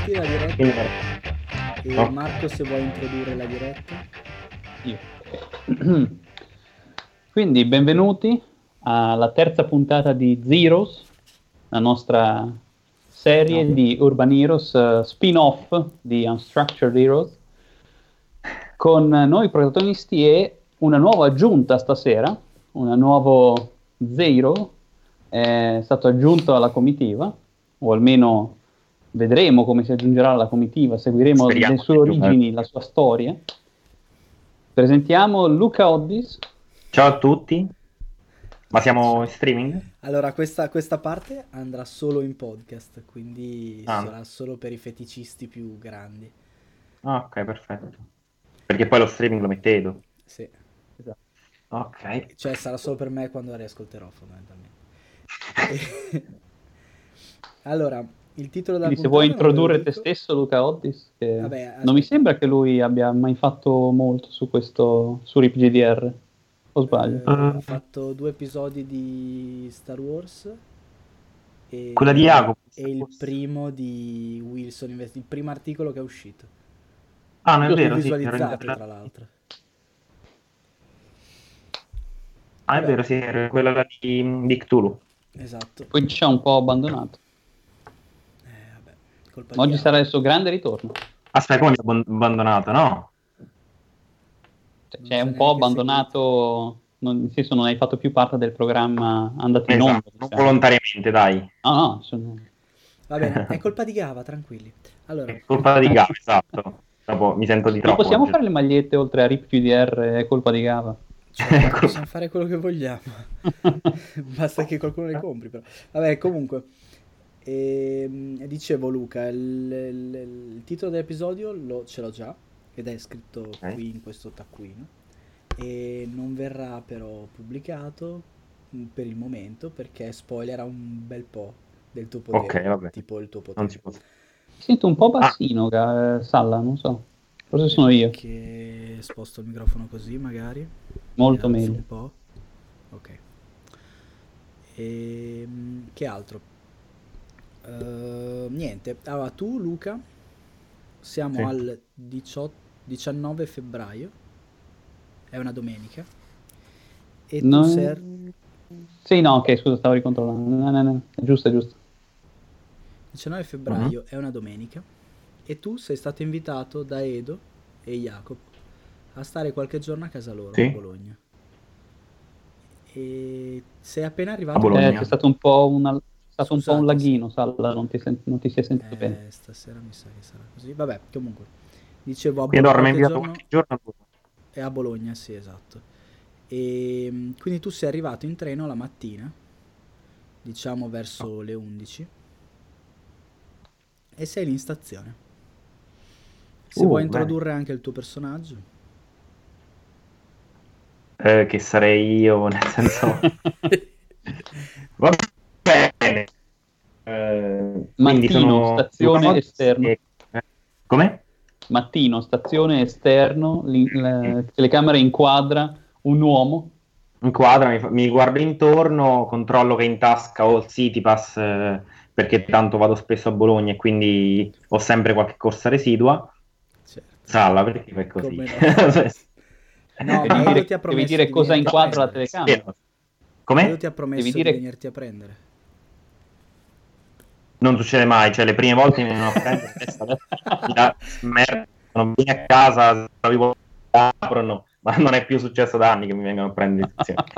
partire la diretta e No. Marco, se vuoi introdurre la diretta. Io. Quindi benvenuti alla terza puntata di Zeros, la nostra serie di Urban Heroes, spin-off di Unstructured Heroes, con noi protagonisti e una nuova aggiunta stasera, un nuovo Zero è stato aggiunto alla comitiva, o almeno vedremo come si aggiungerà alla comitiva, seguiremo Speriamo le sue di più, origini, la sua storia. Presentiamo Luca Oddis. Ciao a tutti, ma siamo in streaming? Allora, questa parte andrà solo in podcast, quindi Ah. sarà solo per i feticisti più grandi. Ah, ok, perfetto. Perché poi lo streaming lo mettedo. Sì. Esatto. Ok. Cioè sarà solo per me quando la riascolterò, fondamentalmente. Allora, il titolo della Quindi se puntata vuoi non ve lo introdurre te dico. stesso, Luca Oddis, che Vabbè, non mi aspetta. sembra che lui abbia mai fatto molto su questo, su RIP GDR, o sbaglio? Ho fatto 2 episodi di Star Wars e, Quella di Jacopo. e il primo di Wilson il primo articolo che è uscito. Ah, non è Tutto vero, sì. visualizzato, tra l'altro. Ah, è Vabbè. vero, sì, era quella di Cthulhu. Esatto. Poi ci ha un po' abbandonato. Vabbè, colpa di Oggi Jacopo. sarà il suo grande ritorno. Aspetta, come mi ha abbandonato, no? Cioè, Non c'è ci ha un po' neanche abbandonato, nel senso non hai fatto più parte del programma andato in onda. Esatto, non Diciamo. volontariamente, dai. No, Va bene, è colpa di Gava, tranquilli. Allora, È colpa di Gava, esatto. Dopo mi sento di non troppo possiamo oggi. fare le magliette oltre a RIP GDR, è colpa di Gava. cioè, possiamo fare quello che vogliamo. Basta che qualcuno le compri, però. Vabbè, comunque. Dicevo Luca, il titolo dell'episodio ce l'ho già, ed è scritto Ok. qui in questo taccuino. E non verrà però pubblicato per il momento perché spoilerà un bel po' del tuo potere. Ok, vabbè. Tipo il tuo potere. Non si può. Sento un po' bassino, Salla, non so. Forse sono io. Che sposto il microfono così magari. Molto Mi alzo meglio. un po'. Ok. Che altro? Niente. Allora, tu Luca, siamo Sì. al 19 febbraio. È una domenica. E tu No. sei... Sì, no, ok, scusa, stavo ricontrollando. No, è giusto, è giusto. 19 febbraio è una domenica. E tu sei stato invitato da Edo e Jacopo a stare qualche giorno a casa loro, Sì. a Bologna. E sei appena arrivato A Bologna. C'è stato un po' un Scusate, laghino, Salla, non ti si è sentito bene. Stasera mi sa che sarà così. Vabbè, comunque. Dicevo, Quindi allora mi ha qualche inviato giorno qualche giorno a Bologna. è a Bologna, sì, esatto. E quindi tu sei arrivato in treno la mattina, diciamo verso le 11, e sei lì in stazione. Se vuoi Bene. introdurre anche il tuo personaggio. Che sarei io, nel senso... Va bene. Quindi Mattino, sono... stazione esterno. Come? Mattino, stazione esterno, la telecamera inquadra un uomo. Inquadra, mi guardo intorno, controllo che in tasca ho il Citypass, perché tanto vado spesso a Bologna e quindi ho sempre qualche corsa residua. Certo. Salla, perché fai così? Come no, ma Edo ti ha promesso Devi dire di cosa venirti a inquadra la prendere. telecamera. Edo Come? ti ha promesso Devi di dire- venirti a prendere. Non succede mai, cioè le prime volte mi vengono a prendere merda, non vieni a casa, aprono, ma non è più successo da anni che mi vengono a prendere.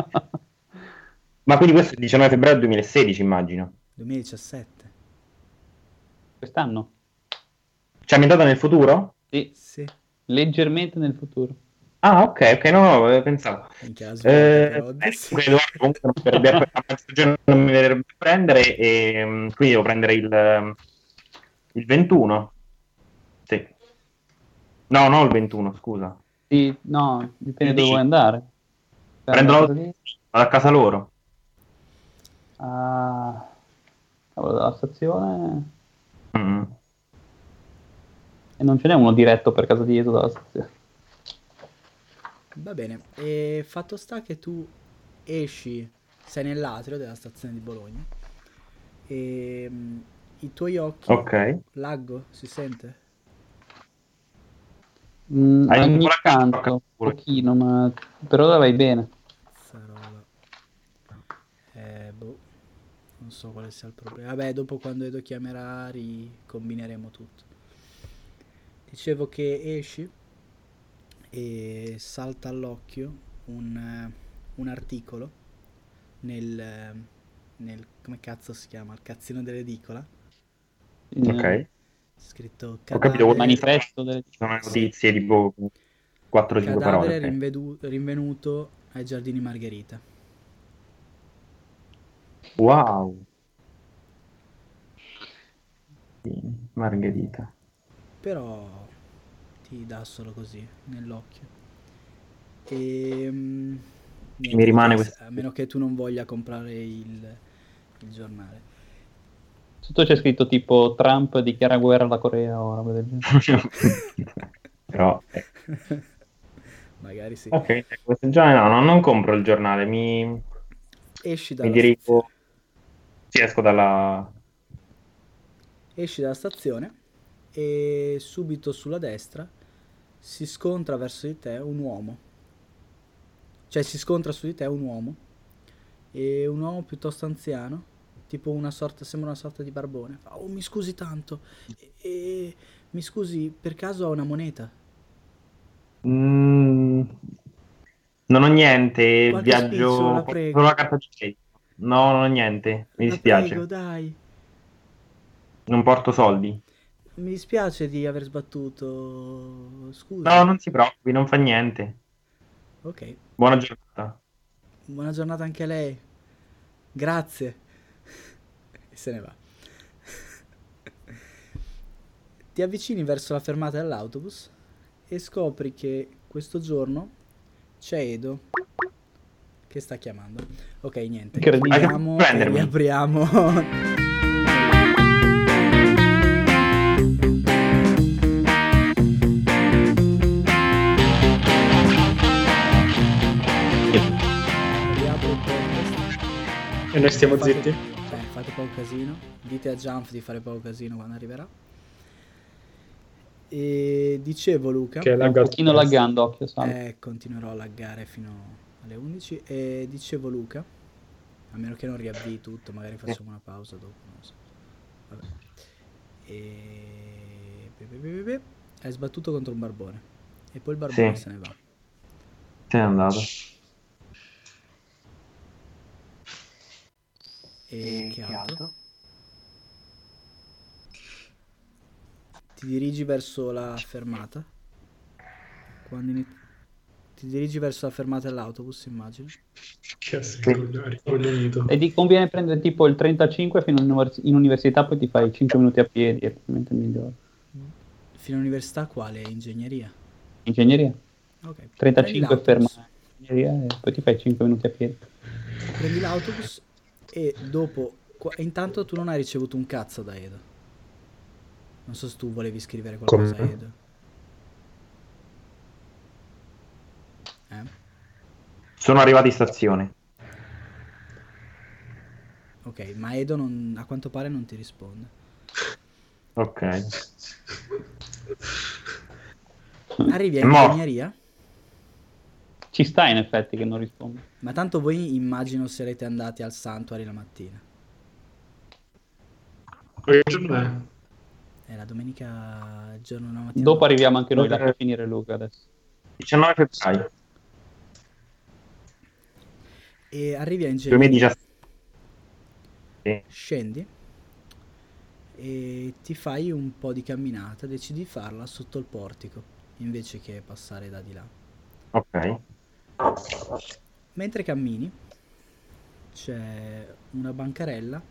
Ma quindi questo è il 19 febbraio 2016, immagino. 2017. Quest'anno? Ci ha ambientato nel futuro? Sì, Sì. leggermente nel futuro. Ah, ok, no, pensavo. Minchia, la svolta però. Comunque Edoardo comunque non verrebbe a mezzogiorno non mi verrebbe a prendere e quindi devo prendere il 21. Sì. No, il 21, scusa. Sì, no, dipende Il dove vuoi 10. andare. Prendo Cosa dici? a casa loro. Ah, cavolo, dalla stazione. Mm. E non ce n'è uno diretto per casa di Edo dalla stazione. Va bene, e fatto sta che tu esci, sei nell'atrio della stazione di Bologna e I tuoi occhi, Ok. laggo, si sente? Hai un Ogni po' la tanto, caccia un pure. pochino, ma per ora vai bene. Zarola. Boh, non so quale sia il problema. Vabbè, dopo quando Edo chiamerà ricombineremo tutto. Dicevo che esci e salta all'occhio un articolo nel come cazzo si chiama? Il cazzino dell'edicola. Il Ok. Scritto Ho capito, vuol dire che manifesto delle... ci sono Sì. notizie tipo 4-5 parole. Cadavere Ok. rinvenuto ai giardini Margherita. Wow. Sì, Margherita. Però ti dà solo così nell'occhio. E Mi niente di rimane che, questo. a meno che tu non voglia comprare il giornale. Sotto c'è scritto tipo Trump dichiara guerra alla Corea o roba del genere. Però, Magari sì. ok, questo giornale non compro il giornale, Esci mi dalla stazione. dirigo, sì, esco dalla... Esci dalla stazione e subito sulla destra si scontra verso di te un uomo. Cioè si scontra su di te un uomo. E un uomo piuttosto anziano, tipo una sorta, sembra una sorta di barbone. Fa, oh, mi scusi tanto. Mi scusi, per caso ha una moneta? Mm, non ho niente, Qualche spicciolo, viaggio la con solo prego. la carta di credito. No, non ho niente, mi La prego, dispiace. dai. Non porto soldi. Mi dispiace di aver sbattuto. No, Scusi. non si preoccupi, non fa niente. Ok. Buona giornata. Buona giornata anche a lei. Grazie. E se ne va. Ti avvicini verso la fermata dell'autobus e scopri che questo giorno c'è Edo che sta chiamando. Ok, niente, Incredibile. Hai che chiudiamo e prendermi? riapriamo. Riapro il podcast. E noi stiamo Fate- zitti? Fate poco casino. Dite a Jump di fare poco casino quando arriverà. E dicevo Luca, Che Un lagga pochino laggando, occhio, salvo. continuerò a laggare fino alle 11. E dicevo Luca, a meno che non riavvii tutto, magari facciamo una pausa dopo, non lo so. Vabbè. Hai sbattuto contro un barbone. E poi il barbone Sì, se ne va. se n'è andato. E che altro? Ti dirigi verso la fermata. Ti dirigi verso la fermata dell'autobus, immagino. Che sei ricoglionito. E ti conviene prendere tipo il 35 fino in università, poi ti fai 5 minuti a piedi, è probabilmente migliore. Fino all'università quale? Ingegneria. Ingegneria. Ok. Prendi 35 ferma l'autobus. ingegneria e poi ti fai 5 minuti a piedi. Prendi l'autobus e dopo... intanto tu non hai ricevuto un cazzo da Edo. Non so se tu volevi scrivere qualcosa a Come? Edo. Sono arrivato in stazione. Ok, ma Edo a quanto pare non ti risponde. Ok. Arrivi a È morto. ingegneria, Ci sta in effetti che non risponde. ma tanto voi immagino sarete andati al Sanctuary la mattina. Che giorno è? È la domenica, il giorno della mattina. Dopo arriviamo anche noi, lascia finire Luca adesso. 19 febbraio E arrivi a ingegneria, 2017. Sì. scendi e ti fai un po' di camminata, decidi di farla sotto il portico invece che passare da di là. Ok. Mentre cammini c'è una bancarella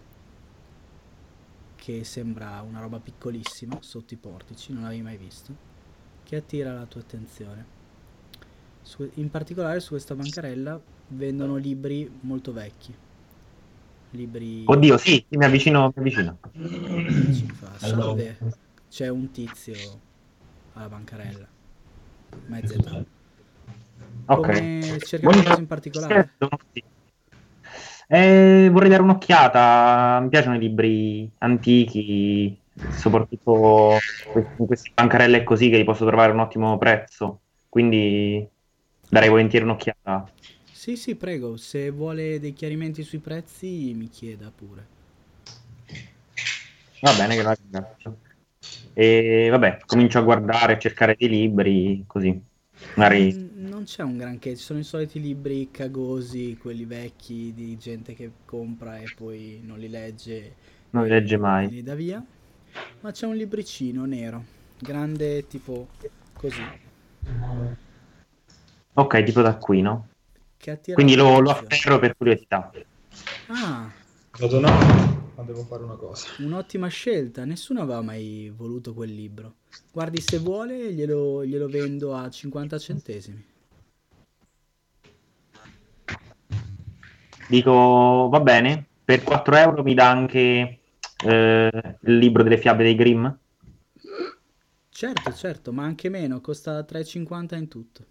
che sembra una roba piccolissima sotto i portici, non l'avevi mai visto, che attira la tua attenzione. In particolare su questa bancarella vendono libri molto vecchi. Libri... Oddio, sì, mi avvicino, mi avvicino. Ci fa, salve, c'è un tizio alla bancarella, mezza età. Ok. Come cerca qualcosa in particolare? Vorrei dare un'occhiata, mi piacciono i libri antichi, soprattutto in queste bancarelle così che li posso trovare a un ottimo prezzo, quindi darei volentieri un'occhiata. Sì, sì, prego, se vuole dei chiarimenti sui prezzi mi chieda pure. Va bene, che la ringrazio. E vabbè, comincio a guardare, a cercare dei libri, così. Magari Non c'è un granché, ci sono i soliti libri cagosi, quelli vecchi di gente che compra e poi non li legge non li legge e mai. li dà via. Ma c'è un libricino nero, grande tipo così, Ok, tipo taccuino. che attira Quindi lo l'attenzione. afferro per curiosità. Ah, Vado no, ma devo fare una cosa. un'ottima scelta, nessuno aveva mai voluto quel libro. Guardi, se vuole glielo vendo a 50 centesimi. Dico, va bene, per 4 euro mi dà anche il libro delle fiabe dei Grimm? Certo, certo, ma anche meno, costa 3,50 in tutto.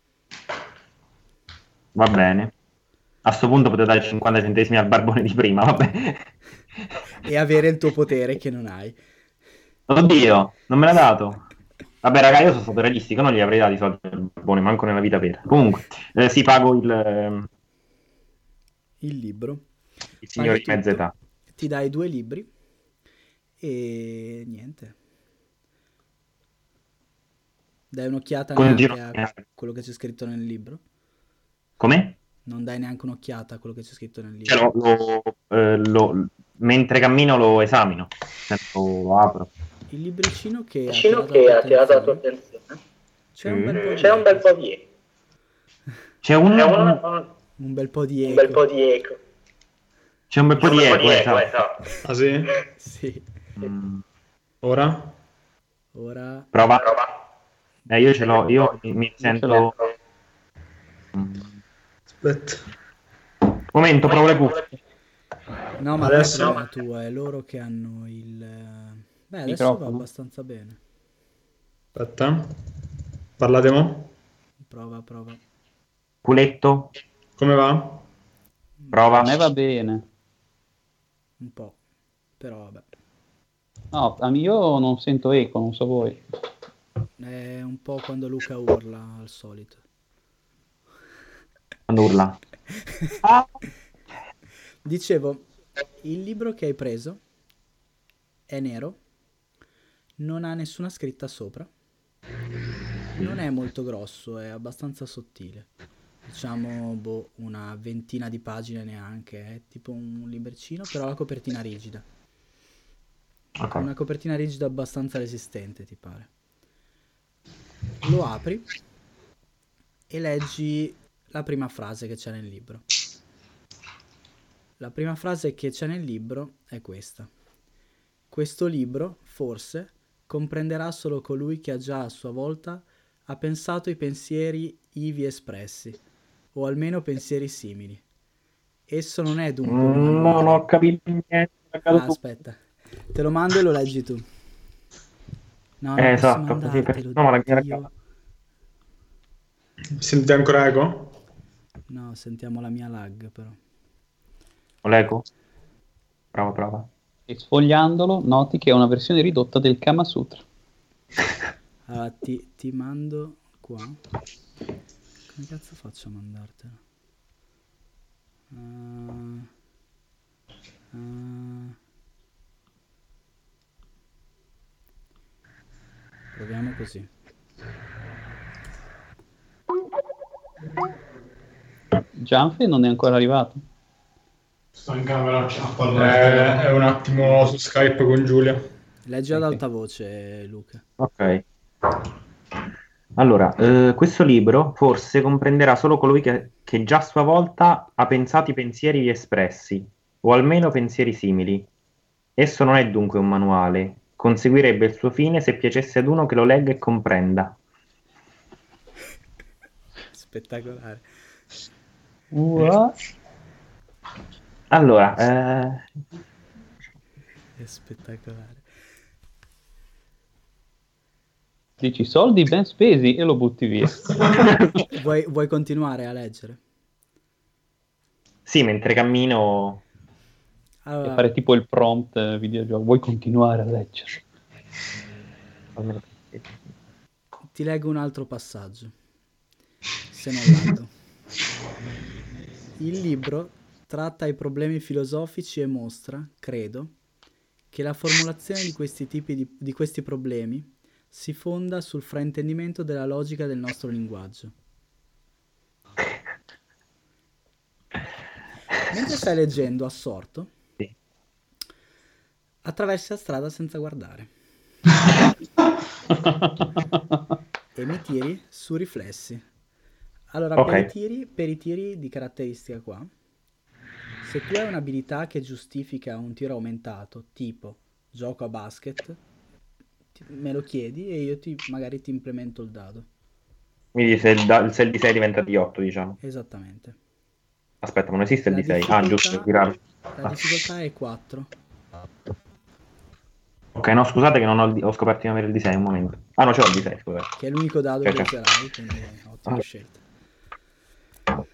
Va bene. A sto punto potete dare 50 centesimi al barbone di prima, vabbè. E avere il tuo potere che non hai. Oddio, non me l'ha dato. Vabbè, raga, io sono stato realistico, non gli avrei dati i soldi al barbone, manco nella vita vera. Comunque, si pago Il libro. il signore Paghi di mezza tutto, età. ti dai 2 libri e niente. Dai un'occhiata Continuo. neanche a quello che c'è scritto nel libro. Come? Non dai neanche un'occhiata a quello che c'è scritto nel Cioè, libro. mentre cammino lo esamino, lo apro. Il libricino che ha Vicino attirato la tua che ha attirato la tua attenzione, attenzione. c'è un bel po' di C'è un bel eco. po' di eco. C'è C'è un, Un bel po' di un bel eco. po' di eco. c'è un bel po' C'è un di bel po' eco, di eco, esatto. esatto. Ah sì? Sì. Mm, Ora? Ora prova. Prova. Io ce l'ho, io mi ce l'ho. sento. Aspetta. Momento, provo le cuffie. no, ma non è Adesso? problema tuo, è loro che hanno il... Beh, adesso va Microfono. abbastanza bene. Aspetta. Parlate mo? Prova, prova. Culetto, Come va? prova. A me va bene. Un po'. Però vabbè. No, io non sento eco, non so voi. È un po' quando Luca urla al solito. Quando urla. Dicevo, il libro che hai preso è nero, non ha nessuna scritta sopra, non è molto grosso, è abbastanza sottile. Diciamo, una ventina di pagine neanche, è tipo un libricino, però la copertina rigida. Ok. Una copertina rigida abbastanza resistente, ti pare. Lo apri e leggi la prima frase che c'è nel libro. La prima frase che c'è nel libro è questa. Questo libro, forse, comprenderà solo colui che ha già a sua volta ha pensato i pensieri ivi espressi, o almeno pensieri simili. Esso non è dunque un Non manuale. ho capito niente. Aspetta, te lo mando e lo leggi tu. No, non posso Esatto, così mandartelo, no, ma la mia Dio. ragazza. Sentite ancora eco? No, sentiamo la mia lag però. Ho l'eco? Prova. E sfogliandolo noti che è una versione ridotta del Kama Sutra. Allora, ti mando qua. Come cazzo faccio a mandartelo? Proviamo così. Gianfe non è ancora arrivato. Sto in camera a parlare. È un attimo su Skype con Giulia. Leggi ad Ok. alta voce, Luca. Ok. Allora, questo libro forse comprenderà solo colui che già a sua volta ha pensato i pensieri ivi espressi, o almeno pensieri simili. Esso non è dunque un manuale, conseguirebbe il suo fine se piacesse ad uno che lo legga e comprenda. Spettacolare. Allora, È spettacolare. Dici soldi ben spesi e lo butti via. Vuoi continuare a leggere? Sì, mentre cammino... E Allora, fare tipo il prompt videogioco. Vuoi continuare a leggere? almeno- ti leggo un altro passaggio, se non laggo. Il libro tratta i problemi filosofici e mostra, credo, che la formulazione di questi tipi di questi problemi si fonda sul fraintendimento della logica del nostro linguaggio. Mentre stai leggendo assorto, Sì. attraversi la strada senza guardare e mi tiri su riflessi. Allora, Ok. per i tiri di caratteristica qua, se tu hai un'abilità che giustifica un tiro aumentato, tipo gioco a basket, me lo chiedi e io magari ti implemento il dado. Quindi se il D6 diventa di 8, diciamo. Esattamente. Aspetta, ma non esiste il La D6? Ah, giusto, difficoltà, tirare. la difficoltà è 4. Ok, no, scusate che non ho, ho scoperto di non avere il D6 un momento. Ah, no, c'ho il D6, scusate. Che è l'unico dado Ok, che ok. userai, quindi ottima Ah. scelta. Ho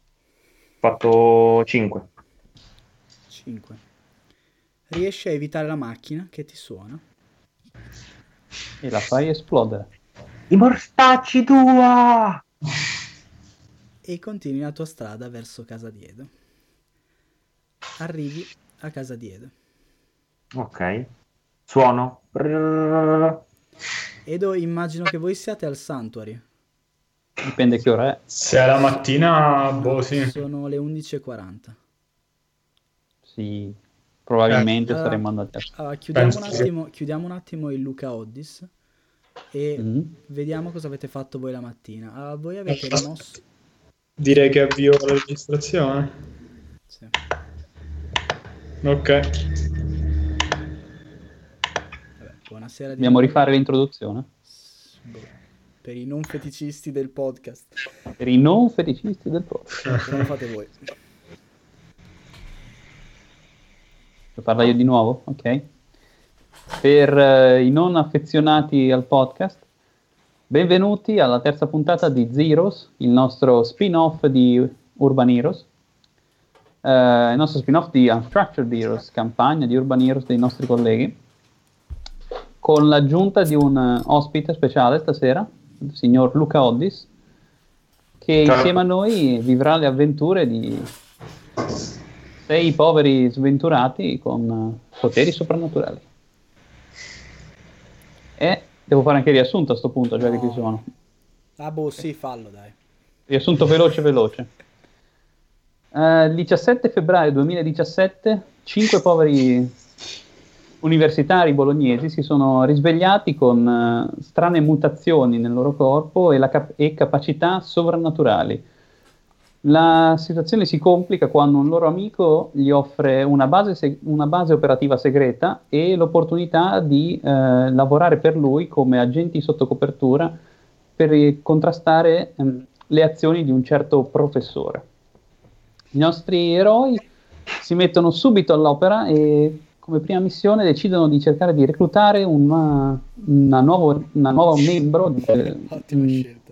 fatto 5. 5. Riesci a evitare la macchina che ti suona E la fai esplodere. I morstacci tua! e continui la tua strada verso casa di Edo. Arrivi a casa di Edo. Ok. Suono. Brrrr. Edo, immagino che voi siate al Sanctuary. Dipende che ora è. Se è la mattina, boh, sì. Sono le 11:40. Sì, probabilmente Allora, saremmo andati a... allora, Penso sì. chiudiamo un attimo il Luca Oddis e Mm. vediamo cosa avete fatto voi la mattina. Allora, voi avete rimosso... Direi che avvio la registrazione. Sì. Ok. Vabbè, buonasera di Dobbiamo nuovo. rifare l'introduzione? Boh, per i non feticisti del podcast. Per i non feticisti del podcast. Come lo fate voi? Parlo io di nuovo? Ok. Per i non affezionati al podcast, benvenuti alla terza puntata di Zeros, il nostro spin-off di Urban Heroes. Il nostro spin-off di Unstructured Heroes, campagna di Urban Heroes dei nostri colleghi, con l'aggiunta di un ospite speciale stasera, il signor Luca Oddis, che Ciao. insieme a noi vivrà le avventure di 6 poveri sventurati con poteri soprannaturali. E devo fare anche il riassunto a sto punto, già che ci sono. Ah boh, sì, fallo dai. Riassunto veloce. 17 febbraio 2017, 5 poveri universitari bolognesi si sono risvegliati con strane mutazioni nel loro corpo e capacità sovrannaturali. La situazione si complica quando un loro amico gli offre una base operativa segreta e l'opportunità di lavorare per lui come agenti sotto copertura per contrastare le azioni di un certo professore. I nostri eroi si mettono subito all'opera e come prima missione decidono di cercare di reclutare una nuova membro Ottima scelta.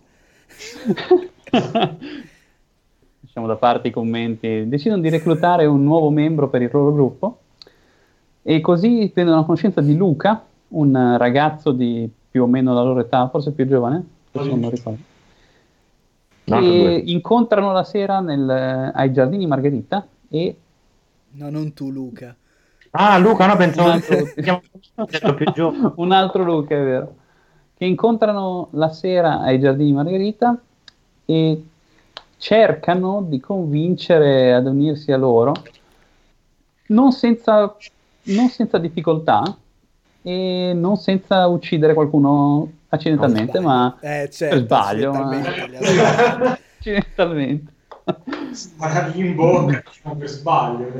Lasciamo da parte i commenti. Decidono di reclutare un nuovo membro per il loro gruppo e così prendono la conoscenza di Luca, un ragazzo di più o meno la loro età, forse più giovane, adesso non ricordo, che incontrano la sera ai giardini Margherita e... No, non tu Luca. Ah, Luca, no, pensavo più giovane. Un altro Luca, è vero. Che incontrano la sera ai giardini Margherita e cercano di convincere ad unirsi a loro, non senza difficoltà e non senza uccidere qualcuno accidentalmente, ma certo, per sbaglio. Accidentalmente. Sparargli in bocca, diciamo, per sbaglio.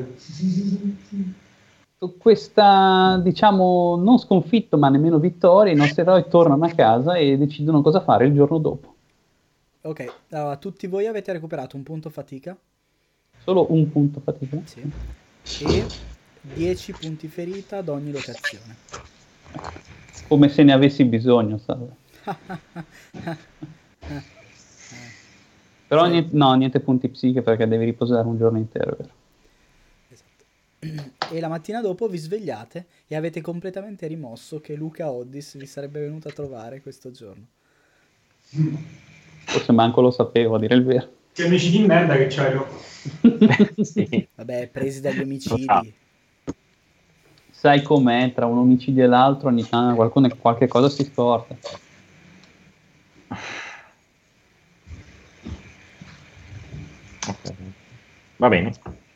Questa, diciamo, non sconfitto ma nemmeno vittoria, i nostri eroi tornano a casa e decidono cosa fare il giorno dopo. Ok, allora tutti voi avete recuperato un punto fatica? Solo un punto fatica? Sì. E 10 punti ferita ad ogni locazione. Come se ne avessi bisogno, sai? Però niente punti psiche perché devi riposare un giorno intero, vero? Esatto. E la mattina dopo vi svegliate e avete completamente rimosso che Luca Oddis vi sarebbe venuto a trovare questo giorno. Forse manco lo sapevo, a dire il vero. Che amici di merda che c'hai, no? Sì. Vabbè, presi dagli Lo omicidi. sa. Sai com'è, tra un omicidio e l'altro ogni tanto qualche cosa si scorda. Ok. Va bene.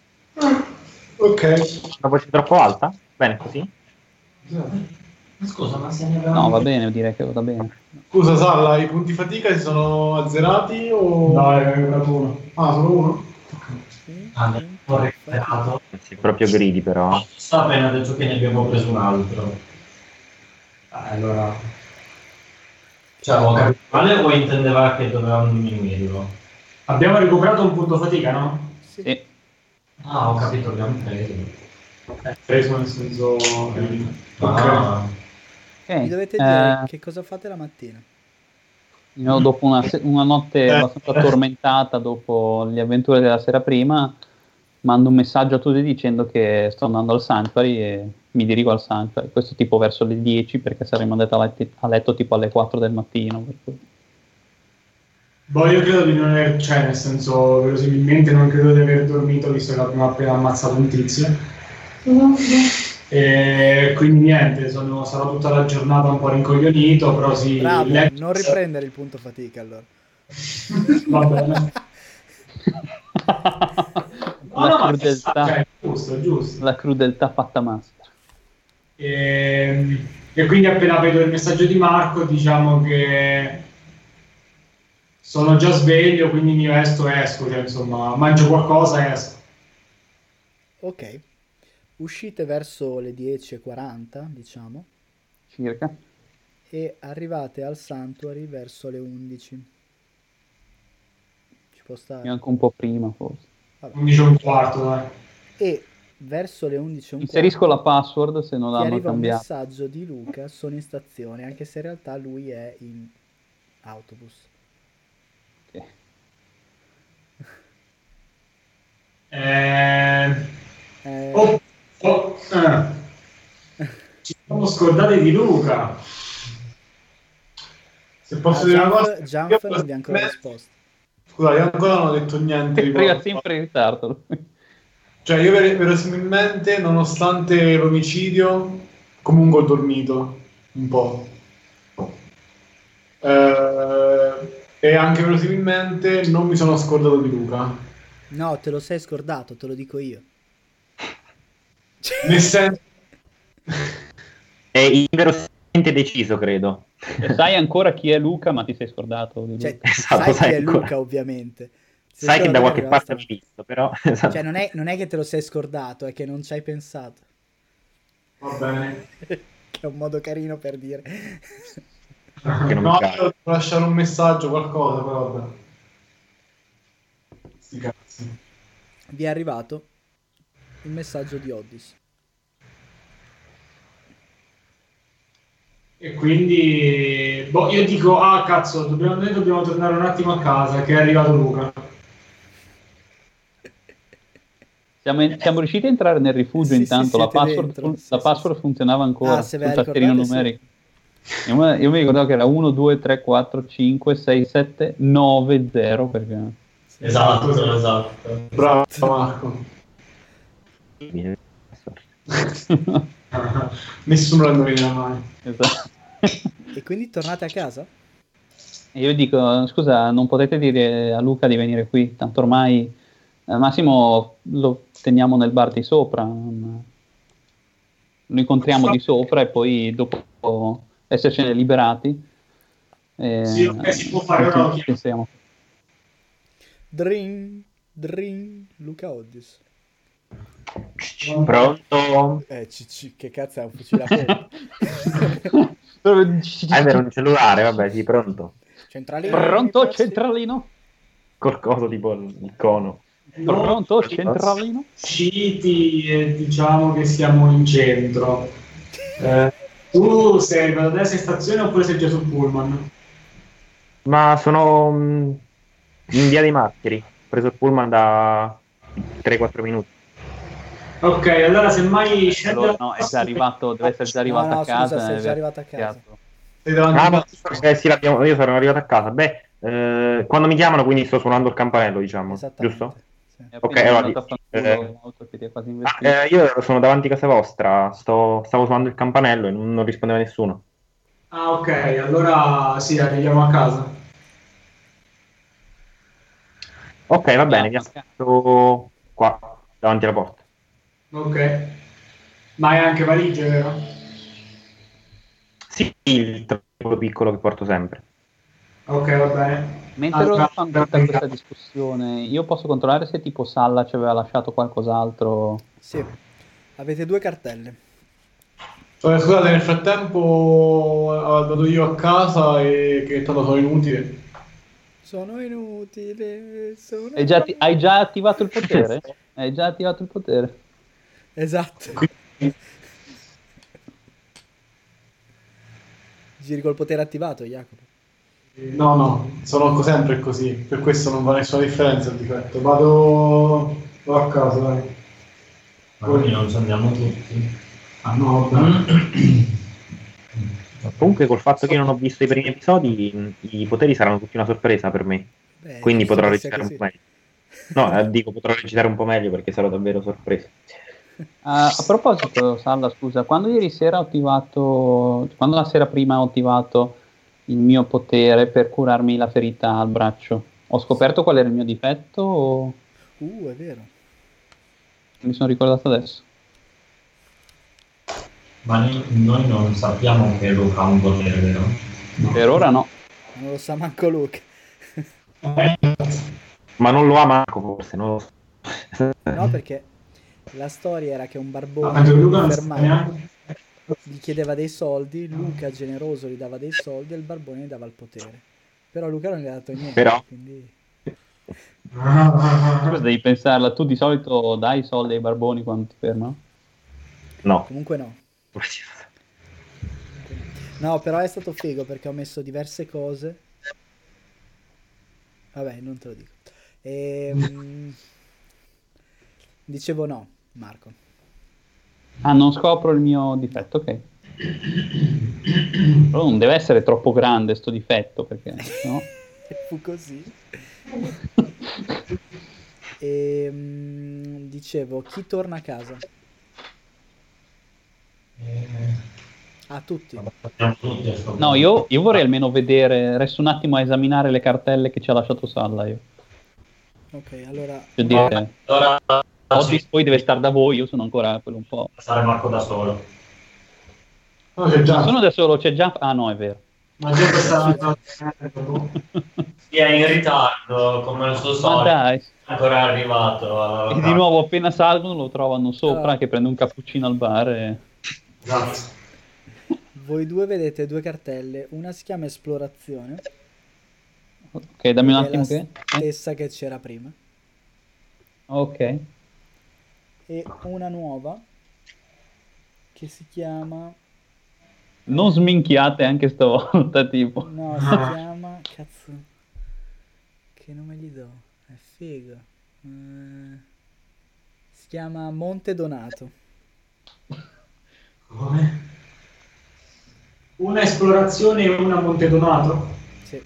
Ok. Una voce troppo alta? Bene così? Scusa, ma se ne va... No, va bene, direi che va bene. Scusa, Salla, i punti fatica si sono azzerati o... No, è uno. Ah, solo uno? Ah, ho recuperato. Sì, proprio gridi però. Sta appena detto che ne abbiamo preso un altro. Allora... Cioè, ho capito male o intendeva che dovevamo diminuirlo? Abbiamo recuperato un punto fatica, no? Sì. Ah, ho capito, abbiamo preso. Preso nel senso... Ah, Mi Ok, dovete dire che cosa fate la mattina. io dopo una notte abbastanza tormentata dopo le avventure della sera prima, mando un messaggio a tutti dicendo che sto andando al Sanctuary e mi dirigo al Sanctuary. Questo tipo verso le 10 perché saremmo andati a letto tipo alle 4 del mattino. Per cui. Boh, io credo di non aver... Cioè, nel senso, verosimilmente non credo di aver dormito, visto che abbiamo appena ammazzato un tizio. E quindi niente, sarò tutta la giornata un po' rincoglionito, però sì... Bravo, non riprendere il punto fatica allora. Va bene. La crudeltà, Cioè, giusto. la crudeltà fatta master. E quindi appena vedo il messaggio di Marco, diciamo che sono già sveglio, quindi mi vesto e esco, cioè, insomma, mangio qualcosa e esco. Ok. Uscite verso le 10:40, diciamo, Circa. e arrivate al Sanctuary verso le 11. Ci può stare. Io anche un po' prima forse. Vabbè. 11 e un quarto, dai. E verso le 11:15 Inserisco la password se non ti l'hanno arriva un cambiato. messaggio di Luca: sono in stazione, anche se in realtà lui è in autobus. Ok. Ci siamo scordati di Luca. Se posso dire una cosa, Jump non vi ha ancora risposto. scusa, io ancora non ho detto niente. Arriva sempre in ritardo. Cioè, io verosimilmente, nonostante l'omicidio, comunque ho dormito un po'. E anche verosimilmente non mi sono scordato di Luca. No, te lo sei scordato, te lo dico io. Nel senso... È inverosimilmente deciso, credo. Sai ancora chi è Luca, ma ti sei scordato di Cioè, Luca. Esatto, sai chi è ancora. Luca, ovviamente. Se Sai te che lo da devi qualche arrivare parte l'hai stamattina. visto, però... esatto. Cioè, non è che te lo sei scordato, è che non ci hai pensato. Va bene. Che è un modo carino per dire. Che non No, mi io piace. devo lasciare un messaggio, qualcosa, però vabbè. Sti cazzi. Vi è arrivato il messaggio di Oddis. E quindi, boh, io dico, cazzo, noi dobbiamo tornare un attimo a casa, che è arrivato Luca. Siamo riusciti a entrare nel rifugio Sì, intanto, sì, la siete password, dentro. Sì, la sì, password sì. funzionava ancora Se ve sul la tastierino ricordate, sì. numerico. Io mi ricordavo che era 1, 2, 3, 4, 5, 6, 7, 9, 0 perché... esatto. Bravo Marco. Nessuno lo indovina mai. Esatto. E quindi tornate a casa? E io dico, scusa, non potete dire a Luca di venire qui, tanto ormai al massimo lo teniamo nel bar di sopra, lo incontriamo di sopra e poi dopo essercene liberati Sì, ok, si può fare, ora lo chiamo. pensiamo. Dring, Luca Oddis. Pronto? Che cazzo è un fucile a pompa? È vero, un cellulare, vabbè, sì, pronto. Centralino. Pronto, mi passi? centralino? Qualcosa tipo il cono. Pronto, centralino? Usciti e diciamo che siamo in centro. Tu sei arrivato adesso in stazione oppure sei già sul pullman? Ma sono In via dei Martiri. Ho preso il pullman da 3-4 minuti. Ok, allora semmai scende Allora, no, è già arrivato, deve essere già arrivato no, a casa. scusa, sei e già arrivato a casa. iniziato. Sei davanti Ah, a no, casa. sì, io sono arrivato a casa. Beh, quando mi chiamano, quindi sto suonando il campanello, diciamo, Esattamente. giusto? Sì. È Ok, appena allora, mandato a fanculo l'auto che ti ha quasi investito. io sono davanti a casa vostra, stavo suonando il campanello e non rispondeva nessuno. Ah, ok, allora sì, arriviamo a casa. Ok, va bene, Ah, vi aspetto qua, davanti alla porta. Ok. Ma hai anche valigie, vero? Sì, il trapano piccolo che porto sempre. Ok, va bene. Mentre loro Allora, fanno tutta questa discussione, io posso controllare se tipo Salla ci aveva lasciato qualcos'altro. Sì. Avete 2 cartelle. Scusate, nel frattempo vado io a casa e che tanto sono inutile. Sono inutile, sono Hai già attivato il potere? Hai già attivato il potere? Esatto. Quindi, Giri col potere attivato, Jacopo. no, sono sempre così, per questo non fa nessuna differenza il difetto. Vado a casa, dai. Ma quindi non ci andiamo tutti. Ah no, vabbè. Comunque, col fatto che io non ho visto i primi episodi, i poteri saranno tutti una sorpresa per me. Beh, Quindi giusto potrò che sia recitare un così. po' meglio. No, dico, potrò recitare un po' meglio perché sarò davvero sorpreso. A proposito, Salla, scusa, quando ieri sera ho attivato, quando la sera prima ho attivato il mio potere per curarmi la ferita al braccio, ho scoperto qual era il mio difetto o È vero. mi sono ricordato adesso? Ma noi non sappiamo che Luca ha un potere, vero? Per ora no. Non lo sa manco Luke. Ma non lo ha manco, forse, non lo so. No, perché la storia era che un Ma barbone penso che Luca lo non sa fermava, neanche. gli chiedeva dei soldi, Luca generoso gli dava dei soldi e il barbone gli dava il potere. Però Luca non gli ha dato niente, Però- quindi... Scusa, devi pensarla, tu di solito dai i soldi ai barboni quando ti fermano? No. Comunque no. No, però è stato figo perché ho messo diverse cose. Vabbè, non te lo dico. Dicevo no, Marco. Ah, non scopro il mio difetto, ok. Però non deve essere troppo grande sto difetto, perché no? Fu così. Dicevo, chi torna a casa? A tutti. Andiamo tutti a sto No, punto. io vorrei almeno vedere, resto un attimo a esaminare le cartelle che ci ha lasciato Salla io. Ok, allora... Per dire, Allora, Otis poi deve stare da voi, io sono ancora quello un po'. stare Marco da solo. No, c'è già. Non sono da solo, c'è già... Ah no, è vero. Ma già questa... Sì, è in ritardo, come il suo Ma solito. dai, È ancora arrivato. e di nuovo appena salgono lo trovano sopra Allora. che prende un cappuccino al bar e... Esatto. Voi due vedete 2 cartelle, una si chiama esplorazione, Ok, dammi un ed è attimo la che... stessa che c'era prima, Ok. e una nuova che si chiama... Non sminchiate anche stavolta, tipo. No, si chiama... Cazzo... Che nome gli do? È figo. Si chiama Monte Donato. Come? Una esplorazione e una Monte Donato? Sì.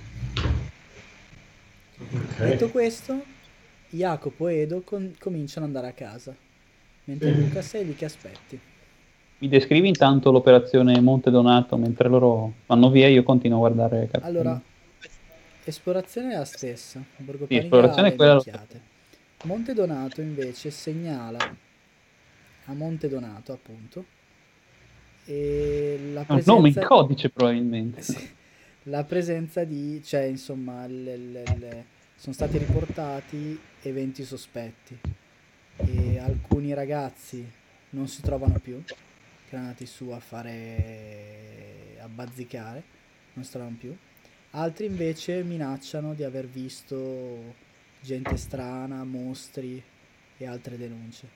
Ok. Detto questo, Jacopo e Edo cominciano ad andare a casa, mentre Luca sei lì che aspetti. Mi descrivi intanto l'operazione Monte Donato mentre loro vanno via, io continuo a guardare le cartelle. Allora, esplorazione è la stessa, Borgo Sì, esplorazione Panigale, è quella- invecchiate. Monte Donato invece segnala a Monte Donato, appunto, e la È un nome in presenza... codice probabilmente. Sì, la presenza di, cioè insomma, sono stati riportati eventi sospetti e alcuni ragazzi non si trovano più, che erano andati su a bazzicare, non si trovano più. Altri invece minacciano di aver visto gente strana, mostri e altre denunce.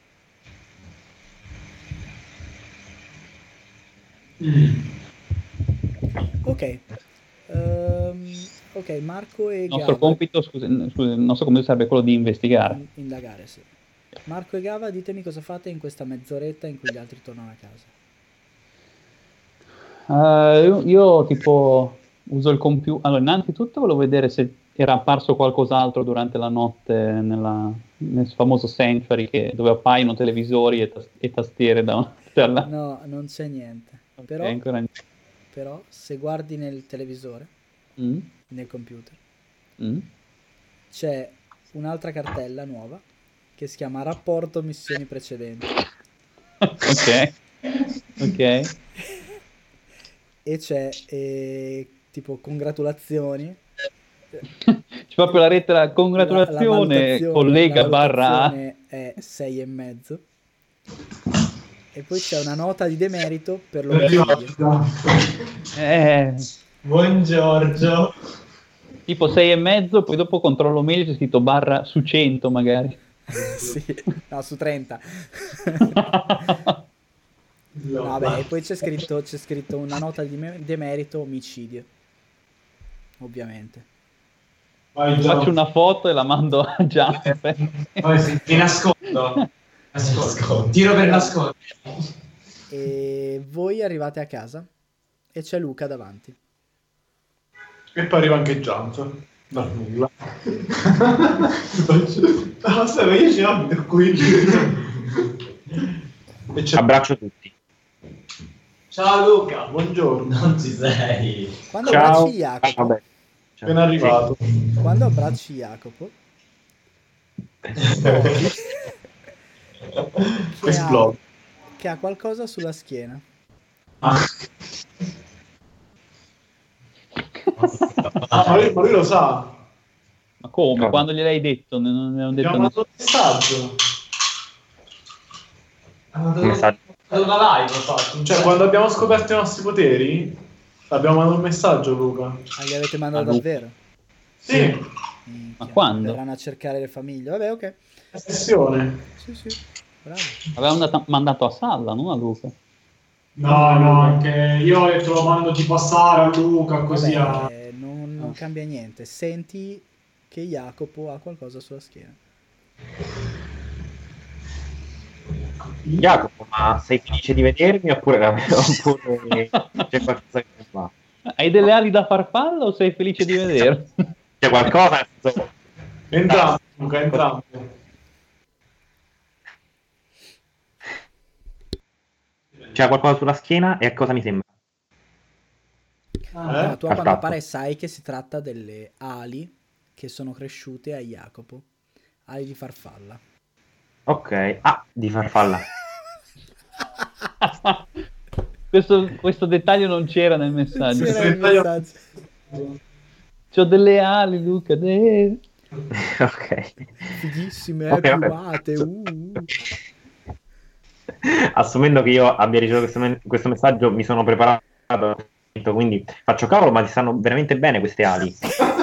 Ok, Ok, Marco e Il nostro Gava. compito, scusa, il nostro compito sarebbe quello di investigare. Indagare, sì. Marco e Gava, ditemi cosa fate in questa mezz'oretta in cui gli altri tornano a casa. Io tipo uso il computer. Allora, innanzitutto volevo vedere se era apparso qualcos'altro durante la notte nel famoso Sanctuary, dove appaiono televisori e tastiere da una parte all'altra. No, non c'è niente. Ok, Però, ancora niente. però, se guardi nel televisore, Mm, nel computer, mm. c'è un'altra cartella nuova che si chiama Rapporto missioni precedenti. Ok, ok. E c'è tipo congratulazioni. C'è proprio la lettera congratulazione, collega la barra A. valutazione è 6,5. E poi c'è una nota di demerito per l'omicidio. Buon Giorgio. Tipo 6,5, poi dopo controllo meglio, c'è scritto barra su 100 magari. Sì, no, su 30. No, vabbè, e poi c'è scritto una nota di demerito omicidio. Ovviamente. Vai, Faccio una foto e la mando a Gianfe. Poi mi nascondo. Tiro per nascondere. E voi arrivate a casa e c'è Luca davanti. E poi arriva anche Gianzo. No, nulla. No, sai, io ci abito qui. E c'è... Abbraccio tutti. Ciao Luca. Buongiorno. Non ci sei. Quando Ciao. abbracci Jacopo, Vabbè. Appena arrivato. quando abbracci Jacopo, Esplode. che ha qualcosa sulla schiena. Ah, ma lui lo sa. Ma come? Cosa? Quando gliel'hai detto? Non ne ho detto Abbiamo nessuno. mandato un messaggio. Messaggio. Una live ho fatto. Cioè, quando abbiamo scoperto i nostri poteri, abbiamo mandato un messaggio, Luca. Ah, li avete mandato Luca. davvero? Sì, Minchia, Ma quando? verranno a cercare le famiglie. Vabbè, ok. la sessione. Sì, sì. Bravo. Avevamo mandato a Salla, non a Luca. No, anche io ho detto lo mando tipo a Sara, a Luca, così a... Vabbè, non cambia niente. Senti che Jacopo ha qualcosa sulla schiena. Jacopo, ma sei felice di vedermi oppure c'è qualcosa che non va? Hai delle ali da farfalla o sei felice di vedere? C'è qualcosa? Entrambi, Luca, entrambi. C'è qualcosa sulla schiena e a cosa mi sembra? Ma tu a quanto Perfetto. pare sai che si tratta delle ali che sono cresciute a Jacopo. Ali di farfalla. Ok, di farfalla. Questo dettaglio non c'era nel messaggio. C'era il messaggio. C'ho delle ali, Luca. Ok. Fighissime, Ok, vabbè. private. Assumendo che io abbia ricevuto questo messaggio, mi sono preparato, quindi faccio cavolo, ma ti stanno veramente bene queste ali.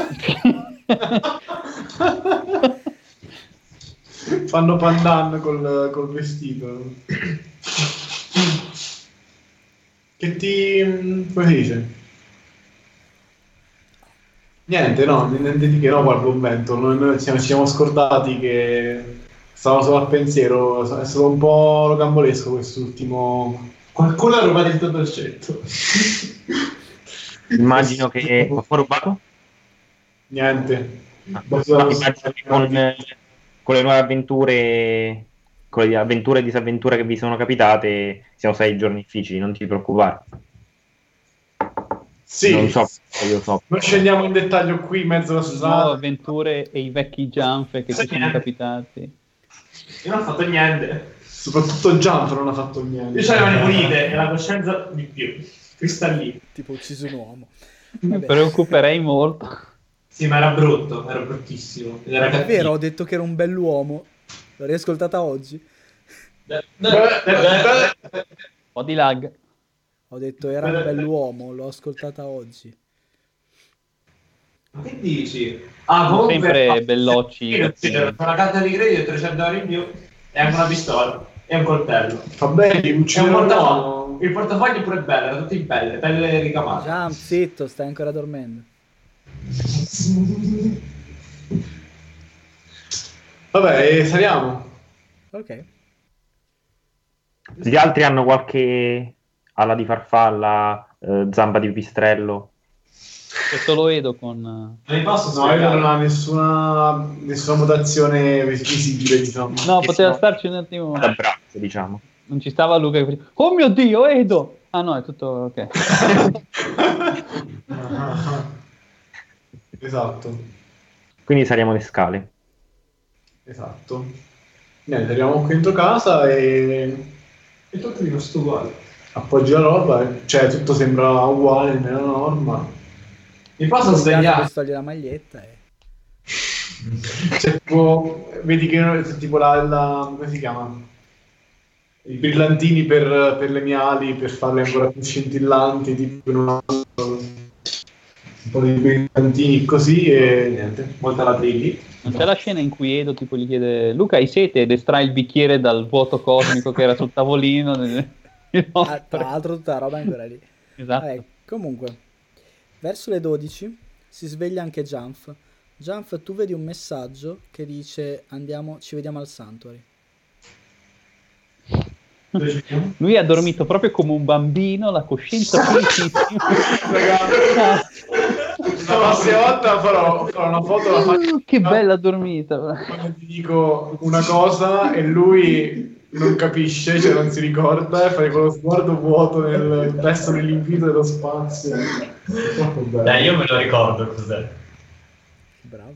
Fanno pandan col vestito. Che ti... come si dice? Niente, no, niente di che, no, qua al convento. Noi ci siamo scordati che stavo solo al pensiero. È stato un po' rocambolesco quest'ultimo. Qualcuno ha rubato il tuo dolcetto. Immagino che... Ho rubato? Niente. Immagino che con le nuove avventure, con le avventure e disavventure che vi sono capitate, siamo 6 giorni difficili, non ti preoccupare. Sì, Non so, io so. non scendiamo in dettaglio qui in mezzo alla Nuove strada. avventure e i vecchi Gianfe che ci sono capitati. Io non ho fatto niente. Soprattutto Gianfro non ha fatto niente. Io c'ho le mani pulite e la coscienza di più. Cristallina. Tipo ucciso un uomo. Mi Vabbè. preoccuperei molto. Sì, ma era brutto, era bruttissimo. Ed era È cattivo. vero, ho detto che era un bell'uomo. L'ho riascoltata oggi. Un po' di lag. Ho detto era un bell'uomo, l'ho ascoltata oggi. Ma che dici? Ah, Sono comunque... sempre bellocci. Io con una carta di credito, 300 euro in più, e anche una pistola, e un coltello. Va bene, E un uccidere un portafoglio. uomo. Il portafoglio pure è bello, era tutto in pelle ricamate. Già, zitto, stai ancora dormendo. Vabbè, saliamo. Ok. Gli altri hanno qualche ala di farfalla, zampa di pipistrello? C'è solo Edo con... Non posso No, Edo non ha nessuna mutazione visibile, diciamo. No, poteva no. starci un attimo... Da braccio, diciamo. Non ci stava Luca che faceva, oh mio Dio, Edo! Ah no, è tutto ok. Esatto. Quindi saliamo le scale. Esatto. Niente, arriviamo qui dentro casa e tutto è rimasto uguale. appoggi la roba, cioè tutto sembra uguale nella norma. Mi posso Svegliare. svegliare? Togli la maglietta e... Cioè, tipo, vedi che c'è tipo come si chiama? I brillantini per le mie ali, per farle ancora più scintillanti, tipo un po' di brillantini così e niente, molta la brilli. Non c'è la scena in cui Edo tipo gli chiede Luca hai sete ed estrae il bicchiere dal vuoto cosmico che era sul tavolino. Tra l'altro tutta la roba è ancora lì. Esatto. Vabbè, comunque, verso le 12 si sveglia anche Jump. Jump, tu vedi un messaggio che dice ci vediamo al Sanctuary. Lui ha dormito proprio come un bambino, la coscienza pulitissima. La prossima volta farò una foto la faccio. Che bella dormita. Quando ti dico una cosa e lui non capisce, cioè non si ricorda, e fai quello sguardo vuoto perso nell'infinito dello spazio. Troppo bello. Dai, io me lo ricordo cos'è. Bravo.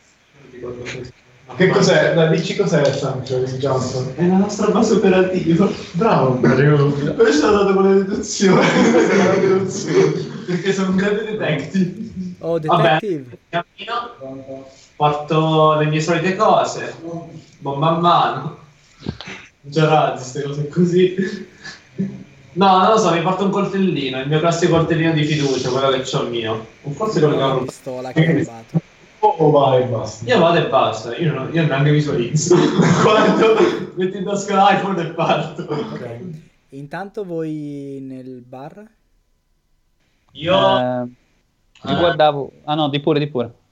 Che cos'è? Dai, dici cos'è il Sanctuary Jump? È la nostra base operativa. Bravo. Poi ci ho dato con le deduzioni. Perché sono un grande detective. Oh, Vabbè, detective. cammino, porto le mie solite cose, bomba a mano, già queste cose così. No, non lo so, mi porto un coltellino, il mio classico coltellino di fiducia, quello che c'ho mio. O forse quello che Una avrò. pistola che ha rubato. O vai e basta. Io vado e basta, io neanche visualizzo. Quando metti in tasca l'iPhone e parto. Ok. Intanto voi nel bar? Io Io guardavo... Ah no, di pure.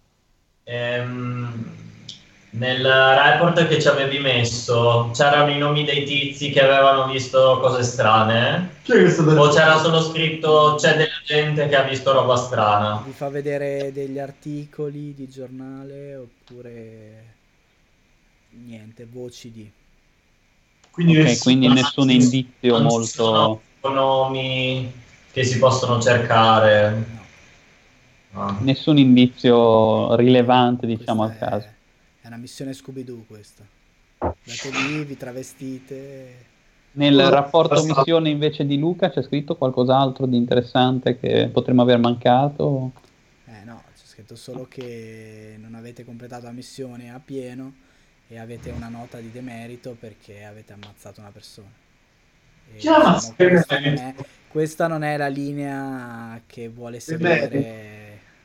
nel report che ci avevi messo c'erano i nomi dei tizi che avevano visto cose strane? O c'era solo scritto c'è della gente che ha visto roba strana? Vi fa vedere degli articoli di giornale oppure niente, voci di... Quindi nessun indizio Non ci molto... sono nomi che si possono cercare. No. Ah. Nessun indizio rilevante, diciamo, al Questa caso. È una missione Scooby-Doo questa. Andate lì, vi travestite... Nel rapporto missione invece di Luca c'è scritto qualcos'altro di interessante che potremmo aver mancato? No, c'è scritto solo che non avete completato la missione a pieno e avete una nota di demerito perché avete ammazzato una persona. E, Chi ha ammazzato? questa non è la linea che vuole seguire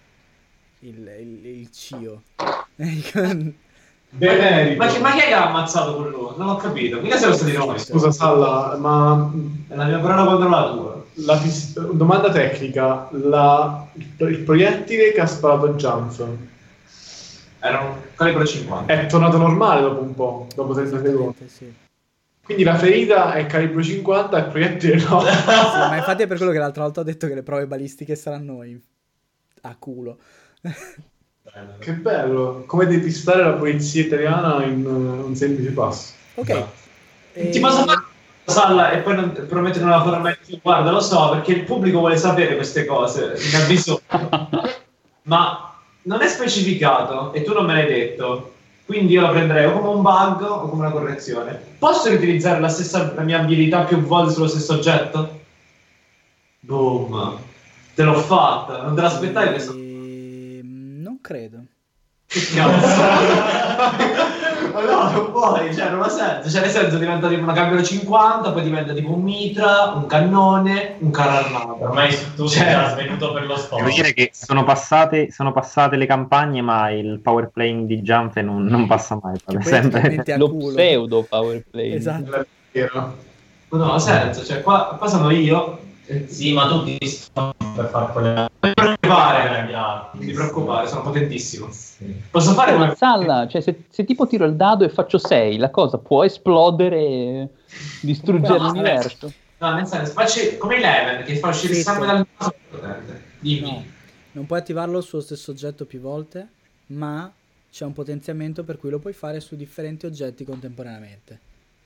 il CIO. Ma chi è che ha ammazzato quello? Non ho capito. Mica siamo stati noi. Scusa Salla, ma È la mia parola contro la tua. domanda tecnica, il proiettile che ha sparato Jump Era un calibro 50. è tornato normale dopo un po', dopo 30 secondi. Sì. Quindi la ferita è calibro 50 e il proiettile no. Sì, ma infatti è per quello che l'altra volta ho detto che le prove balistiche saranno a culo. Che bello, come depistare la polizia italiana in un semplice passo. Ok. Ti posso fare una salla e poi prometto non la farò mai più. Guarda, lo so, perché il pubblico vuole sapere queste cose. Ne ha bisogno. Ma non è specificato e tu non me l'hai detto. Quindi io la prenderei o come un bug o come una correzione. Posso riutilizzare la mia abilità più volte sullo stesso oggetto? Boom. Te l'ho fatta. Non te l'aspettavi questo? Non credo. Che cazzo? No, non puoi, cioè non ha senso. Cioè nel senso diventa tipo una calibro 50, poi diventa tipo un mitra, un cannone, un carro armato. Ormai tu sei già svenuto per lo Devo sport. dire che sono passate le campagne, ma il power playing di Jump non passa mai. Che poi è Sempre. totalmente a Lo culo. pseudo power play. Esatto. Ma no, ha senso, cioè qua sono io. Sì, ma tu ti sto per far quelle Pare. Non ti preoccupare, sono potentissimo. Posso fare Una una... Salla, cioè se tipo tiro il dado e faccio 6, la cosa può esplodere e distruggere No, l'universo. No, nel senso, facci come Eleven che fa uscire il sangue dal naso. Dimmi. No, non puoi attivarlo sullo stesso oggetto più volte, ma c'è un potenziamento per cui lo puoi fare su differenti oggetti contemporaneamente.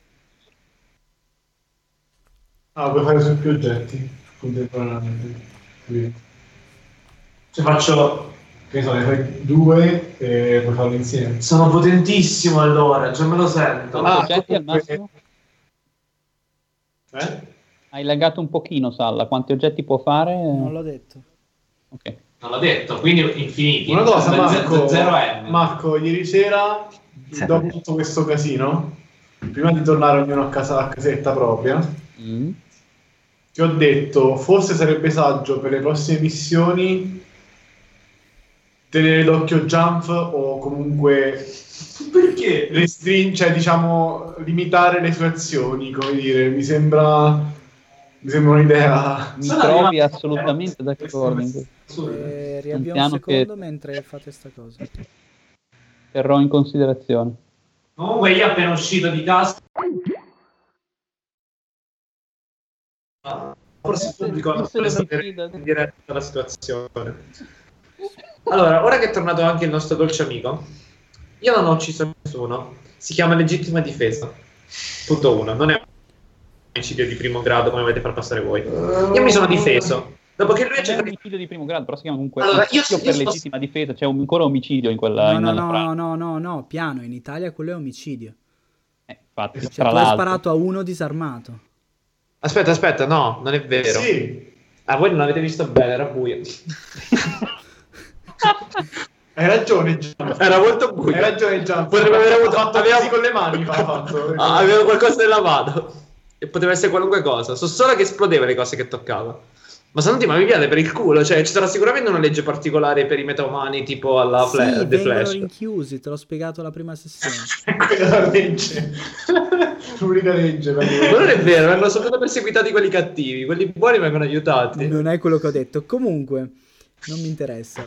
Ah, puoi fare su più oggetti contemporaneamente. Quindi, Cioè faccio... che ne so, ne fai 2 e puoi farlo insieme. Sono potentissimo allora, già me lo sento. Oggetti al comunque- massimo? Hai lagato un pochino, Salla. Quanti oggetti può fare? Non l'ho detto. Ok. Non l'ho detto, quindi infiniti. Una cosa, Da 0 a n. Marco, ieri sera, dopo tutto questo casino, prima di tornare ognuno a casetta propria, ti ho detto, forse sarebbe saggio per le prossime missioni tenere d'occhio Jump o comunque Perché? cioè diciamo limitare le sue azioni, come dire, mi sembra un'idea. Mi trovi assolutamente d'accordo in questo. Riavvio un piano secondo che- mentre fate sta cosa. Terrò in considerazione. Comunque io appena uscito di casa... Forse il pubblico non vuole sapere in diretta la situazione. Allora, ora che è tornato anche il nostro dolce amico, io non ho ucciso nessuno. Si chiama legittima difesa. Punto 1. Non è un omicidio di primo grado come volete far passare voi. Io mi sono difeso. Dopo che lui ha C'è un cercato di... omicidio di primo grado, però si chiama comunque Allora, io omicidio per legittima difesa, c'è ancora omicidio in quella No, nella frase. no, piano, in Italia quello è omicidio. Infatti, Cioè, tra tu hai l'altro. sparato a uno disarmato. Aspetta, no, non è vero. Sì, Ah, voi non avete visto bene, era buio. hai ragione Jump. Era molto buio. Hai ragione Jump. Potrebbe aver avuto... aveva fatto con le mani, fa fatto. Aveva qualcosa nella mano. E poteva essere qualunque cosa. So solo che esplodeva le cose che toccava. Ma se non ti mi piace per il culo. Cioè, ci sarà sicuramente una legge particolare per i metaumani, tipo alla Sì, The vengono Flash. rinchiusi, te l'ho spiegato la prima sessione. Quella è la legge. L'unica legge. Ma non è vero, vengono soltanto perseguitati quelli cattivi. Quelli buoni vengono aiutati. Non è quello che ho detto. Comunque, non mi interessa.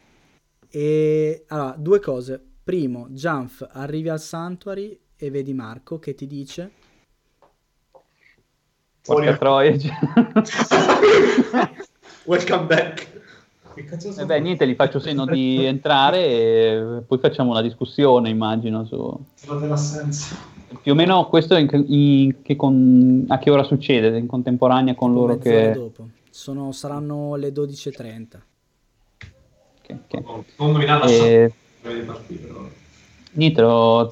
E allora, due cose. Primo, Jump, arrivi al Sanctuary e vedi Marco che ti dice: Porca troia. Welcome back. Che cazzo sono? Beh, niente, gli faccio segno di entrare e poi facciamo una discussione, immagino, su... dell'assenza. Più o meno questo a che ora succede? In contemporanea con loro mezz'ora che... dopo. Saranno le 12:30. Ok. Comunque mi dà E... di partire, però. Niente, lo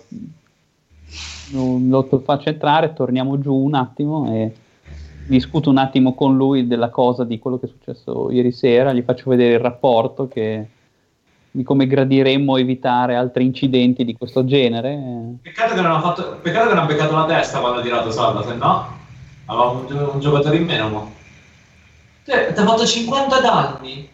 faccio entrare, torniamo giù un attimo e discuto un attimo con lui della cosa, di quello che è successo ieri sera, gli faccio vedere il rapporto di come gradiremmo evitare altri incidenti di questo genere. Peccato che non ha beccato la testa quando ha tirato Salva, se no avevamo un giocatore in meno. Mo. Cioè, ti ha fatto 50 danni.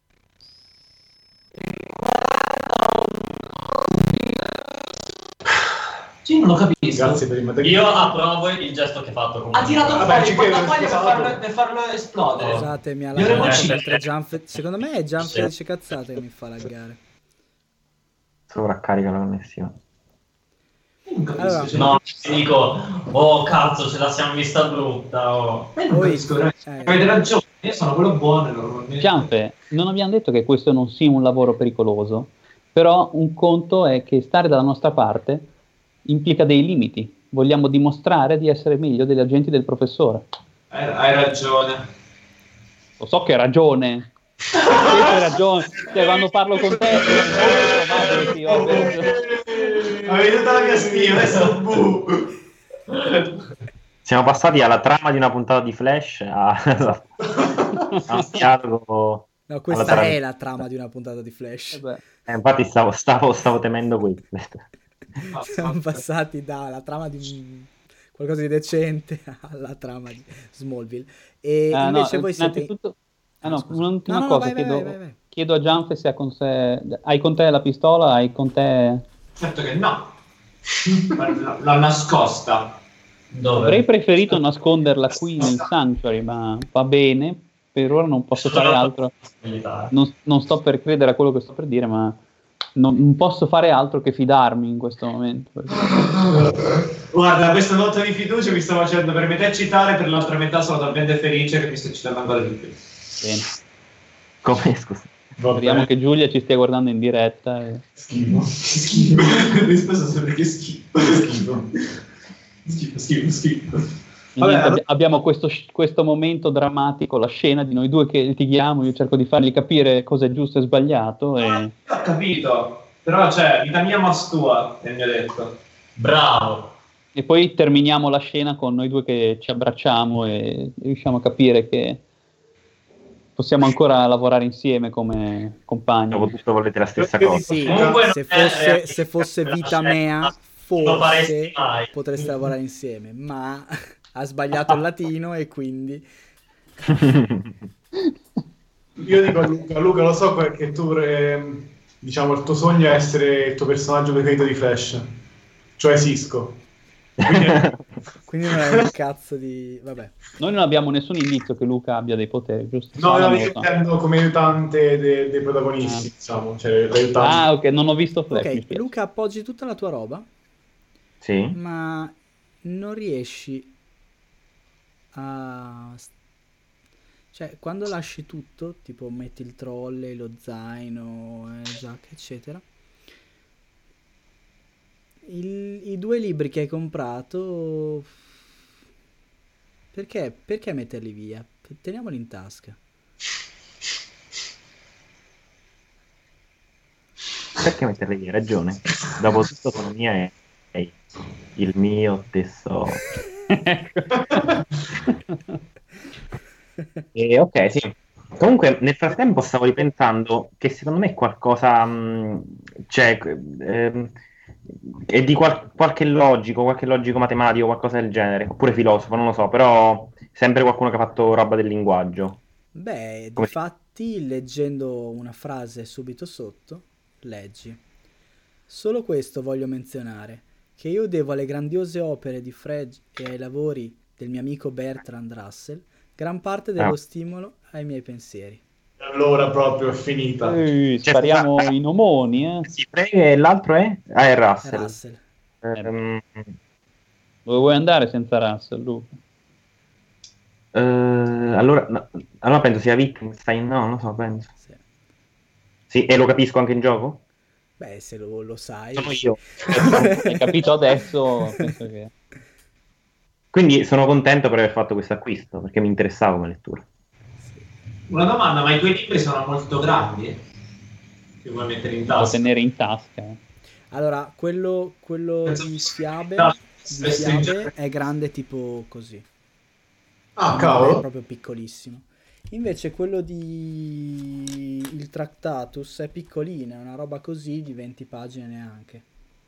Sì, non lo capisco. Grazie per il materiale. Io approvo il gesto che ha fatto comunque. Ha tirato Vabbè, fuori ci il credo, portafoglio scusato. per farlo esplodere. Scusatemi, Io ero ucciso. mentre Jump, secondo me è Jump Sì. che dice cazzate che mi fa laggare. Sovraccarica la connessione. Io non capisco, Allora, cioè, No, ti dico, oh cazzo, ce la siamo vista brutta. Oh. io non Poi- capisco veramente. Avete ragione, io sono quello buono normalmente. Gianfe, non abbiamo detto che questo non sia un lavoro pericoloso, però un conto è che stare dalla nostra parte implica dei limiti. Vogliamo dimostrare di essere meglio degli agenti del professore. Hai ragione. Lo so che hai ragione. Hai ragione. Cioè, quando parlo con te è molto probabile che io abbia- Avevi tutta la mia stima, adesso Siamo passati alla trama di una puntata di Flash a un dialogo. No, questa Alla trama. è la trama di una puntata di Flash. Vabbè. Infatti stavo temendo questo. Siamo passati dalla trama di qualcosa di decente alla trama di Smallville. E invece voi siete... innanzitutto- scusa. un'ultima No, cosa, vai, vai. chiedo a Gianfe se ha con sé... Hai con te la pistola? Hai con te... Certo che no. L'ho nascosta. Dove? Avrei preferito nasconderla qui nel Sanctuary, ma va bene. per ora non posso fare altro. Non sto per credere a quello che sto per dire, ma non posso fare altro che fidarmi in questo momento. Guarda, questa nota di fiducia mi sta facendo per metà citare, per l'altra metà sono talmente felice che mi sto citando ancora di più. Bene. Come, scusa? Speriamo che Giulia ci stia guardando in diretta. Schifo. Risposta sempre che schifo. Schifo. Vabbè, abbiamo questo momento drammatico, la scena di noi due che litighiamo, io cerco di fargli capire cosa è giusto e sbagliato. Ho capito, però vita mia mas tua, è il mio detto. Bravo. E poi terminiamo la scena con noi due che ci abbracciamo e riusciamo a capire che possiamo ancora lavorare insieme come compagni. Dopo tutto volete la stessa cosa. Sì, Comunque se fosse vita mea, forse potreste lavorare insieme, ma ha sbagliato il latino e quindi... Io dico a Luca, lo so che tu, diciamo, il tuo sogno è essere il tuo personaggio preferito di Flash, cioè Cisco. Quindi non è un cazzo di... vabbè. Noi non abbiamo nessun indizio che Luca abbia dei poteri, giusto? No, io intendo come aiutante dei protagonisti, diciamo. Cioè, ah, ok, non ho visto Flash. Ok, Luca, appoggi tutta la tua roba, Sì. ma non riesci a... cioè, quando lasci tutto, tipo metti il trolley, lo zaino, giacca, eccetera, i 2 libri che hai comprato, perché metterli via? Teniamoli in tasca. Perché metterli via? Hai ragione. Dopo tutto sono mia e il mio tesoro. Ok, sì. Comunque, nel frattempo stavo ripensando che secondo me qualcosa è di qualche logico matematico, qualcosa del genere, oppure filosofo, non lo so, però sempre qualcuno che ha fatto roba del linguaggio. Beh, Come- difatti, leggendo una frase subito sotto, leggi: solo questo voglio menzionare, che io devo alle grandiose opere di Frege e ai lavori del mio amico Bertrand Russell gran parte dello stimolo ai miei pensieri. Allora proprio è finita. Spariamo in omoni, Sì, e l'altro è? Ah, è Russell. Russell. Dove vuoi andare senza Russell, Luca? Allora penso sia Wittgenstein, no, non lo so, penso. Sì. Sì, e lo capisco anche in gioco? Beh, se lo sai. Sono io. Hai capito adesso? Penso che... Quindi sono contento per aver fatto questo acquisto, perché mi interessava come lettura. Una domanda, ma i tuoi libri sono molto grandi? Che vuoi mettere in Devo tasca? tenere in tasca. Allora, quello di fiabe è grande tipo così. Ah, È cavolo. proprio piccolissimo. Invece quello di il Tractatus è piccolino, è una roba così di 20 pagine neanche.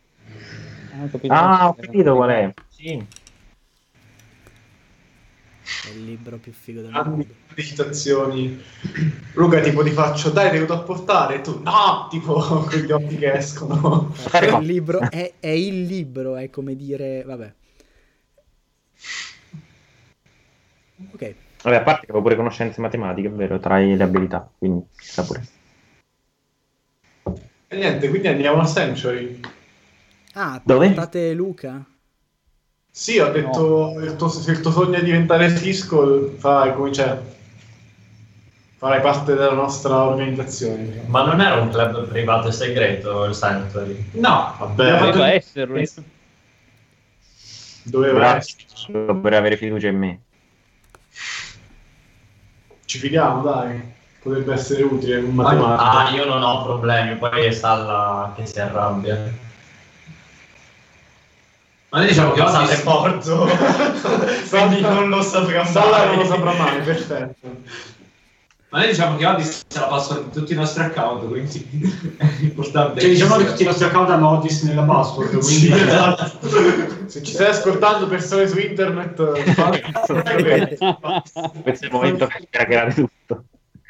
Ho capito qual è. Sì. È il libro più figo del Grandi mondo. citazioni. Luca, tipo ti faccio, dai, devo apportare, e tu, no, tipo con gli occhi che escono. Il libro è il libro, è come dire, vabbè. Ok. Vabbè, a parte che avevo pure conoscenze matematiche, è vero, tra le abilità, quindi sta pure. E niente, quindi andiamo a Century. Ah, Dove? portate Luca? Sì, ho detto, se il tuo sogno è diventare Cisco, farai parte della nostra organizzazione. Diciamo. Ma non era un club privato e segreto il Sanctuary? No, Vabbè, Doveva esserlo. doveva essere. Dovrebbe avere fiducia in me. Ci fidiamo, dai. Potrebbe essere utile un matematico. Ah, io non ho problemi, poi è Salla che si arrabbia. ma noi diciamo che Cosa oggi te porto? Quindi non lo saprà Salla non lo mai. saprà mai, perfetto. Ma noi diciamo che oggi se la passano in tutti i nostri account, quindi è importante. Cioè, diciamo che tutti i nostri account hanno Otis nella password, quindi... Sì, esatto. Se ci stai ascoltando persone su internet, Questo è il momento per cracherare tutto.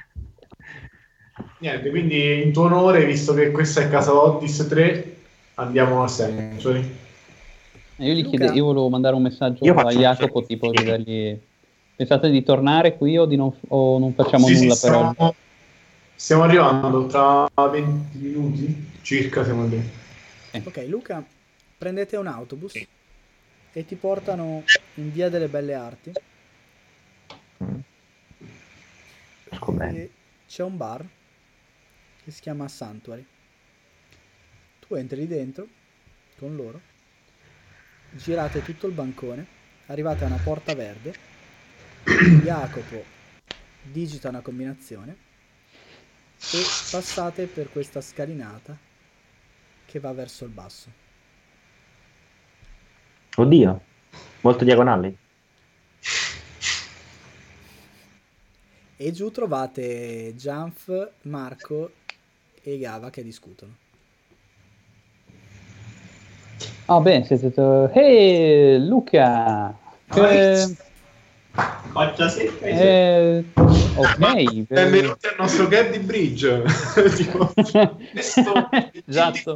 niente, quindi in tuo onore, visto che questa è casa Otis 3, andiamo a Century. Io gli Luca. chiedevo, io volevo mandare un messaggio Io a faccio- Jacopo, tipo di dargli Pensate di tornare qui o non facciamo nulla per oggi? Stiamo arrivando, tra 20 minuti circa siamo lì. Ok, Luca, prendete un autobus e ti portano in via delle Belle Arti. E c'è un bar che si chiama Sanctuary. Tu entri dentro con loro, girate tutto il bancone, arrivate a una porta verde, Jacopo digita una combinazione e passate per questa scalinata che va verso il basso. Oddio, molto diagonali. E giù trovate Gianf, Marco e Gava che discutono. Beh, siete... Hey, Luca! Ok. Benvenuti al nostro Candy Bridge. Esatto.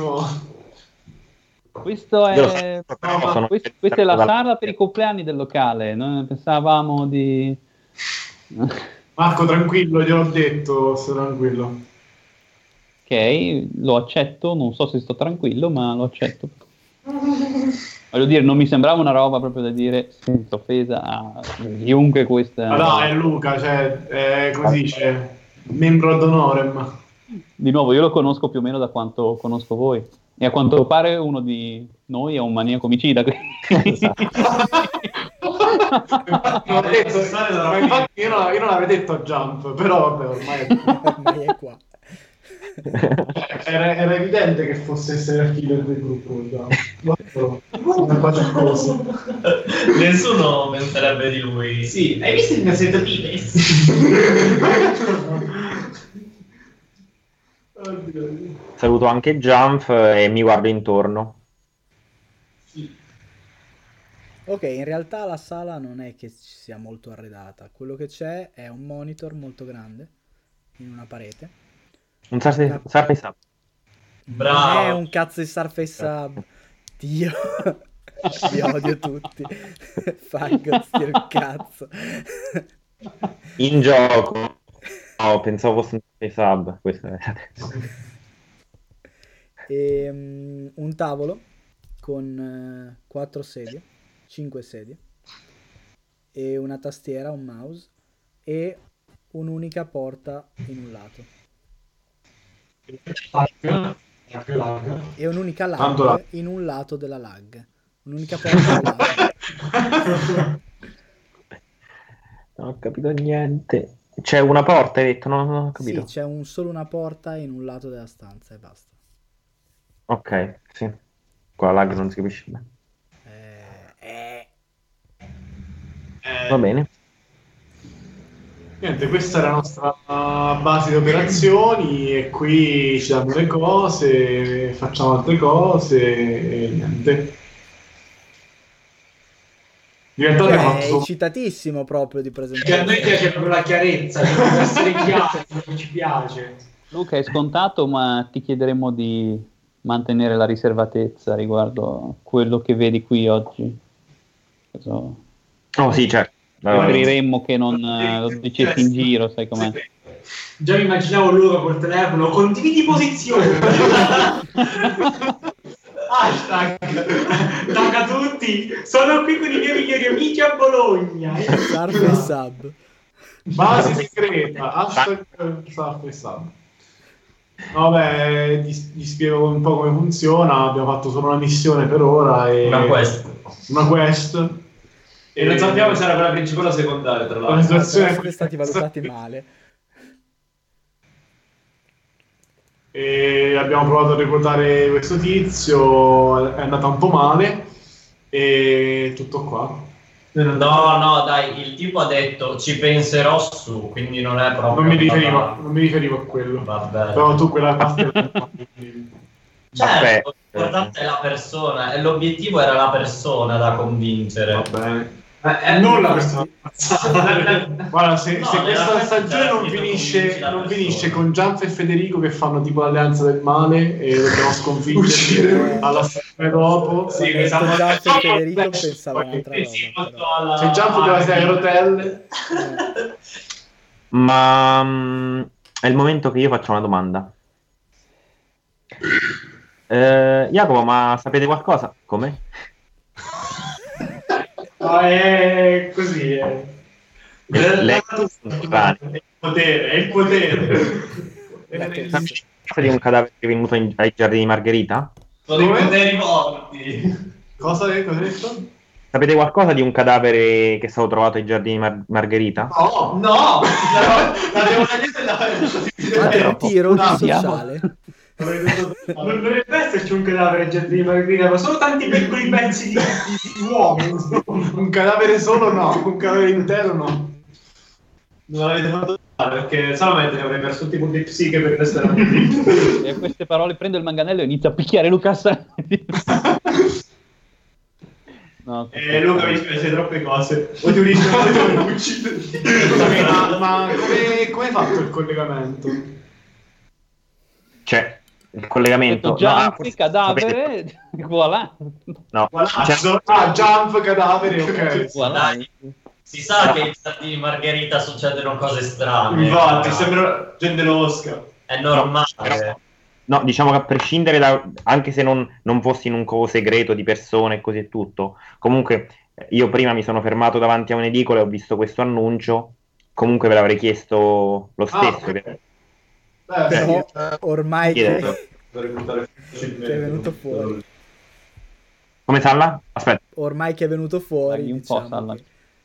Questa è la sala per i compleanni del locale. Noi pensavamo di... Marco, tranquillo, gliel'ho detto, sto tranquillo. Ok, lo accetto, non so se sto tranquillo, ma lo accetto. Voglio dire, non mi sembrava una roba proprio da dire senza offesa a chiunque questa... Ma no, è Luca, cioè, è come si dice, membro ad honorem. Di nuovo, io lo conosco più o meno da quanto conosco voi. E a quanto pare uno di noi è un maniaco omicida. Infatti io non l'avevo detto a Jump, però vabbè, ormai è qua. Era evidente che fosse essere il killer del gruppo. Nessuno penserebbe di lui. Sì, hai visto il mio aspettative? Saluto anche Jump e mi guardo intorno. Ok, in realtà la sala non è che sia molto arredata. Quello che c'è è un monitor molto grande in una parete. Un Surface Hub. Bravo. Non è un cazzo di Surface Hub. Dio, vi odio tutti. Faggots, il cazzo. In gioco. No, pensavo fosse un Surface Hub. Questo è... E, un tavolo con 4 sedie, 5 sedie, e una tastiera, un mouse e un'unica porta in un lato. E un'unica lag in un lato della lag. Un'unica porta al lato. Non ho capito niente. C'è una porta, hai detto? Non ho capito. Sì, c'è solo una porta in un lato della stanza e basta. Ok, sì. Qua la lag non si capisce bene. Va bene. Niente, questa è la nostra base di operazioni e qui ci danno le cose, facciamo altre cose e niente. In realtà è eccitatissimo proprio di presentare. A noi piace proprio la chiarezza, deve essere chiaro, non ci piace. Luca, è scontato, ma ti chiederemo di mantenere la riservatezza riguardo quello che vedi qui oggi. Oh sì, certo. Preferiremmo che non lo dicessi in giro, sai com'è. Già mi immaginavo Luca col telefono, condividi posizione. Hashtag tag a tutti, sono qui con i miei migliori amici a Bologna. Surface Hub. Base segreta, hashtag Surface Hub. Vabbè, ti spiego un po' come funziona. Abbiamo fatto solo una missione per ora e Una quest. E non sappiamo se era quella principale o secondaria, tra l'altro. La situazione Siete stati valutati male. E abbiamo provato a reclutare questo tizio, è andata un po' male e tutto qua. No, dai, il tipo ha detto ci penserò su, quindi non è proprio... Non mi riferivo a quello. Vabbè. Però tu quella parte... Certo, l'importante è la persona e l'obiettivo era la persona da convincere. Va bene. Non la persona guarda, se No, questa veramente stagione non subito finisce, convinci la non persona. finisce con Gianf e Federico che fanno tipo l'alleanza del male e dobbiamo sconfiggere alla stagione dopo. Sì, Quando esatto. Gianf e Federico pensavo un'altra Sì, roba. molto Però. alla... Se Gianf deve essere a rotelle. Ma è il momento che io faccio una domanda. Jacopo, ma sapete qualcosa? Come? No, è così. È Lei- È il potere. Sapete di un cadavere che è venuto ai giardini di Margherita? Sono i poteri morti. Cosa hai detto? Sapete qualcosa di un cadavere che è stato trovato ai giardini di Margherita? No, No! L'avevo tagliata Fate un tiro di Andiamo. sociale. Non dovrebbe esserci un cadavere al giardino di Margherita, ma solo tanti piccoli pezzi di uomo. insomma. un cadavere solo no, un cadavere intero no. Non l'avete fatto fare perché solamente avrei perso tutti i punti psiche per restare a E a queste parole prendo il manganello e inizio a picchiare Lucas. No, Luca mi dice troppe cose. O ti unisci o ti uccidi. Scusami, ma come hai fatto il collegamento? Cioè, il collegamento... detto Gianf, forse- cadavere, voilà. No, c'è- Jump, cadavere, ok. Voilà. Dai. Si sa che ai giardini di Margherita succedono cose strane. Infatti, sembra gente losca. È normale. Però- no, diciamo che a prescindere da... Anche se non fossi in un covo segreto di persone e così e tutto, comunque io prima mi sono fermato davanti a un'edicola e ho visto questo annuncio, comunque ve l'avrei chiesto lo stesso. ok. Però ormai che Dovrei buttare è venuto fuori. Come Salla? Aspetta. Ormai che è venuto fuori, Dai un po', diciamo Salla. che-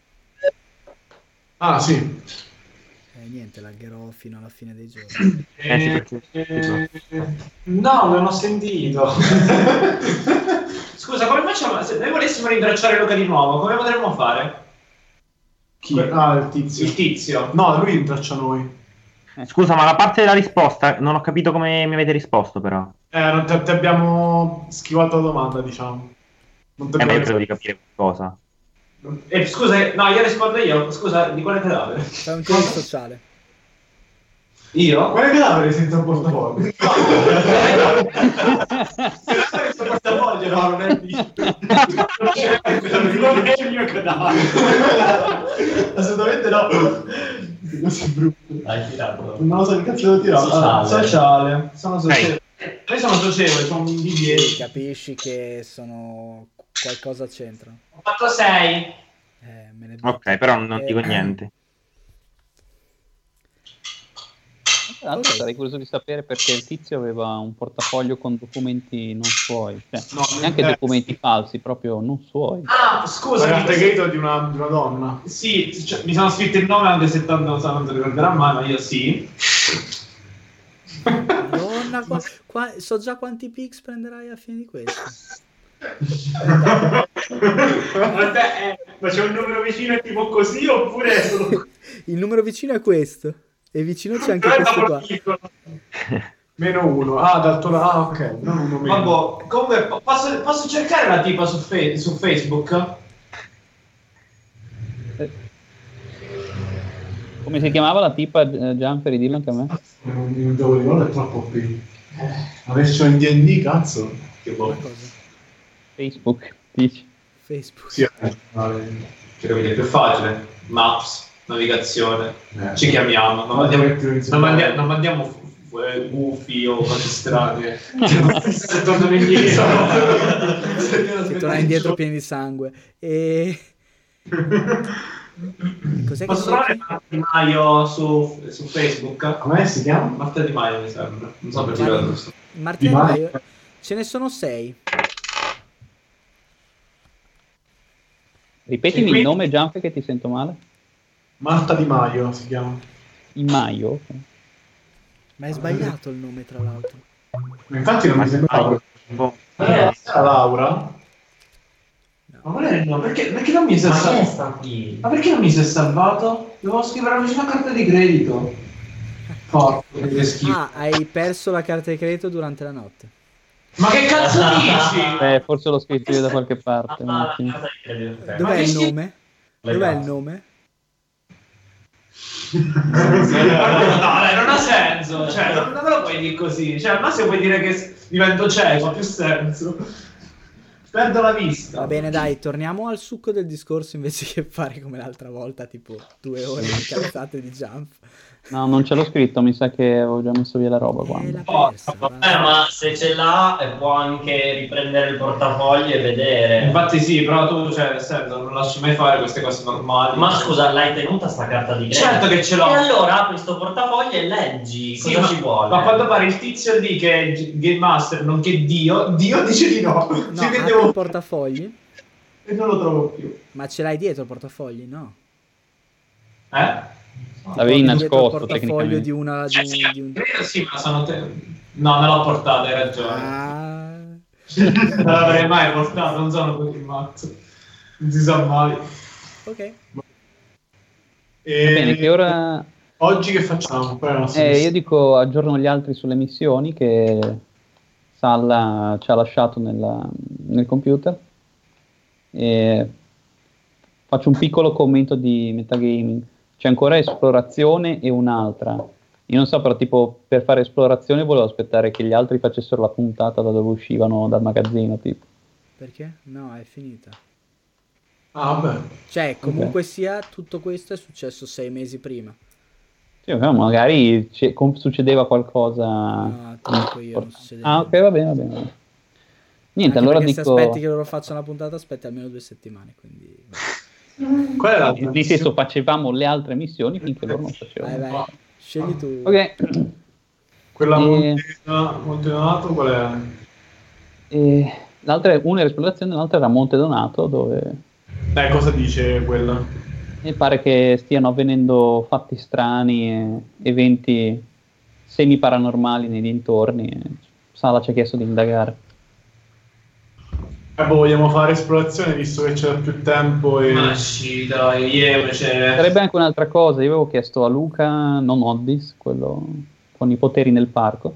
Ah, sì. niente, lagherò fino alla fine dei giorni. Sì, perché- No, non ho sentito. Scusa, come facciamo? Se noi volessimo rintracciare Luca di nuovo, come potremmo fare? Chi? Ah, il tizio. Il tizio. No, lui intraccia noi. Scusa, ma la parte della risposta non ho capito come mi avete risposto, però. Non ti abbiamo schivato la domanda, diciamo. Non ti Ma io abbiamo credo di capire qualcosa. Scusa, no, io rispondo io. Scusa, di quale cadavere? Fai un tiro di sociale. Io? Quale cadavere senza un portafoglio? Questo portafoglio no, non è il mio. Non è il mio cadavere. Assolutamente no. Così brutto. Hai tirato. Non lo so che cazzo devo tirare. Sociale. Sociale. Sono socievole. Noi siamo socievoli, sono un Sì, BD10. capisci che sono qualcosa c'entra. Ho fatto 6. Me ne Ok, però non dico niente. Tra l'altro Ok. sarei curioso di sapere perché il tizio aveva un portafoglio con documenti non suoi, cioè No, neanche documenti falsi, proprio non suoi. Ah, La scusa. carta credo di una donna. Sì, cioè, mi sono scritto il nome anche se tanto non te lo ricorderà mai, ma io sì. Madonna, so già quanti pix prenderai a fine di questo. Vabbè, ma c'è un numero vicino è tipo così oppure è solo... Il numero vicino è questo. E vicino c'è anche questo qua. Meno uno. Ah, dal tuo... Ah, ok. Non uno meno. Vabbè, comunque posso cercare la tipa su Facebook? Come si chiamava la tipa, Gianferi, dillo anche a me? Il gioco di ruolo è troppo P. Adesso in D&D, cazzo. Che boh. Cosa? Facebook, dici? Facebook. Sì, Cioè, capite, è più facile. Maps, navigazione. Ci chiamiamo. Non mandiamo gufi o cose strane. Se tornano indietro. Che torna indietro pieni di sangue. E... Cos'è che Posso c'è? trovare Marta Di Maio su Facebook? Come si chiama? Marta Di Maio mi sembra. Non so perché Marta- lo giusto. Martina Di Di Maio? Maio. Ce ne sono 6. Ripetimi E quindi- il nome, Gianferi, che ti sento male. Marta Di Maio si chiama. In Maio? Ok. Ma è sbagliato il nome, tra l'altro. Ma infatti non mi sembrava. Era Laura? Ma qual è il nome? Perché non mi si è salvato? Ma perché non mi si è salvato? Devo scrivere vicino a carta di credito. Porco, che schifo. Ah, hai perso la carta di credito durante la notte. Ma che cazzo dici? Forse l'ho scritto io da qualche parte. un Ah, attimo. la casa di credito. Dov'è che il schifo. nome? Dov'è il nome? No, dai, non ha senso, cioè, non me lo puoi dire così, cioè, al massimo puoi dire che divento cieco, ha più senso. Perdo la vista. Va bene, dai, torniamo al succo del discorso invece che fare come l'altra volta, tipo 2 ore di cazzate di Jump. No, non ce l'ho scritto, mi sa che avevo già messo via la roba quando. Persa, ma se ce l'ha può anche riprendere il portafoglio e vedere. Infatti sì, però tu, cioè, nel senso, non lasci mai fare queste cose normali. Ma scusa, l'hai tenuta sta carta di credito? Certo che ce l'ho. E allora apri sto portafoglio e leggi, Sì, cosa ci vuole? Ma quando pare il tizio lì che è Game Master, nonché Dio dice di no. No, Quindi apri devo... i portafogli. E non lo trovo più. Ma ce l'hai dietro i portafogli? No. L'avevi Dietro il nascosto portafoglio tecnicamente. di una... di un... Credo sì, ma sono... No, me l'ho portato, hai ragione. Ah, Non l'avrei mai portato, non sono così matto. Non si sa mai. ok. Bene, che ora... Oggi che facciamo? Qual è la nostra Io dico aggiorno gli altri sulle missioni che Salla ci ha lasciato nel computer. E faccio un piccolo commento di metagaming. C'è ancora esplorazione e un'altra. Io non so, però tipo per fare esplorazione volevo aspettare che gli altri facessero la puntata da dove uscivano dal magazzino, tipo. Perché? No, è finita. Ah, vabbè. Cioè, comunque sia, tutto questo è successo 6 mesi prima. Sì, magari succedeva qualcosa. No, te lo dico io, non succede Ah, ok, va bene. Niente, Anche allora perché dico... se aspetti che loro facciano la puntata, aspetti almeno 2 settimane, quindi... Qual è la Di senso facevamo le altre missioni finché loro non facevano. Vai, scegli tu. Ok. Quella Monte Donato qual è? L'altra, una era esplorazione, l'altra era Monte Donato, dove Cosa dice quella? mi pare che stiano avvenendo fatti strani, eventi semi-paranormali nei dintorni. E Sala ci ha chiesto di indagare. Vogliamo fare esplorazione visto che c'è più tempo e... Ma sì, dai, invece... Sarebbe anche un'altra cosa. Io avevo chiesto a Luca, non Oddis, quello con i poteri nel parco,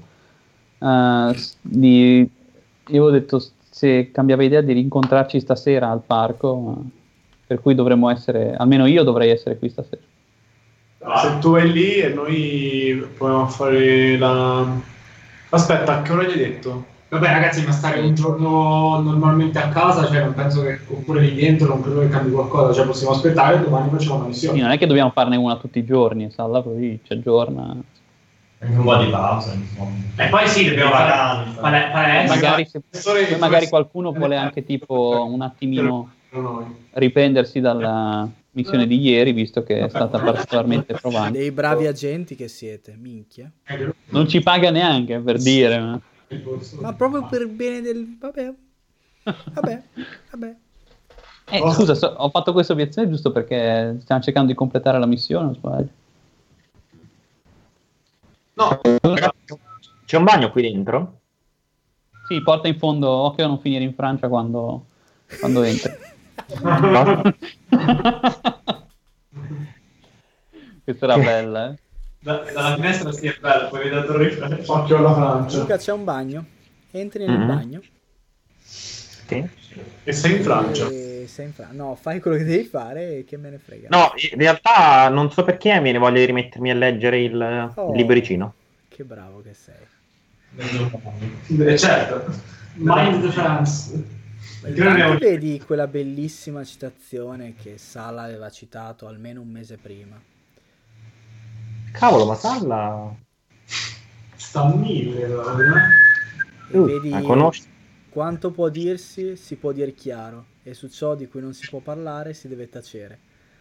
io avevo detto se cambiava idea di rincontrarci stasera al parco, per cui dovremmo essere, almeno io dovrei essere qui stasera. Se tu vai lì e noi proviamo a fare la... Aspetta, a che ora gli hai detto? Vabbè ragazzi, ma stare un giorno normalmente a casa, cioè non penso che, oppure lì dentro, non credo che cambi qualcosa, cioè possiamo aspettare e domani facciamo una missione. Sì, non è che dobbiamo farne una tutti i giorni, Salla poi ci aggiorna. Anche un po' di pausa, insomma. E poi sì, dobbiamo fare Magari qualcuno vuole anche tipo un attimino riprendersi dalla missione di ieri, visto che è stata particolarmente provante. Dei bravi agenti che siete, minchia. Non ci paga neanche per dire. Ma proprio per il bene del... Vabbè. Scusa, ho fatto questa obiezione giusto perché stiamo cercando di completare la missione, non sbaglio. No, c'è un bagno qui dentro? Sì, porta in fondo, occhio a non finire in Francia quando entri. Questa era bella, eh? Dalla finestra sì è bello, poi vedo la Torre Eiffel. Occhio alla Francia. Luca, c'è un bagno. Entri nel bagno. Sì. E sei in Francia. E sei in Francia. No, fai quello che devi fare e che me ne frega. No, in realtà non so perché mi viene voglia di rimettermi a leggere il libricino. Che bravo che sei. Certo. Mind the France. Vedi quella bellissima citazione che Sala aveva citato almeno un mese prima. Cavolo, ma Salla sta a 1000, vedi conosci? quanto può dirsi, si può dire chiaro, e su ciò di cui non si può parlare si deve tacere.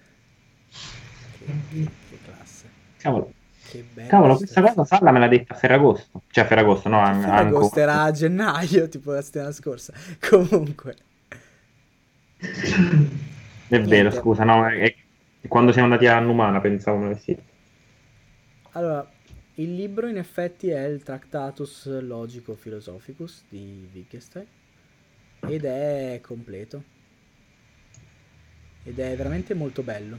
Che classe. Cavolo. Che bella. Cavolo, questa cosa Salla me l'ha detta a Ferragosto. Cioè a Ferragosto, no, Ferragosto era a gennaio, tipo la settimana scorsa. Comunque. È vero, scusa, no, è quando siamo andati a Numana pensavo non avessi. Allora, il libro in effetti è il Tractatus Logico-Philosophicus di Wittgenstein ed è completo ed è veramente molto bello.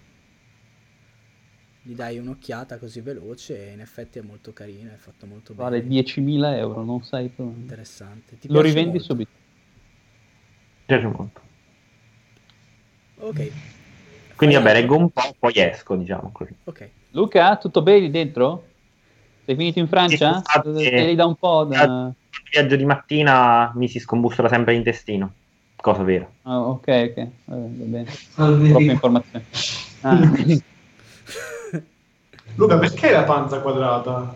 Gli dai un'occhiata così veloce e in effetti è molto carino, è fatto molto bene. Vale 10.000 euro, non sai tu. Interessante. Lo rivendi subito. Mi piace molto. Ok. Quindi vabbè, leggo un po', poi esco, diciamo così. Ok. Luca, tutto bene lì dentro? Sei finito in Francia? Sei lì da un po'? Il viaggio di mattina mi si scombussola sempre l'intestino, cosa vera. Oh, ok, va bene. Troppe informazioni. Luca, perché la panza quadrata?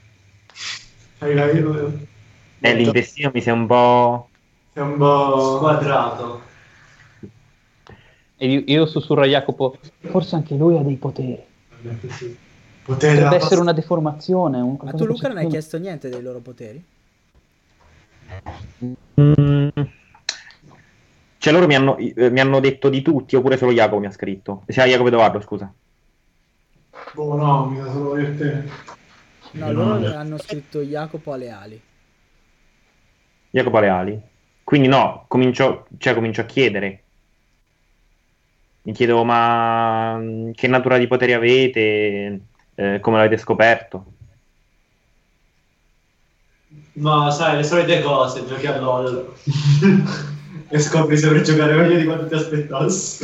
L'intestino mi si è un po'... Squadrato. E io sussurro a Jacopo, forse anche lui ha dei poteri. Potrebbe essere una deformazione. Ma tu, Luca, non hai chiesto niente dei loro poteri? Cioè loro mi hanno detto di tutti, oppure solo Jacopo mi ha scritto? Jacopo Edoardo, scusa. Oh no, mi sa solo per te. No, loro hanno scritto Jacopo alle ali. Jacopo alle ali. Quindi no, comincio a chiedere. Mi chiedevo, ma che natura di poteri avete? Come l'avete scoperto? Ma sai, le solite cose, giochi a LOL e scopri sempre giocare meglio di quanto ti aspettassi.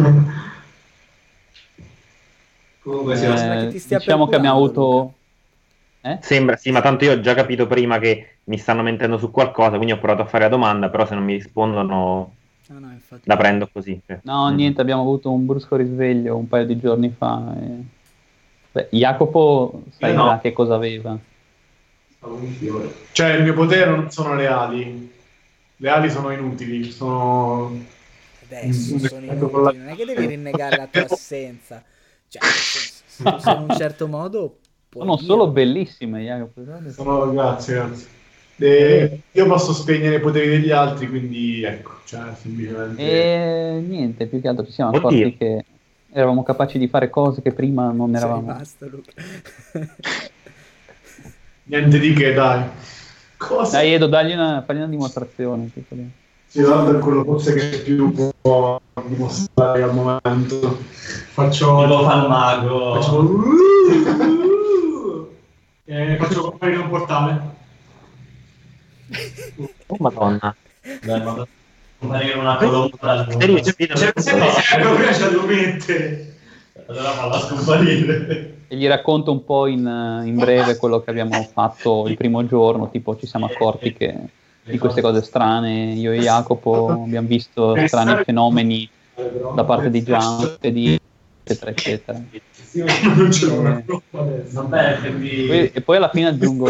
Comunque diciamo che abbiamo avuto... Sembra, sì, ma tanto io ho già capito prima che mi stanno mentendo su qualcosa, quindi ho provato a fare la domanda, però se non mi rispondono la prendo così. No, niente, abbiamo avuto un brusco risveglio un paio di giorni fa. Beh, Jacopo sai già che cosa aveva. Cioè il mio potere non sono le ali. Le ali sono inutili, sono... Adesso sono inutili, non è che devi rinnegare la tua assenza. Cioè, se tu sei in un certo modo... Sono solo bellissime, Jacopo. Grazie. Io posso spegnere i poteri degli altri, quindi ecco, cioè semplicemente... E niente, più che altro ci siamo accorti che eravamo capaci di fare cose che prima non eravamo. Basta, Luca. Niente di che, dai. Cosa? Dai, Edo, fagli una dimostrazione. Sì, guarda quello forse che più può dimostrare al momento. Faccio al mago. Faccio comparire un portale. Oh madonna. Comparire una colonna dal mondo. C'è lo mette. Allora falla scomparire. E gli racconto un po' in breve quello che abbiamo fatto il primo giorno, tipo ci siamo accorti che di queste cose strane, io e Jacopo abbiamo visto strani fenomeni da parte di Jump e di eccetera eccetera. Non ce l'ho una adesso. E poi alla fine aggiungo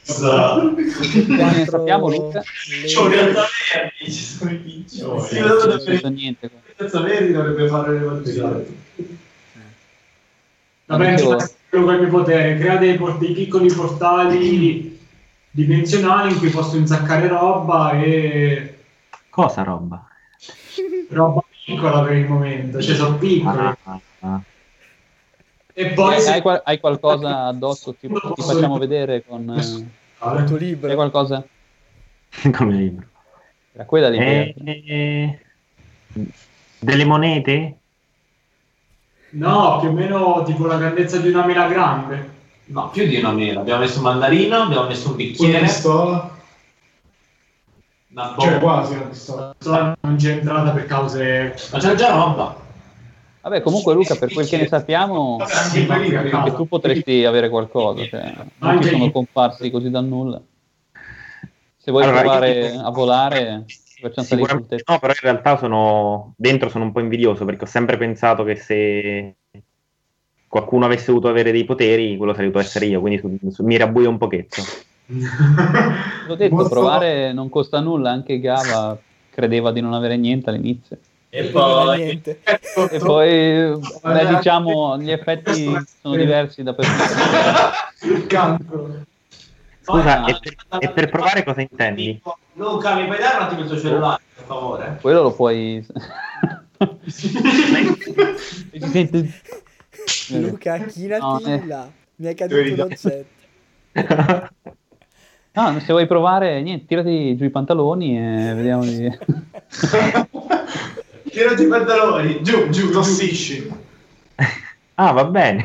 ne sappiamo, Luca? C'ho realtà verdi, ci sono i piccioni. Non so niente. Realtà verdi dovrebbe fare le battute. Vabbè, quello che è il mio potere, crea dei piccoli portali dimensionali in cui posso insaccare roba e... Cosa roba? Roba piccola per il momento, cioè sono piccoli. E poi hai qualcosa addosso? Ti facciamo vedere con il tuo libro. Hai qualcosa? Come libro? Era quella l'idea. Delle monete? No, più o meno tipo la grandezza di una mela grande. No, più di una mela. Abbiamo messo un mandarino, abbiamo messo un bicchiere. Una pistola. Cioè quasi una pistola. Non c'è entrata per cause... Ma c'è già roba. Vabbè, comunque Luca, per quel che ne sappiamo, anche tu potresti avere qualcosa, cioè, non ci sono comparsi così dal nulla. Se vuoi provare a volare, facciamo salire sul tetto. No, però in realtà sono un po' invidioso, perché ho sempre pensato che se qualcuno avesse dovuto avere dei poteri, quello sarei dovuto essere io, quindi mi rabbuio un pochetto. L'ho detto, provare non costa nulla, anche Gava credeva di non avere niente all'inizio. E poi diciamo, gli effetti sono diversi da persona. Il cancro. Scusa, e per provare cosa intendi? Luca, mi puoi dare un attimo il tuo cellulare, per favore? Quello lo puoi... Si sente... Luca, chinati là. Mi è caduto l'oggetto. No, se vuoi provare, niente, tirati giù i pantaloni e vediamo di... Tirati i pantaloni, giù, tossisci. Ah, va bene.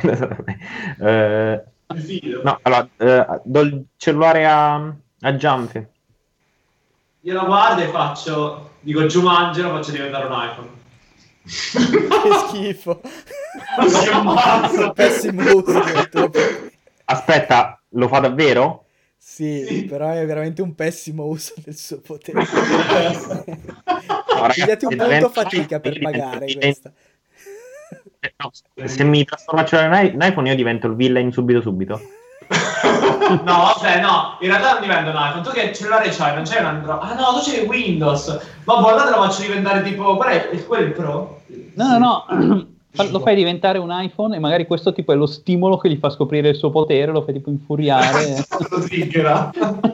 No, allora, do il cellulare a Jump. Io lo guardo e dico giù mangelo, faccio diventare un iPhone. Che schifo. Si ammazza. Pessimo uso del tuo potere. Aspetta, lo fa davvero? Sì, però è veramente un pessimo uso del suo potere. No, ragazzi, Pigliati un punto diventa- fatica per pagare questa. No, se mi trasformo in iPhone io divento il villain subito. No, vabbè, no, in realtà non diventa un iPhone. Tu che cellulare c'hai? Non c'hai un Android? Ah no, tu c'hai Windows. Vabbè, allora te lo faccio diventare tipo... quello è il Pro? No. Lo fai diventare un iPhone e magari questo tipo è lo stimolo che gli fa scoprire il suo potere, lo fai tipo infuriare. Lo triggera.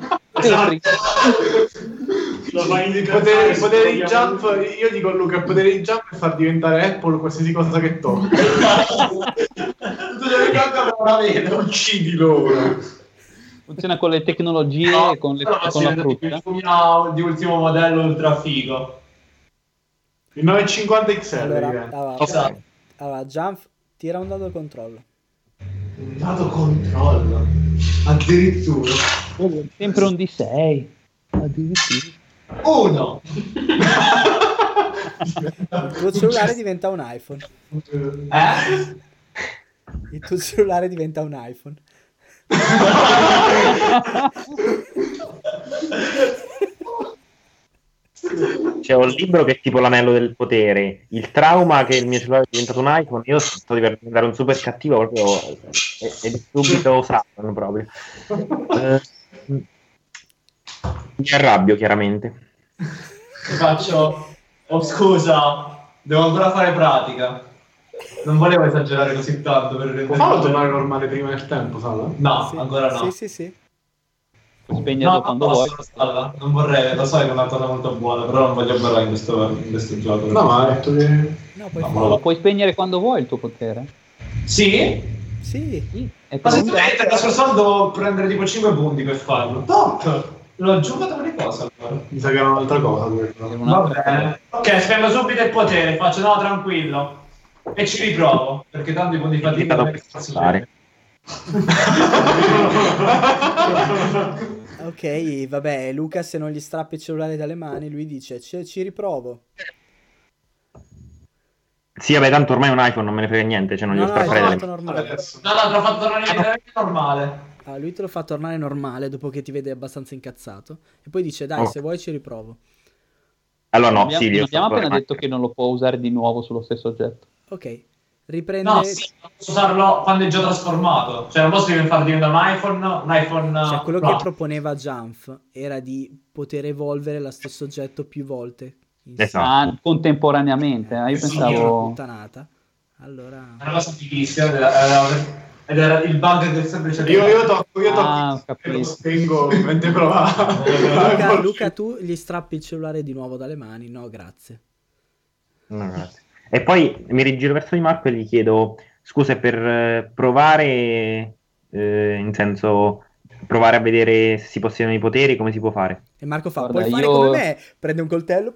Lo fai Il potere di jump, io dico a Luca, il potere di jump è far diventare Apple qualsiasi cosa che tocca. Tu devi giocare per la vede. Uccidilo ora. Funziona con le tecnologie e con la frutta. Di ultimo modello ultra figo. Il 950 XL. Allora, Jump, tira un dado controllo. Un dato controllo. Addirittura. Sempre un D6. Addirittura. 1. Il tuo cellulare diventa un iPhone. Il tuo cellulare diventa un iPhone. C'è un libro che è tipo l'anello del potere, il trauma che il mio cellulare è diventato un iPhone, io sto diventando un super cattivo proprio e subito Saturn proprio. Mi arrabbio chiaramente. Faccio... Oh, scusa, devo ancora fare pratica. Non volevo esagerare così tanto per rendere... Fallo tornare normale prima del tempo, Sala? No, Sì, ancora no. Sì. Puoi spegnerlo quando vuoi. Sala. Non vorrei, lo so che è una cosa molto buona, però non voglio parlare in questo gioco. No, ma ha detto che... No, poi Lo puoi spegnere quando vuoi il tuo potere. Sì? Sì. È Ma se per tu metti la sua soldo devo prendere tipo 5 punti per farlo. Top! L'ho aggiunto per le cose allora. Mi sa che era un'altra cosa quello. Va bene. Ok, spengo subito il potere, faccio no, tranquillo. E ci riprovo, perché tanto i punti fatica non è che posso fare. Ok, vabbè, Luca se non gli strappi il cellulare dalle mani, lui dice ci riprovo. Sì, vabbè, tanto ormai un iPhone non me ne frega niente, cioè non No, glielo no, è strapperei dalle tornato mani. normale. No, te l'ho fatto tornare immediatamente normale. Ah, lui te lo fa tornare normale dopo che ti vede abbastanza incazzato. E poi dice, dai, se vuoi ci riprovo. Allora no, abbiamo, sì, non abbiamo appena detto che non lo può usare di nuovo sullo stesso oggetto. Ok, riprende... No, sì, posso usarlo quando è già trasformato. Cioè non posso far diventare un iPhone Cioè, quello Pro. che proponeva Jump era di poter evolvere lo stesso oggetto più volte. Esatto. Contemporaneamente. Io pensavo... Puttanata. Allora... È una cosa fighissima. Ed era il bug del semplice... Io tocco, ho capito. lo spengo mentre provavo. Luca, tu gli strappi il cellulare di nuovo dalle mani? No, grazie. No, grazie. E poi mi rigiro verso di Marco e gli chiedo scusa per provare, in senso provare a vedere se si possiedono i poteri, come si può fare. E Marco fa, Guarda, puoi fare come me? Prende un coltello.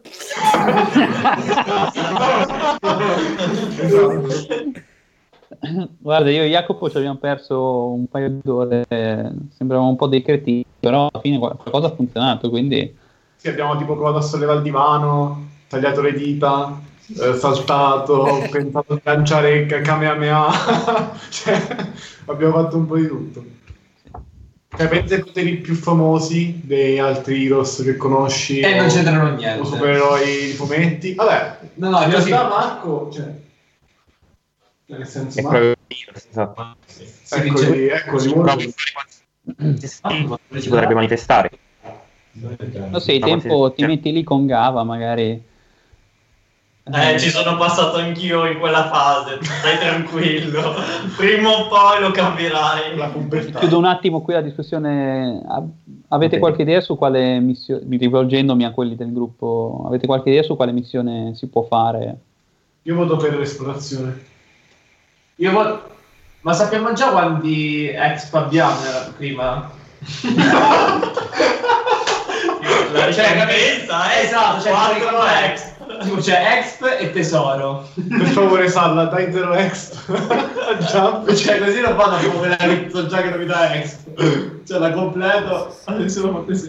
Guarda, io e Jacopo ci abbiamo perso un paio d'ore, sembravamo un po' dei cretini, però alla fine qualcosa ha funzionato, quindi... Sì, abbiamo tipo provato a sollevare il divano, tagliato le dita, saltato, pensato di lanciare Kamehameha, cioè abbiamo fatto un po' di tutto. Cioè, pensa ai poteri più famosi dei altri heroes che conosci non c'entrano niente. o supereroi di fumetti. Vabbè, No, in così. realtà Marco, cioè, nel senso, È Marco, proprio esatto. eccoli, Si potrebbe manifestare. No, se hai tempo ti metti lì con Gava, magari... Ci sono passato anch'io in quella fase, stai tranquillo, prima o poi lo capirai. la pubertà. Chiudo un attimo qui la discussione. Avete Ok. qualche idea su quale missione, rivolgendomi a quelli del gruppo, avete qualche idea su quale missione si può fare? Io voto per l'esplorazione. Ma sappiamo già quanti exp abbiamo prima? La Cioè, ricompensa, esatto, cioè 4 ex. Tipo, c'è exp e tesoro. Per favore, Salla, dai 0x a Jump. Cioè, così non vado a come so già che non mi dà exp. Cioè, la completo. Adesso lo fate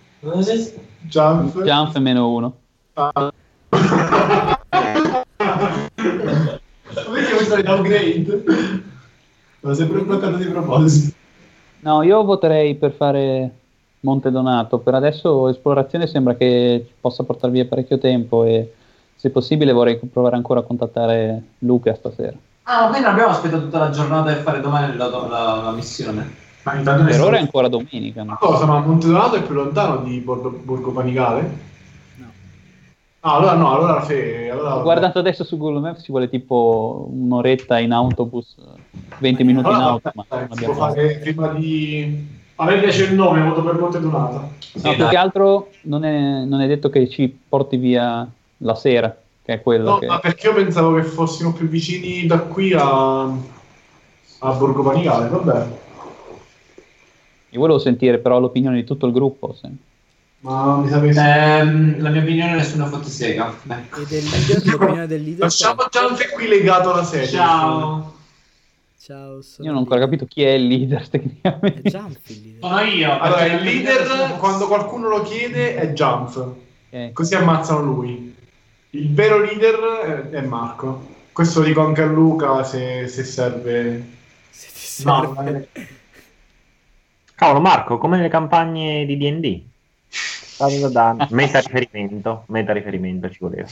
sempre. Jump. Jump -1. Vedi questo è downgrade? L'ho sempre bloccato di proposito. No, io voterei per fare Monte Donato. Per adesso esplorazione sembra che ci possa portare via parecchio tempo e se possibile vorrei provare ancora a contattare Luca stasera. Ah, ma quindi non abbiamo aspettato tutta la giornata e fare domani la missione. Ma intanto Per ora è ancora domenica. Ma No? cosa? Ma Monte Donato è più lontano di Borgo Panigale? No. Ah, allora no, allora Ho guardato adesso su Google Maps, ci vuole tipo un'oretta in autobus, 20 minuti in auto. Ma non si può abbiamo... fare prima di... A me piace il nome, voto per Monte Donato. No, più che altro non è detto che ci porti via la sera, che è quello No, che... ma perché io pensavo che fossimo più vicini da qui a Borgo Panigale, vabbè. Io volevo sentire però l'opinione di tutto il gruppo. Se... Ma mi sa che La mia opinione è nessuna fotte sega. E del leader, l'opinione del leader. lasciamo Gianfe qui legato alla serie. Ciao. Ciao, Io non ho ancora capito chi è il leader È tecnicamente. Jump il leader. Sono io. Allora, perché il leader, quando qualcuno lo chiede, è Jump. Ok. Così ammazzano lui. Il vero leader è Marco. Questo lo dico anche a Luca se serve. Se ti No, serve. Cavolo, Marco, come nelle campagne di D&D. Meta riferimento ci voleva.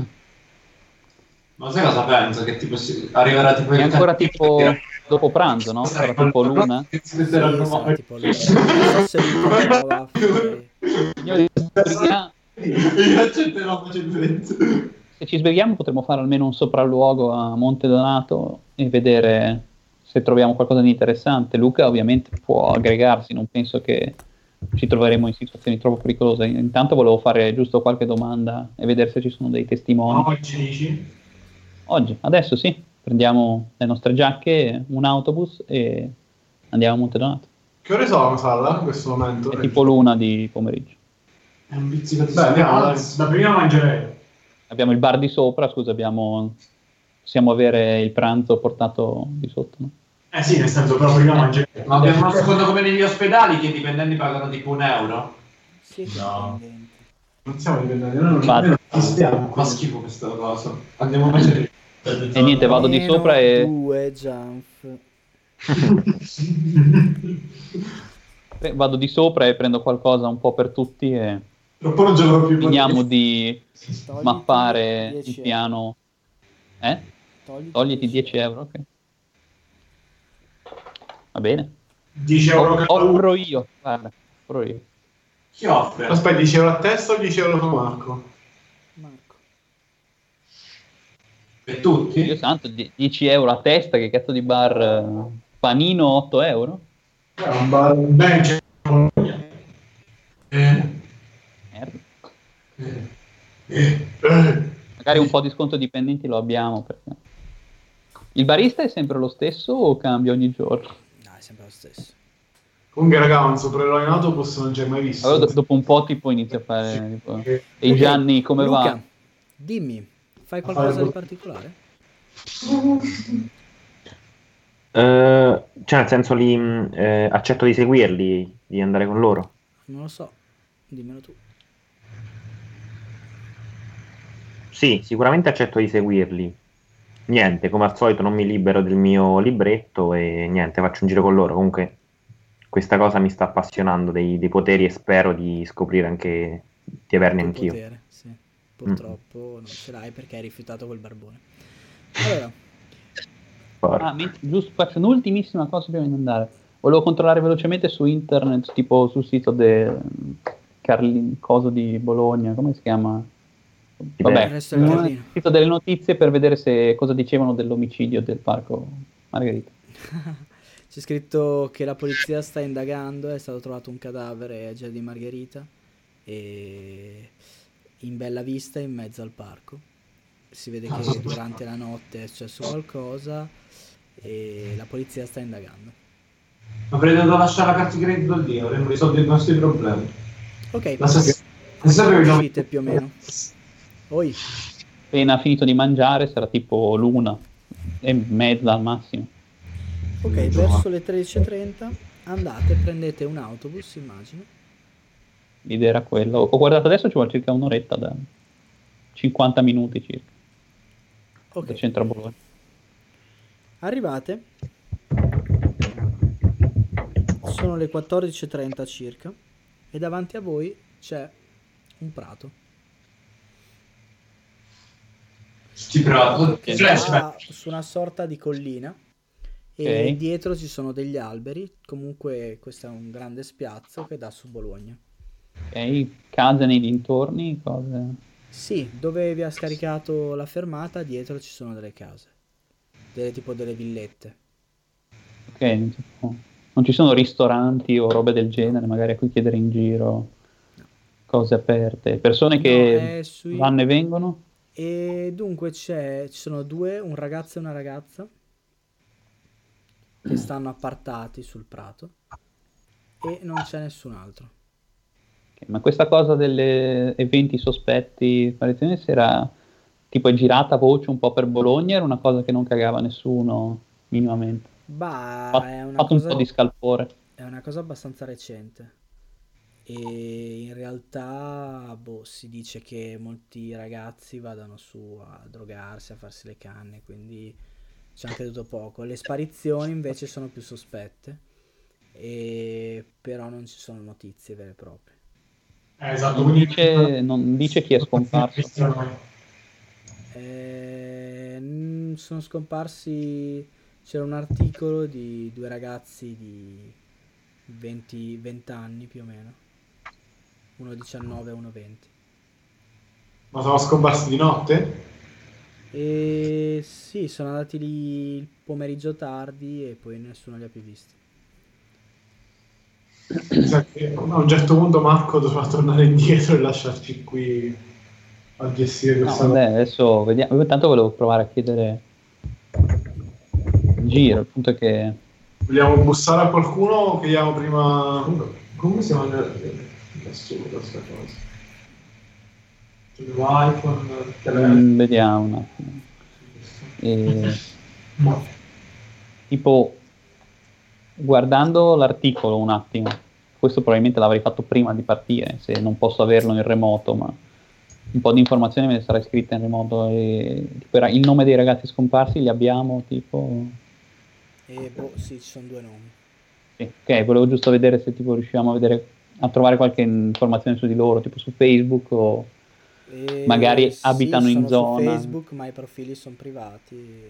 Ma sai cosa penso? Che tipo arriverà tipo È ancora cattivo tipo che dopo pranzo, no? Sarà tipo l'una. Sì, sarà tipo non so se mi prova a fare- Signori, io accetterò facilmente. se ci svegliamo potremmo fare almeno un sopralluogo a Monte Donato e vedere se troviamo qualcosa di interessante. Luca ovviamente può aggregarsi, non penso che ci troveremo in situazioni troppo pericolose. Intanto volevo fare giusto qualche domanda e vedere se ci sono dei testimoni. Oggi dici? Oggi, adesso sì, prendiamo le nostre giacche, un autobus e andiamo a Monte Donato. Che ore sono, Salla, in questo momento? È tipo l'una di pomeriggio. È un pizzico di Beh, andiamo, dai. Da prima mangerei. Abbiamo il bar di sopra, scusa, possiamo avere il pranzo portato di sotto, no? Eh sì, nel senso, però prima mangerei. Ma abbiamo uno sconto come negli ospedali che i dipendenti pagano tipo €1. Siete No. dipendenti. Non siamo dipendenti, noi non Infatti. noi non stiamo. Fa schifo questa cosa. Andiamo a mangiare. E niente, vado di Meno sopra e 2 Jump. vado di sopra e prendo qualcosa un po' per tutti e Dopo non giocherò più. finiamo di Togliti mappare 10 il piano. Togliti 10 euro, ok. Va bene. 10 euro che Offro io, guarda, offro io. Chi offre? Aspetta, 10 euro a testa o 10 euro su Marco? Marco. Per tutti? Io santo, 10 euro a testa, che cazzo di bar? Panino 8 euro? È un bar bench. Merda. Eh. Magari un po' di sconto dipendenti lo abbiamo. Perché... Il barista è sempre lo stesso o cambia ogni giorno? No, è sempre lo stesso. Comunque, raga, un supereroe in autobus non c'è mai visto. Allora, dopo un po' tipo inizia a fare... Tipo... E Gianni come Luca, va? dimmi, fai qualcosa di particolare? Cioè, nel senso, accetto di seguirli, di andare con loro. Non lo so, dimmelo tu. Sì, sicuramente accetto di seguirli. Niente, come al solito non mi libero del mio libretto e niente, faccio un giro con loro. Comunque questa cosa mi sta appassionando dei poteri e spero di scoprire anche, di averne Il anch'io. potere, sì. Purtroppo non ce l'hai perché hai rifiutato quel barbone. Allora, Giusto, faccio un'ultimissima cosa prima di andare. Volevo controllare velocemente su internet, tipo sul sito del Coso di Bologna, come si chiama? Vabbè, Il resto del Carlino. il sito delle notizie per vedere se cosa dicevano dell'omicidio del parco Margherita. c'è scritto che la polizia sta indagando, è stato trovato un cadavere a Gela di Margherita e in bella vista in mezzo al parco. Si vede che durante la notte è successo qualcosa e la polizia sta indagando. Ma pretendo lasciare la carta di credito al dio, avremmo risolto i nostri problemi. Ok, Non sapevo i nomi. uscite più o meno. Oi, Appena finito di mangiare sarà tipo l'1:30 al massimo. ok, verso le 13:30 andate, prendete un autobus, immagino. L'idea era quella. Ho guardato adesso, ci vuole circa un'oretta, da 50 minuti circa. Ok. da centro a Bologna. Arrivate. Sono le 14:30 circa e davanti a voi c'è un prato. Prato. Che Flashback. sta su una sorta di collina e Ok. dietro ci sono degli alberi. Comunque questo è un grande spiazzo che dà su Bologna. Ok, case nei dintorni, cose... Sì, dove vi ha scaricato la fermata, dietro ci sono delle case, tipo delle villette. Ok, tipo, non ci sono ristoranti o robe del genere, magari a cui chiedere in giro, cose aperte, persone No, che è sui... vanno e vengono. E dunque ci sono due, un ragazzo e una ragazza, che stanno appartati sul prato e non c'è nessun altro. Ok, ma questa cosa delle eventi sospetti, apparizioni, si era tipo è girata a voce un po' per Bologna, era una cosa che non cagava nessuno minimamente. Bah, è una Fatto un cosa, po' di scalpore. è una cosa abbastanza recente. E in realtà, boh, si dice che molti ragazzi vadano su a drogarsi, a farsi le canne, quindi ci hanno creduto poco. Le sparizioni invece sono più sospette, però non ci sono notizie vere e proprie. Esatto, Non quindi non dice chi è scomparso. Sono scomparsi. C'era un articolo di due ragazzi di 20 anni più o meno, uno 19 e uno 20. Ma sono scomparsi di notte? E sì, sono andati lì il pomeriggio tardi e poi nessuno li ha più visti. Mi sa che a un certo punto Marco dovrà tornare indietro e lasciarci qui a gestire No, questa vabbè, adesso vediamo. Io intanto volevo provare a chiedere in giro, il punto è che Vogliamo bussare a qualcuno o chiediamo prima... Come siamo assurdo questa cosa? iPhone, vediamo un attimo. Tipo, guardando l'articolo un attimo, questo probabilmente l'avrei fatto prima di partire, se non posso averlo in remoto, ma un po' di informazioni me ne sarà scritta in remoto. Tipo, era il nome dei ragazzi scomparsi, li abbiamo, tipo... E boh, sì, ci sono due nomi. Sì, ok, volevo giusto vedere se tipo riuscivamo a trovare qualche informazione su di loro, tipo su Facebook o magari Sì, abitano in sono zona. su Facebook, ma i profili sono privati.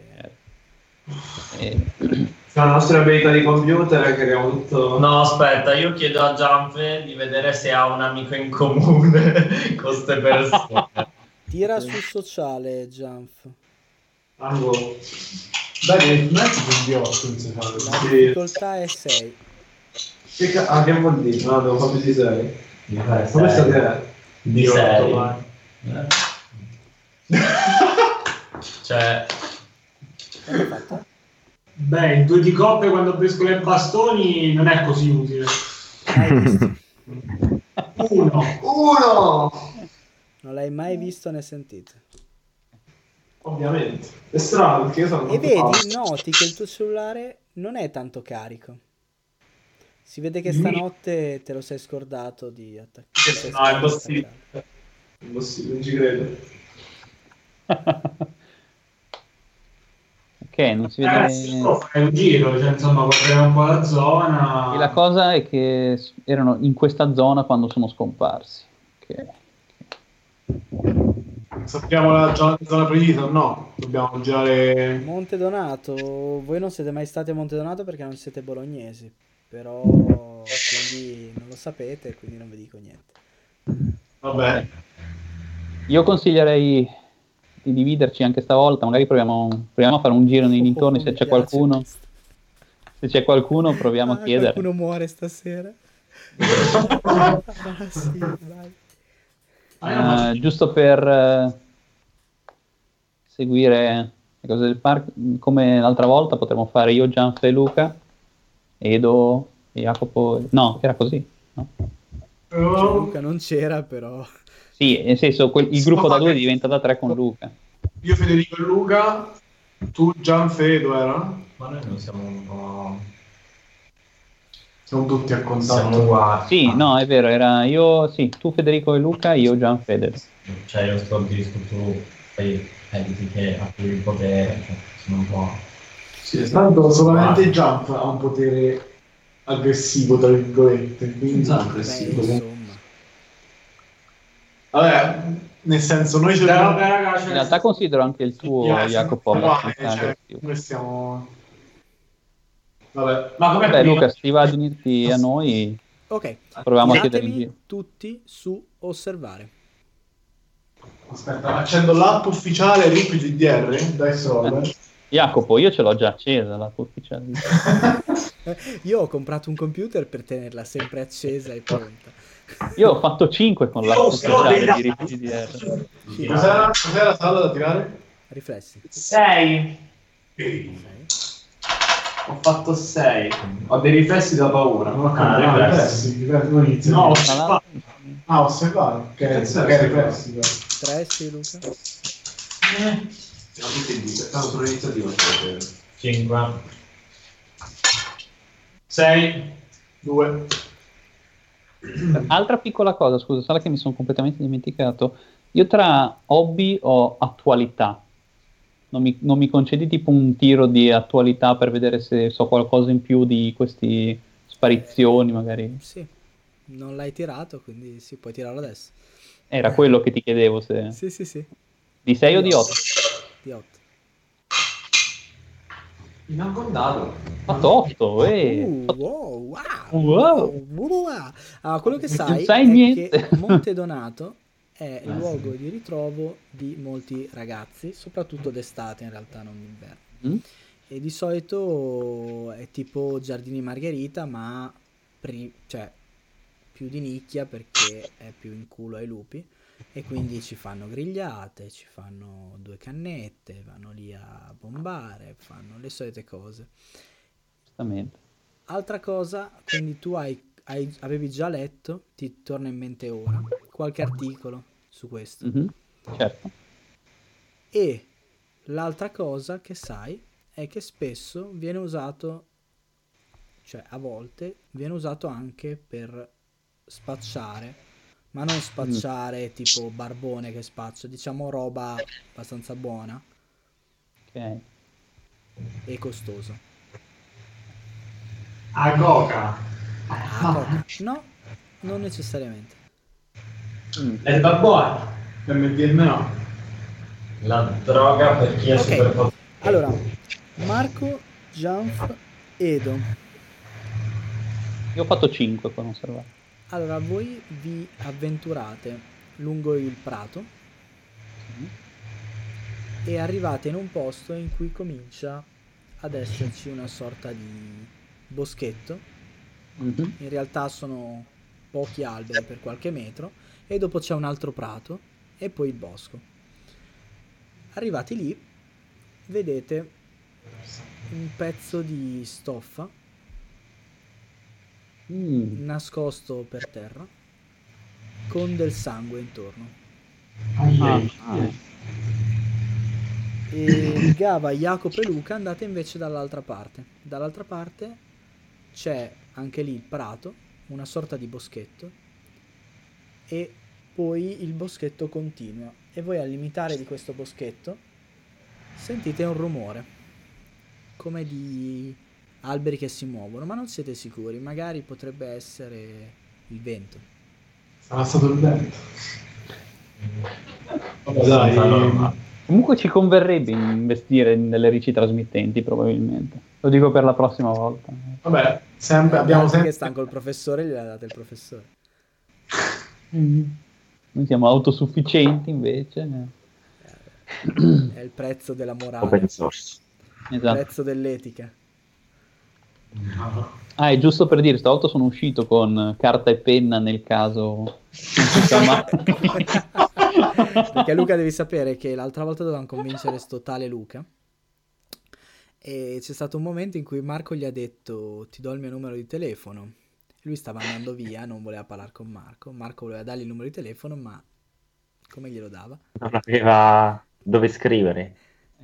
la nostra abilità di computer è che abbiamo tutto. No, aspetta, io chiedo a Gianfe di vedere se ha un amico in comune con queste persone. Tira sul sociale, Jump. Dai, non è tipo un 8 non si fa. La difficoltà è 6. Che vuol dire? No, devo fare di 6. Come Questa è di 6. Cioè, L'hai fatto? Beh, il 2 di coppe quando pesco i bastoni non è così utile. Mai visto. Uno! Non l'hai mai visto né sentito. Ovviamente. È strano perché io sono E vedi, noti che il tuo cellulare non è tanto carico. Si vede che stanotte te lo sei scordato di attaccare. No, è impossibile. Impossibile, non ci credo. Ok, non si vede. Fai un giro, cioè, insomma, guardiamo un po' la zona. E la cosa è che erano in questa zona quando sono scomparsi. Ok. Sappiamo la zona precisa o no? Dobbiamo girare... Monte Donato, voi non siete mai stati a Monte Donato perché non siete bolognesi, però quindi non lo sapete, quindi non vi dico niente. Vabbè. Io consiglierei di dividerci anche stavolta, magari proviamo a fare un giro nei dintorni se Mi c'è piace qualcuno. questo. Se c'è qualcuno proviamo a chiedere. Qualcuno muore stasera. Sì, vai. Giusto per seguire le cose del parco, come l'altra volta potremmo fare io, Gianfe e Luca, Edo e Jacopo. No, era così, no? Cioè, Luca non c'era, però. Sì, nel senso il gruppo da 2 diventa da 3 con Luca. Io, Federico e Luca, tu, Gianfedo, era? ma noi non siamo un po'... Siamo tutti a contatto. Siamo uguali. Sì, no, è vero, era io, sì, tu Federico e Luca, io Gianfede. Cioè io sto tu fai eviti che attivi il potere, cioè, sono un po'... Sì, tanto solamente Jump ha un potere aggressivo, tra virgolette, quindi aggressivo. Insomma. Vabbè, nel senso, noi ci Vabbè, raga, In realtà considero anche il tuo, Jacopo, abbastanza aggressivo. Noi stiamo... Vabbè, ma come Beh, Luca, se ti va ad unirti a noi, Ok, proviamo a chiedere in giro. mettetemi tutti su osservare. aspetta, accendo l'app ufficiale Loop GDR, Dice Roller. Jacopo, io ce l'ho già accesa la tua ufficiale. Io ho comprato un computer per tenerla sempre accesa e pronta. Io ho fatto 5 con la ufficiale di RPGDR. Sì, Cos'era la sala da tirare? riflessi. 6. Sei. Ho fatto 6. Ho dei riflessi da paura. Non ho capito. riflessi. Non inizio. No, osservare. Che riflessi. 3, sì, Luca. Siamo tutti e due, tanto sono iniziativa. 5. 6. 2. Altra piccola cosa, scusa, sarà che mi sono completamente dimenticato. Io tra hobby ho attualità. Non mi concedi tipo un tiro di attualità per vedere se so qualcosa in più di queste sparizioni, magari? Sì, non l'hai tirato, quindi sì, puoi tirarlo adesso. Era quello che ti chiedevo, se... Sì. Di 6 o di 8? Di 8. Mi ha condato. Ho fatto 8, Wow. Allora, quello che sai, sai è niente. che Monte Donato è il luogo di ritrovo di molti ragazzi, soprattutto d'estate in realtà, non d'inverno. E di solito è tipo Giardini Margherita, ma cioè, più di nicchia perché è più in culo ai lupi. E quindi ci fanno grigliate, ci fanno 2 cannette, vanno lì a bombare, fanno le solite cose. Giustamente. Altra cosa, quindi tu avevi già letto, ti torna in mente ora, qualche articolo su questo. Certo. E l'altra cosa che sai è che spesso viene usato, cioè a volte viene usato anche per spacciare, ma non spacciare tipo barbone che spaccia, diciamo roba abbastanza buona Ok. e costosa. A coca. Coca. No, non necessariamente. Erba buona. MDMA. La droga per chi è Ok. super Allora, Marco, Janf, Edo. Io ho fatto 5 con osservare. Allora, voi vi avventurate lungo il prato e arrivate in un posto in cui comincia ad esserci una sorta di boschetto. In realtà sono pochi alberi per qualche metro e dopo c'è un altro prato e poi il bosco. Arrivati lì, vedete un pezzo di stoffa nascosto per terra con del sangue intorno. E Gava, Jacopo e Luca andate invece dall'altra parte. Dall'altra parte c'è anche lì il prato, una sorta di boschetto, e poi il boschetto continua e voi al limitare di questo boschetto sentite un rumore come di alberi che si muovono, ma non siete sicuri, magari potrebbe essere il vento. Sarà stato il vento. Vabbè, dai. Comunque ci converrebbe investire nelle ricci trasmittenti, probabilmente. Lo dico per la prossima volta. Vabbè, abbiamo sempre... che stanno col professore, gliela date il professore. Noi siamo autosufficienti invece. È il prezzo della morale, Open source. il Esatto. prezzo dell'etica. Ah, è giusto per dire, stavolta sono uscito con carta e penna nel caso... Perché Luca devi sapere che l'altra volta dovevamo convincere sto tale Luca e c'è stato un momento in cui Marco gli ha detto ti do il mio numero di telefono. Lui stava andando via, non voleva parlare con Marco. Marco voleva dargli il numero di telefono, ma come glielo dava? Non aveva dove scrivere.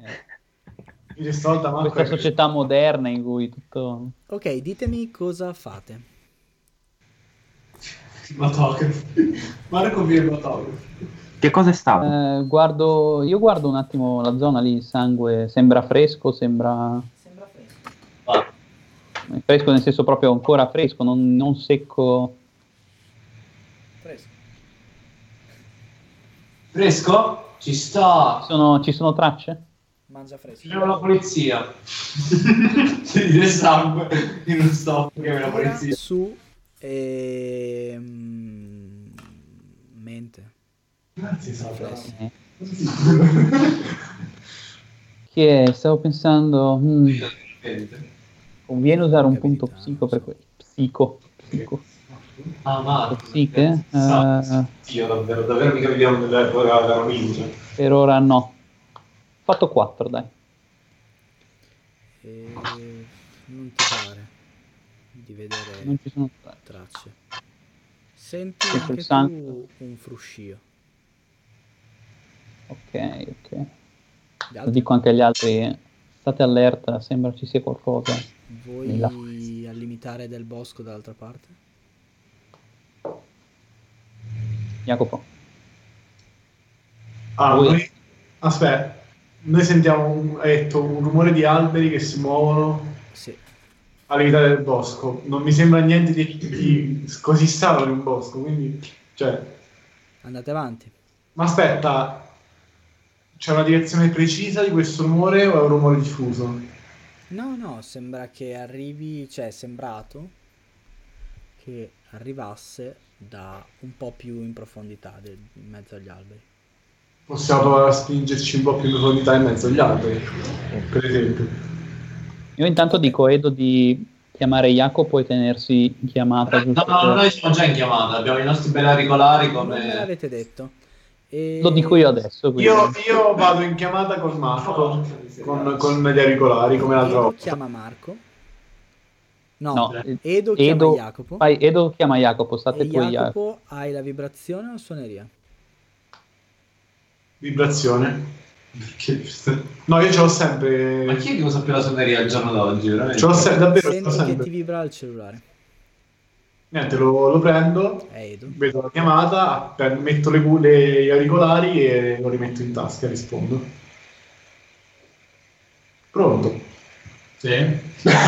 Questa società moderna in cui tutto... Ok, ditemi cosa fate. Marco viene Matografo. Che cosa è stato? Io guardo un attimo la zona lì, il sangue sembra fresco, sembra fresco nel senso proprio ancora fresco, non secco. Fresco? Ci sta. Ci sono tracce? Mangia fresco. C'è la polizia. C'è del sangue in un stop che la polizia. Su mente. Grazie, Riflessi. Che è? Stavo pensando conviene usare un punto psico per psico. Ah, ma Psiche? io davvero mica viviamo nell'epoca carolingia. Per ora no. Ho fatto 4, dai. Non ti pare di vedere Non ci sono tracce. Senti C'è quel anche sangue. tu un fruscio. Ok. Gli Lo altri? dico anche agli altri. State allerta, sembra ci sia qualcosa. Vuoi al limitare del bosco dall'altra parte? Jacopo. Noi... Aspetta, noi sentiamo hai detto, un rumore di alberi che si muovono Sì. alla vita del bosco. Non mi sembra niente di così strano in un bosco, quindi... Cioè... Andate avanti. Ma aspetta, c'è una direzione precisa di questo rumore o è un rumore diffuso? No, sembra che arrivi, cioè è sembrato che arrivasse da un po' più in profondità, in mezzo agli alberi. Possiamo provare a spingerci un po' più in profondità in mezzo agli alberi, per esempio. Io intanto dico a Edo di chiamare Jacopo e tenersi in chiamata. No, noi siamo già in chiamata, abbiamo i nostri belli auricolari Non me come... l'avete detto. Lo dico io adesso. Quindi. Io vado in chiamata con Marco, con gli auricolari, come l'altra Edo volta. chiama Marco. No, No, Edo chiama Jacopo. Vai, Edo chiama Jacopo, state E tu e Jacopo. Jacopo hai la vibrazione o suoneria? Vibrazione. Perché... No, io ce l'ho sempre. Ma chi è che usa più la suoneria al giorno d'oggi? Veramente? Ce l'ho davvero, ce Senti l'ho che sempre. ti vibra il cellulare. Niente, lo prendo, Edo. vedo la chiamata, metto gli auricolari e lo rimetto in tasca e rispondo. Pronto? Sì.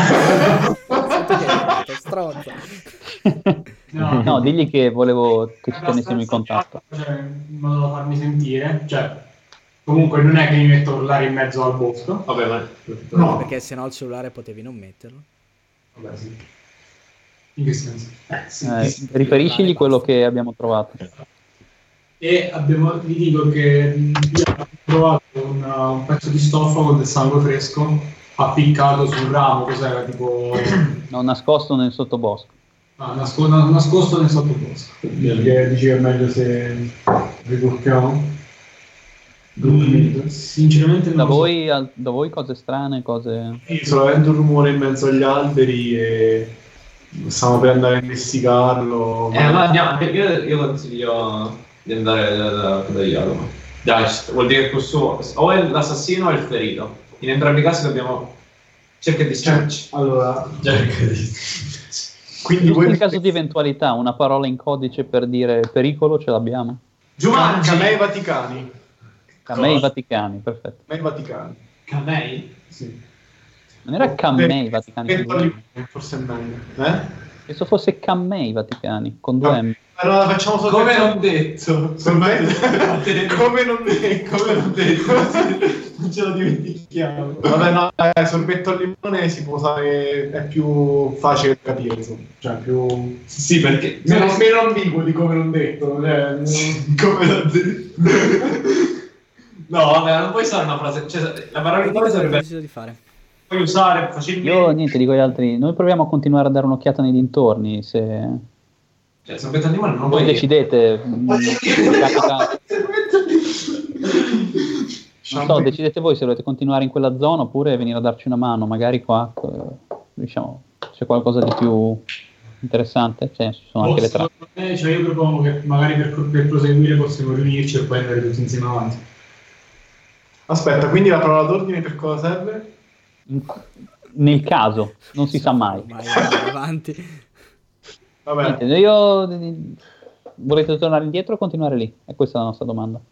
Stronzo. No, digli che volevo che ci tenessimo in contatto. Cioè, in modo da farmi sentire, cioè, comunque non è che mi metto a urlare in mezzo al bosco. Vabbè, ma... No. Perché sennò il cellulare potevi non metterlo. Vabbè, sì. In che senso? Riferiscigli quello che abbiamo trovato. E gli dico che abbiamo trovato un pezzo di stoffa con del sangue fresco appiccato sul ramo, cos'era, tipo... No, nascosto nel sottobosco. nascosto nel sottobosco. Perché dici che è meglio se ritocchiamo? Sinceramente Da non voi cose strane, cose... Sì, solamente un rumore in mezzo agli alberi e stiamo per andare a investigarlo. allora andiamo, io consiglio di andare da Jacopo. Dai, vuol dire che questo o è l'assassino o è il ferito. In entrambi i casi dobbiamo... Cerca di starci. Allora, Quindi in caso di eventualità, una parola in codice per dire pericolo ce l'abbiamo? Camei Vaticani. Camei Vaticani, perfetto. Camei Vaticani. Camei? Sì. Non era Camei Vaticani? Forse è meglio. Penso fosse Camei Vaticani, con 2 M. Allora facciamo solo come non detto. Come non detto. Non ce lo dimentichiamo. Vabbè, no, sorbetto al limone si può usare, è più facile da capire, insomma. Cioè, più... Sì, perché... Meno ambiguo di come non detto. Come non detto. No, vabbè, non puoi usare una frase... Cioè, la parola in Cosa sarebbe... hai deciso di fare? Puoi usare facilmente... Io niente, dico agli altri, noi proviamo a continuare a dare un'occhiata nei dintorni, se... Cioè, sorbetto al limone non Voi puoi... decidete... capita... Non so, decidete voi se volete continuare in quella zona oppure venire a darci una mano, magari qua, diciamo, c'è qualcosa di più interessante, cioè ci sono anche le tracce. Cioè io propongo che magari per proseguire possiamo riunirci e poi andare tutti insieme avanti. Aspetta, quindi la parola d'ordine per cosa serve? Nel caso, non si sa mai. Vai avanti. Vabbè. Niente, io volete tornare indietro o continuare lì? È questa la nostra domanda.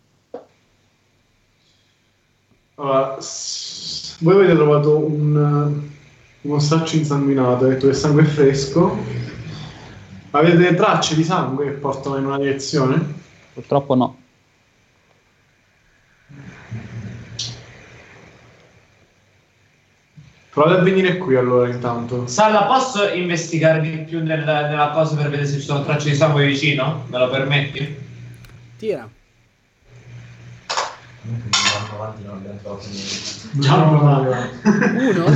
Allora, voi avete trovato uno straccio insanguinato, hai detto che il sangue è fresco. Avete delle tracce di sangue che portano in una direzione? Purtroppo no. Provate a venire qui allora intanto. Salla, posso investigare di più nella cosa per vedere se ci sono tracce di sangue vicino? Me lo permetti? Tira. Uno?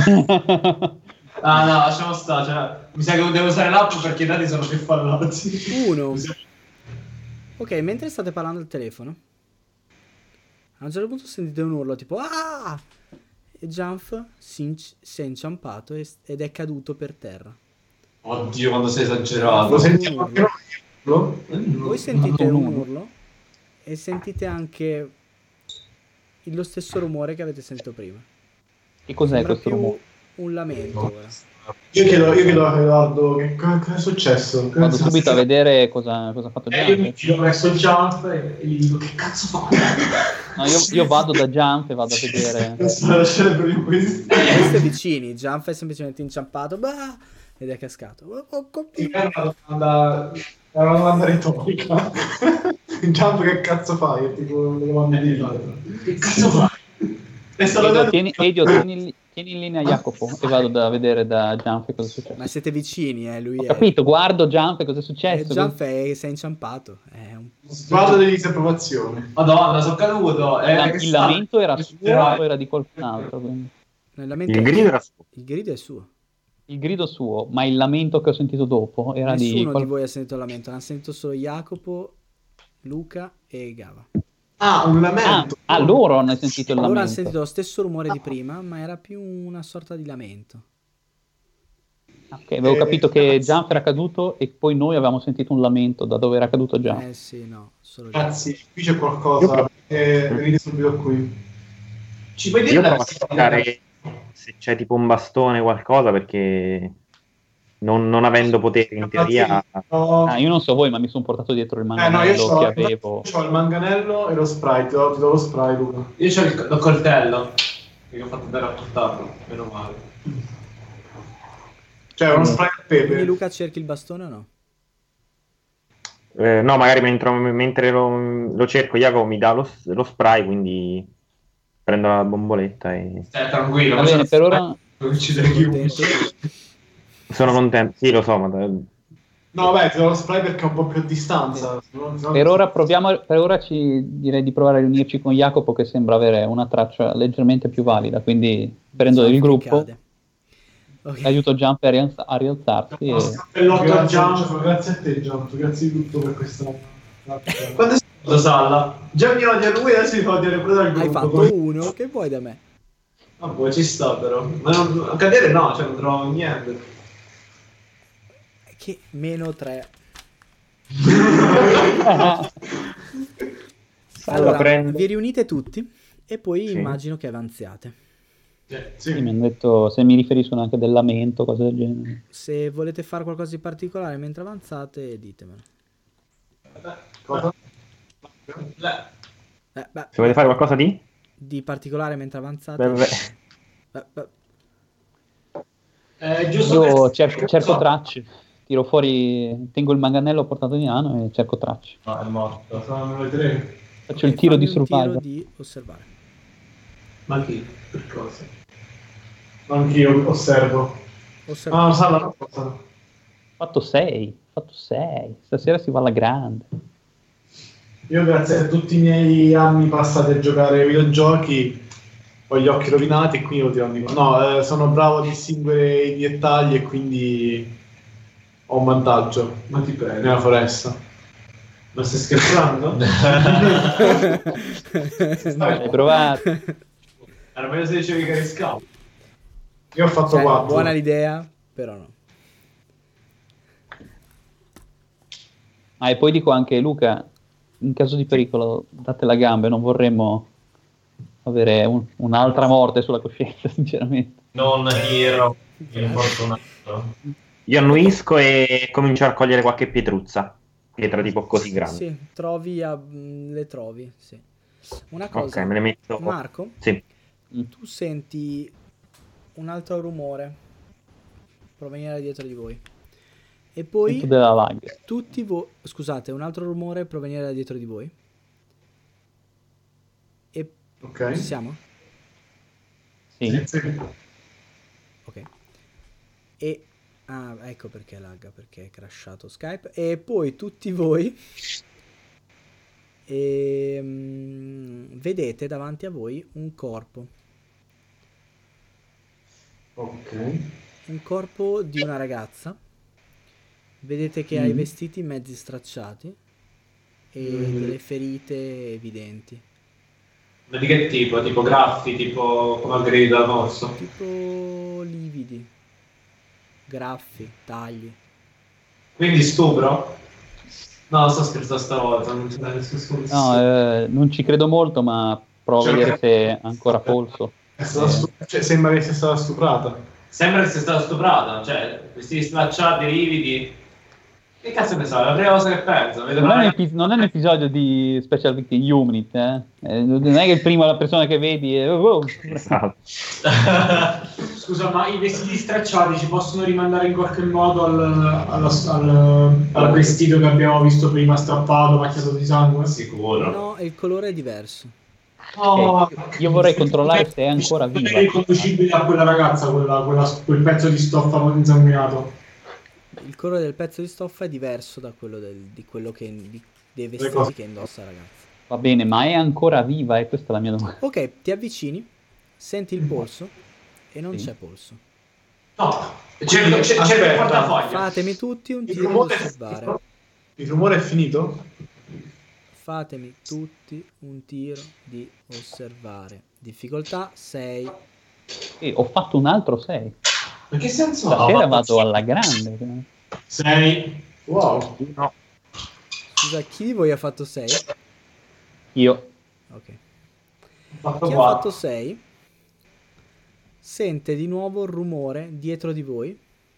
Ah no, lasciamo stare. Cioè, mi sa che devo usare l'app perché i dati sono più fallati. Uno. Ok, mentre state parlando al telefono, a un certo punto sentite un urlo tipo ah! E Jump si è inciampato ed è caduto per terra. Oddio, quando sei esagerato. Lo sentiamo anche noi? Voi sentite un urlo e sentite anche lo stesso rumore che avete sentito prima. Che cos'è Sembra questo più rumore? un lamento ora. Io chiedo a Edoardo che cosa è successo. Vado subito a vedere cosa ha fatto Io mi Jump. giro verso il jump e gli dico che cazzo fa? No, io vado da Jump e vado a vedere. Lascerebbero in questo. Siete vicini, Jump è semplicemente inciampato ed è cascato. Era una domanda retorica. Jump che cazzo fai? È tipo le domande di Che cazzo fai? È stato Edio, detto- tieni in linea Jacopo e vado a vedere da Jump cosa è successo. Ma siete vicini, lui Ho è... capito, guardo Jump e cosa è successo. Jump si è inciampato. È un... Guarda di disapprovazione. Madonna, sono caduto. Il lamento era suo o era di qualcun altro? Quindi. Il lamento Il è- grido era suo. Il grido è suo. Il grido suo, ma il lamento che ho sentito dopo era Nessuno di... di voi ha sentito il lamento, l'hanno sentito solo Jacopo, Luca e Gava. Ah, un lamento. loro hanno sentito il Loro hanno lamento. sentito lo stesso rumore di prima, ma era più una sorta di lamento. Ok, avevo capito che Jump era caduto e poi noi avevamo sentito un lamento da dove era caduto Jump. Eh sì, no, solo Ragazzi, qui c'è qualcosa. Venite subito qui. Ci puoi Io dire provo a cercare se c'è tipo un bastone o qualcosa perché non avendo potere in teoria... No, Io non so voi, ma mi sono portato dietro il no, io manganello che avevo. c'ho il manganello e lo spray. Ti do lo spray, Luca. Io c'ho il coltello. Che ho fatto bene a portarlo. Meno male. Cioè, uno spray al Quindi pepe. Luca cerchi il bastone o no? no, magari mentre lo cerco, Jacopo mi dà lo spray, quindi prendo la bomboletta e... Stai tranquillo. Va bene, per ora, Non uccidere chiunque. Contento? Sono contento. Sì, lo so, ma... No, vabbè, ti do lo spray perché è un po' più a distanza. per ora direi di provare a riunirci con Jacopo che sembra avere una traccia leggermente più valida, quindi prendo il gruppo, Cade. Ok. aiuto Jump a rialzarsi e... Cappellotto al jump. Grazie a te, Jump. Grazie di tutto per questa. Quando è stato Salla? Già mi odia lui, adesso mi fa odiare pure dal gruppo. Hai fatto uno, che vuoi da me? Vabbè, ci sta però. Ma non, cadere no, cioè non trovo niente. Che -3. Allora, prendo. vi riunite tutti e poi Sì. immagino che avanziate. Sì, mi hanno detto se mi riferiscono anche del lamento, cose del genere. Se volete fare qualcosa di particolare mentre avanzate, ditemelo. Cosa? Beh, Se volete fare qualcosa di... di particolare mentre avanzate. Beh. Giusto Io per- cerco tracce, tiro fuori, tengo il manganello portato di mano e cerco tracce. No, è morto. Sono le 3. Faccio il Ok, tiro di fammi un survival. tiro di osservare. Ma chi? Per cosa? Anch'io osservo. Osservare. Ah, non sa la cosa. Fatto 6. Stasera si va alla grande. Io grazie a tutti i miei anni passati a giocare ai videogiochi ho gli occhi rovinati e quindi lo tiro. No, sono bravo a distinguere i dettagli e quindi ho un vantaggio Ma ti prego. nella foresta. Ma stai scherzando? Hai provato. Era meglio se dicevi che eri scout. Io ho fatto Cioè, 4. buona l'idea, però no. E poi dico anche Luca, in caso di pericolo date la gamba, non vorremmo avere un'altra morte sulla coscienza, sinceramente. Non Hero, infortunato. Io annuisco e comincio a raccogliere qualche pietruzza. pietra tipo così grande. Sì, le trovi, sì. Una cosa, Ok, me ne metto. Marco, Sì. tu senti un altro rumore provenire da dietro di voi. E poi Sento della lag. tutti voi, scusate, un altro rumore provenire da dietro di voi. E Ok. ci siamo? Sì. Ok. E ecco perché lagga, perché è crashato Skype. E poi tutti voi vedete davanti a voi un corpo. Ok. Un corpo di una ragazza. Vedete che ha i vestiti mezzi stracciati e delle ferite evidenti. Ma di che tipo? Tipo graffi, tipo come aggredito al morso? Tipo lividi, graffi, tagli. Quindi stupro? No, sto scherzando stavolta, non c'è nessun soluzione. No, non ci credo molto, ma provo a vedere se ha ancora polso. Cioè, sembra che sia stata stuprata. Sembra che sia stata stuprata, cioè, vestiti stracciati, rividi. Che cazzo ne so, è la prima cosa che penso. Vedo Non una è, ragazza- non è un episodio di Special Victim Unit, eh? Non è che il primo la persona che vedi è... oh. Esatto. Scusa, ma i vestiti stracciati ci possono rimandare in qualche modo al vestito che abbiamo visto prima, strappato, macchiato di sangue? Sicuro. No, il colore è diverso. Oh, Io vorrei controllare se è ancora Non viva. è riconducibile a quella ragazza, quel pezzo di stoffa insanguinato. Il colore del pezzo di stoffa è diverso da quello dei vestiti che indossa la ragazza. Va bene, ma è ancora viva? E questa è la mia domanda. Ok, ti avvicini, senti il polso e non Sì. c'è polso. no, cerco il portafoglio. Fatemi tutti un Il tiro di rumore, osservare. il rumore è finito? Fatemi tutti un tiro di osservare. Difficoltà 6. Ho fatto un altro 6. Ma che senso ha? Stasera vado alla grande. 6. Wow. No. Scusa, chi di voi ha fatto 6? Io. Ok. Ho fatto Chi ha 4. fatto 6 sente di nuovo il rumore dietro di voi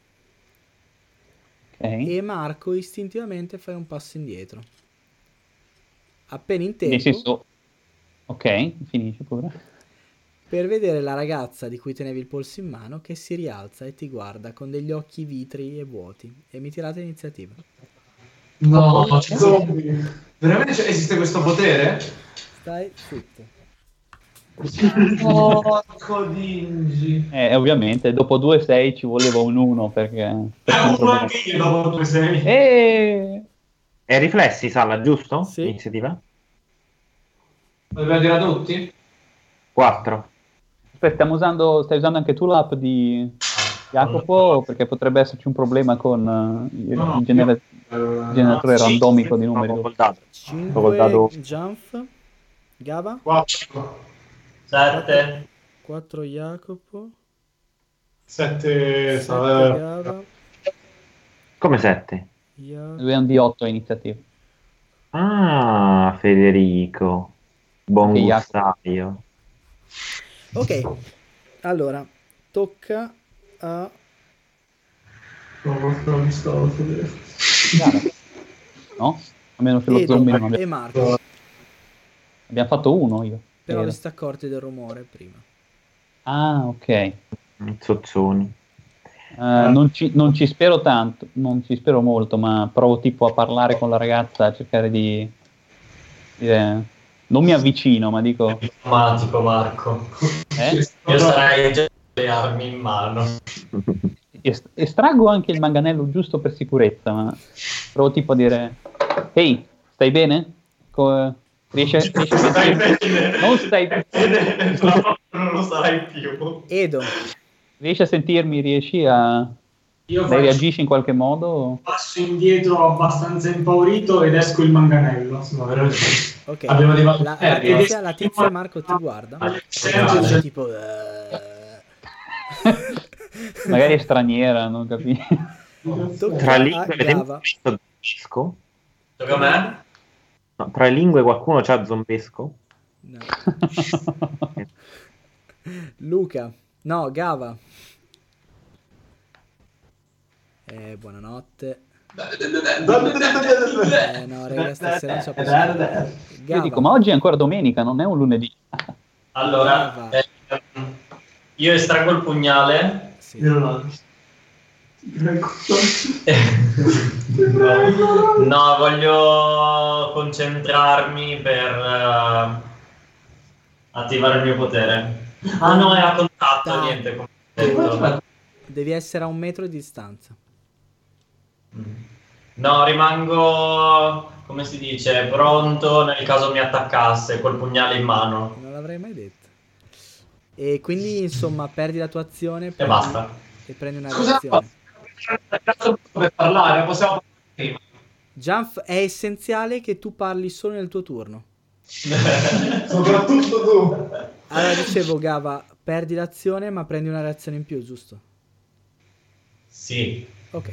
Ok. e Marco istintivamente fai un passo indietro. Appena in Nel tempo senso... Ok, finisce pure. per vedere la ragazza di cui tenevi il polso in mano che si rialza e ti guarda con degli occhi vitri e vuoti. E mi tirate iniziativa. No, Zombie. veramente esiste questo potere? Stai zitto. Porco dingi. Ovviamente, dopo 2-6 ci voleva un 1 perché... Uno anche io dopo 2-6. E riflessi, Salla, giusto? Sì. Iniziativa? Dobbiamo dire a tutti? 4. Aspetta, stai usando anche tu l'app di Jacopo? Perché potrebbe esserci un problema con il generatore randomico di numeri. Col dato. 5 Jump. Gava. 4. 7. 4 Jacopo. 7. 7 Gava. Come 7? Lui è un D8 a iniziativa. Ah, Federico. Buon Anche gustaio. Ok, allora tocca a No? Almeno se lo Edo zombie non e abbiamo... Marco. Abbiamo fatto uno io. Però Era. vi siete accorti del rumore prima. Ah, ok. Zozzoni. Non ci spero tanto, non ci spero molto, ma provo tipo a parlare con la ragazza, a cercare di dire... Non mi avvicino, ma dico... Automatico, Marco. Io sarei già con le armi in mano. Estraggo anche il manganello giusto per sicurezza, ma provo tipo a dire... Ehi, stai bene? Riesci a sentirmi? Non stai bene? Non lo sarai più. Edo, Riesci a sentirmi? Riesci a... Io Lei reagisce in qualche modo? passo indietro abbastanza impaurito ed esco il manganello. No, veramente. ok. Abbiamo dei La tizia Marco ti guarda. Sento- Tipo... Magari è straniera, non capisco. Tocca Tra a lingue vedete Gava. zombesco? Tocca a me? No, tra lingue qualcuno c'ha zombesco? No. Luca. No, Gava. Buonanotte. No, raga, stasera non c'è possibilità. Io dico, ma oggi è ancora domenica, non è un lunedì. Allora, io estraggo il pugnale. Sì. Io non ho. No, voglio concentrarmi per attivare il mio potere. Ah no, è a contatto, Dai. niente. Come detto. Devi essere a 1 metro di distanza. No, rimango, come si dice, pronto nel caso mi attaccasse col pugnale in mano. Non l'avrei mai detto. E quindi, insomma, perdi la tua azione E basta. e prendi una Scusa, reazione. per parlare, possiamo parlare prima. Jump, è essenziale che tu parli solo nel tuo turno. Soprattutto tu. Allora, dicevo, Gava, perdi l'azione ma prendi una reazione in più, giusto? Sì. Ok.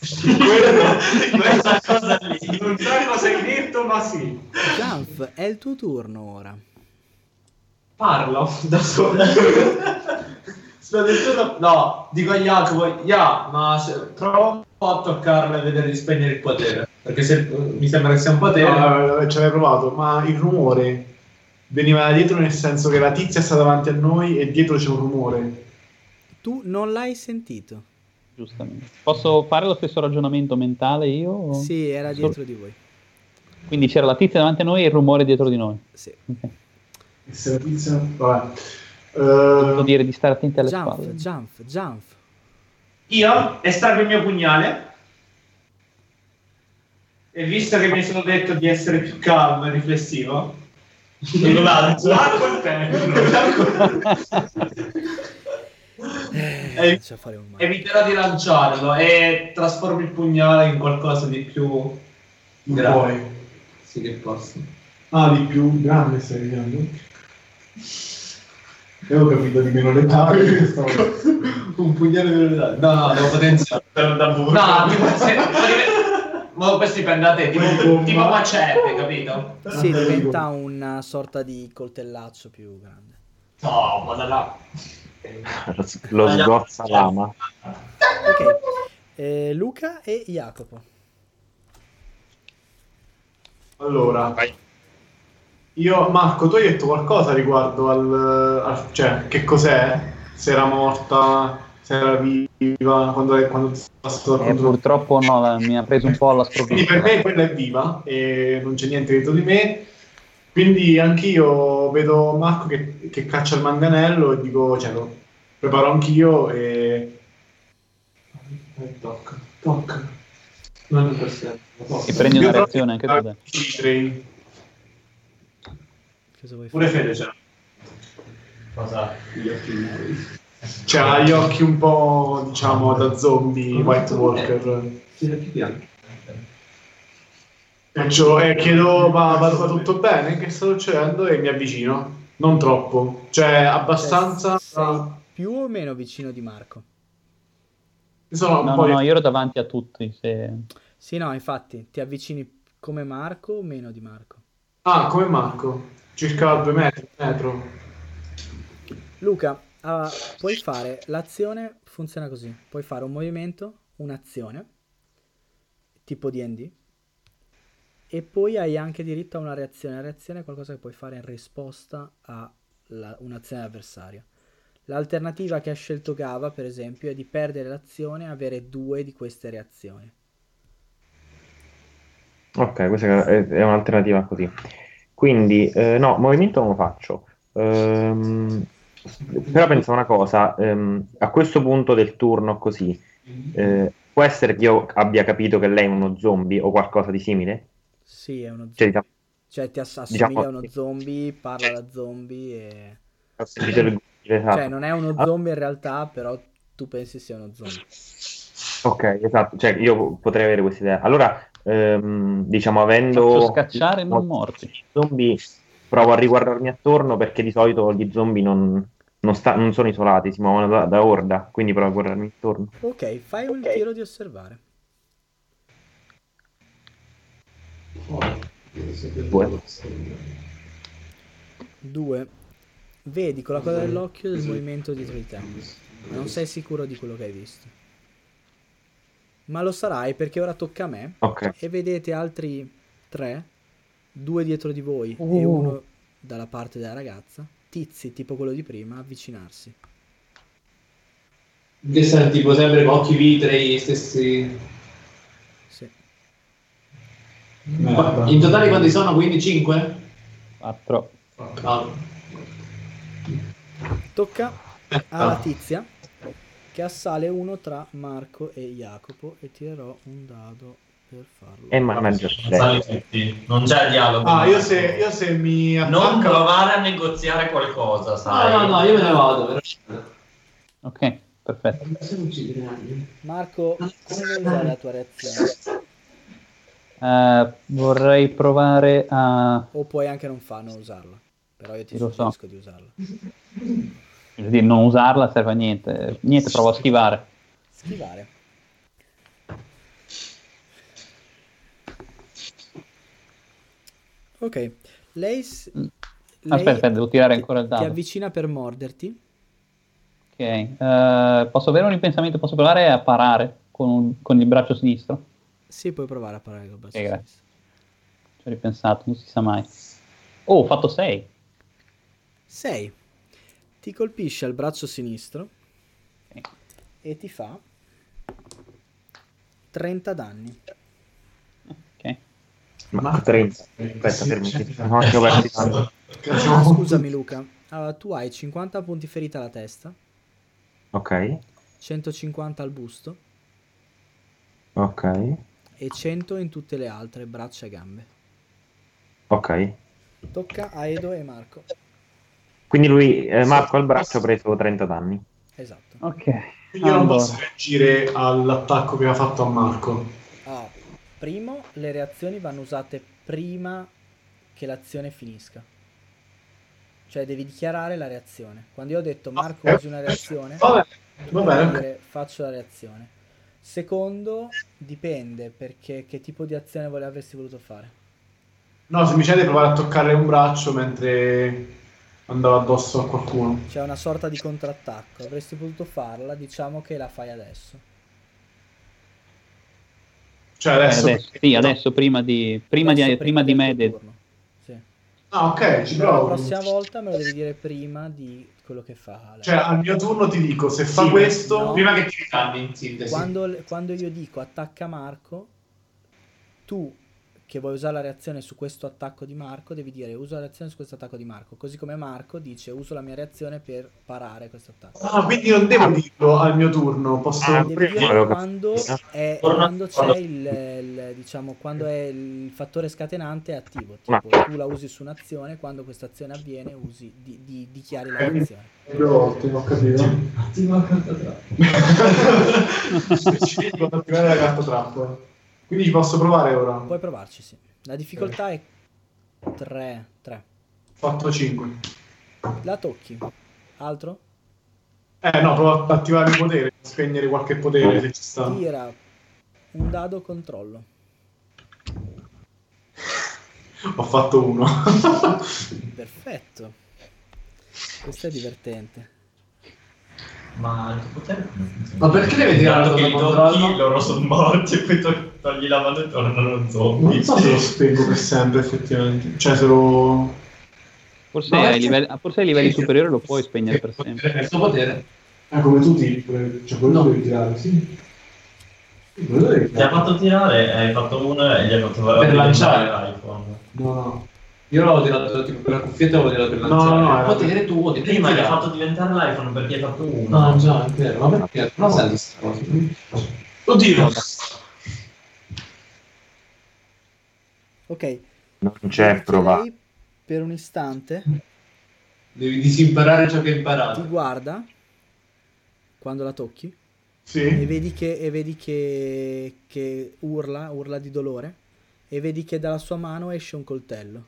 Questa cosa lì. Non so cosa hai detto, ma sì. Jump, è il tuo turno ora. Parlo da solo. Aspetta, il turno- no, dico a Jacopo, ma prova un po' a toccarla e vedere di spegnere il potere. Perché se mi sembra che sia un potere. Ci avevo provato, ma il rumore veniva da dietro, nel senso che la tizia sta davanti a noi e dietro c'è un rumore. Tu non l'hai sentito. Giustamente. Posso fare lo stesso ragionamento mentale io? o- Sì, era dietro di voi. Quindi c'era la tizia davanti a noi e il rumore dietro di noi. Sì. Ok. E se la tizia... Vabbè. Devo dire di stare attenti alle Jump, spalle. jump. Io estraggo il mio pugnale. E visto che mi sono detto di essere più calmo e riflessivo, lo lancio. C'è a fare un male. Eviterò di lanciarlo e trasformo il pugnale in qualcosa di più Non grande. puoi. Sì che posso. Ah, di più grande stai dicendo? Io ho capito di meno letale. Un pugnale meno letale. No, devo potenziare. No, ma questo dipende da te, tipo macete, capito? Sì, diventa una sorta di coltellaccio più grande. No, ma là. Lo sgozza lama. Ok. Luca e Jacopo. Allora, io, Marco, tu hai detto qualcosa riguardo cioè, che cos'è? Se era morta, se era viva, quando ti passato Purtroppo no, mi ha preso un po' alla Quindi sprovvista. per me quella è viva e non c'è niente dentro di me. Quindi anch'io vedo Marco che caccia il manganello e dico, cioè, lo preparo anch'io e tocca. Non è questo. E prendi una Io reazione anche tu. proprio- dai. Citrei. Cosa vuoi Pure fare? Fede c'è. Cosa? Cioè, ha gli occhi un po', diciamo, da zombie White Walker. E chiedo, va tutto bene? Che sta succedendo? E mi avvicino. Non troppo. Cioè, abbastanza... Sei più o meno vicino di Marco? Sono un No, po' no, io ero davanti a tutti. Sì, no, infatti, ti avvicini come Marco o meno di Marco? Ah, come Marco. Circa 2 metri, un metro. Luca, puoi fare l'azione, funziona così, puoi fare un movimento, un'azione, tipo D&D, e poi hai anche diritto a una reazione. La reazione è qualcosa che puoi fare in risposta a un'azione avversaria. L'alternativa che ha scelto Gava, per esempio, è di perdere l'azione e avere 2 di queste reazioni. Ok, questa è un'alternativa così. Quindi, no, movimento non lo faccio. Però penso una cosa, a questo punto del turno così, può essere che io abbia capito che lei è uno zombie o qualcosa di simile? Sì, è uno Cioè, zombie. diciamo, Cioè, ti assomiglia a uno diciamo- zombie, parla da zombie e... esatto. Cioè, non è uno zombie in realtà, però tu pensi sia uno zombie. Ok, esatto, cioè io potrei avere questa idea. Allora, diciamo, Faccio avendo scacciare non morti. zombie, provo a riguardarmi attorno perché di solito gli zombie non sono isolati, si muovono da orda, quindi provo a guardarmi intorno. Ok, fai un tiro di osservare. Due. 2. Vedi con la coda dell'occhio del movimento dietro di te, ma non sei sicuro di quello che hai visto. Ma lo sarai perché ora tocca a me. Ok. E vedete altri 3, 2 dietro di voi e uno dalla parte della ragazza, tizi tipo quello di prima, avvicinarsi. Che stanno tipo sempre con occhi vitrei, stessi... Sì. In totale quanti sono? Quindi 5? 4. Tocca alla tizia che assale uno tra Marco e Jacopo e tirerò un dado per farlo. E mannaggia. Non c'è dialogo. Io se mi Non attacca... provare a negoziare qualcosa, sai? No, io me ne vado. Ok, perfetto. Marco, come vuoi usare la tua reazione? Vorrei provare a... O puoi anche non usarla, però io ti Lo so. suggerisco di usarla. Voglio dire, non usarla serve a niente. Niente, provo a schivare. Schivare. Ok, lei Aspetta, devo tirare ancora il dado. ti avvicina per morderti. Ok, posso avere un ripensamento? Posso provare a parare con il braccio sinistro? Sì, puoi provare a parare col braccio Ok, grazie. sinistro. Ci ho ripensato, non si sa mai. Oh, ho fatto 6. 6. Ti colpisce al braccio sinistro Ok. e ti fa 30 danni. Ok. Ma 30. Aspetta, fermi. No, che ho persi tanto. Ah, scusami Luca. Allora, tu hai 50 punti ferita alla testa, Ok. 150 al busto Ok. e 100 in tutte le altre, braccia e gambe. Ok. Tocca a Edo e Marco. Quindi lui, Marco al braccio ha preso 30 danni. Esatto. Ok. Io non posso reagire all'attacco che ha fatto a Marco. Ah, primo, le reazioni vanno usate prima che l'azione finisca. Cioè devi dichiarare la reazione. Quando io ho detto Marco usi una reazione, Va devi bene. dire faccio la reazione. Secondo, dipende perché che tipo di azione avresti voluto fare. No, se mi c'è di provare a toccare un braccio mentre andava addosso a qualcuno. C'è una sorta di contrattacco. Avresti potuto farla, diciamo che la fai adesso. Cioè adesso... Adesso prima di Prima me. del tuo turno. Sì. Ah, ok, ci Però la provo. prossima volta me lo devi dire prima di quello che fa lei. Cioè, al mio turno ti dico, se fa questo... no. Prima che ti cambi in sintesi. Quando io dico attacca Marco, tu che vuoi usare la reazione su questo attacco di Marco devi dire uso la reazione su questo attacco di Marco, così come Marco dice uso la mia reazione per parare questo attacco. Ah, quindi non devo dirlo al mio turno, posso... Devi dire quando c'è diciamo quando è il fattore scatenante è attivo, tipo tu la usi su un'azione, quando questa azione avviene dichiari la reazione. 2 volte, ho capito. Attiva la carta trappola. Specifico per attivare la carta trappola. Quindi ci posso provare ora? Puoi provarci, sì. La difficoltà è 3. Fatto 5. La tocchi. Altro? No, provo ad attivare il potere, spegnere qualche potere se ci sta. Tira un dado controllo. Ho fatto 1. Perfetto. Questo è divertente. Ma il tuo potere? Ma perché deve tirare che il i controllo? tocchi, loro sono morti e poi togli la mano e tornano zombie. Non so se lo spengo per sempre, effettivamente. Cioè, se lo... Forse ai livelli superiori lo puoi spegnere per sempre. È il tuo potere. come tu tiri, cioè quello devi tirare, sì. Quello devi Ti ha fatto tirare, hai fatto uno e gli hai fatto Per lanciare l'iPhone. No. Io l'avevo tirato tipo per la cuffietta, l'avevo tirato per lanciare. No, il potere tuo di Prima gli hai fatto diventare l'iPhone perché hai fatto uno. No, già, è vero. Ma perché? Non senti sta cosa. Oddio! Ok. Non c'è prova. Lei per un istante Devi disimparare ciò che hai ti imparato. guarda quando la tocchi Sì. e vedi che urla di dolore e vedi che dalla sua mano esce un coltello.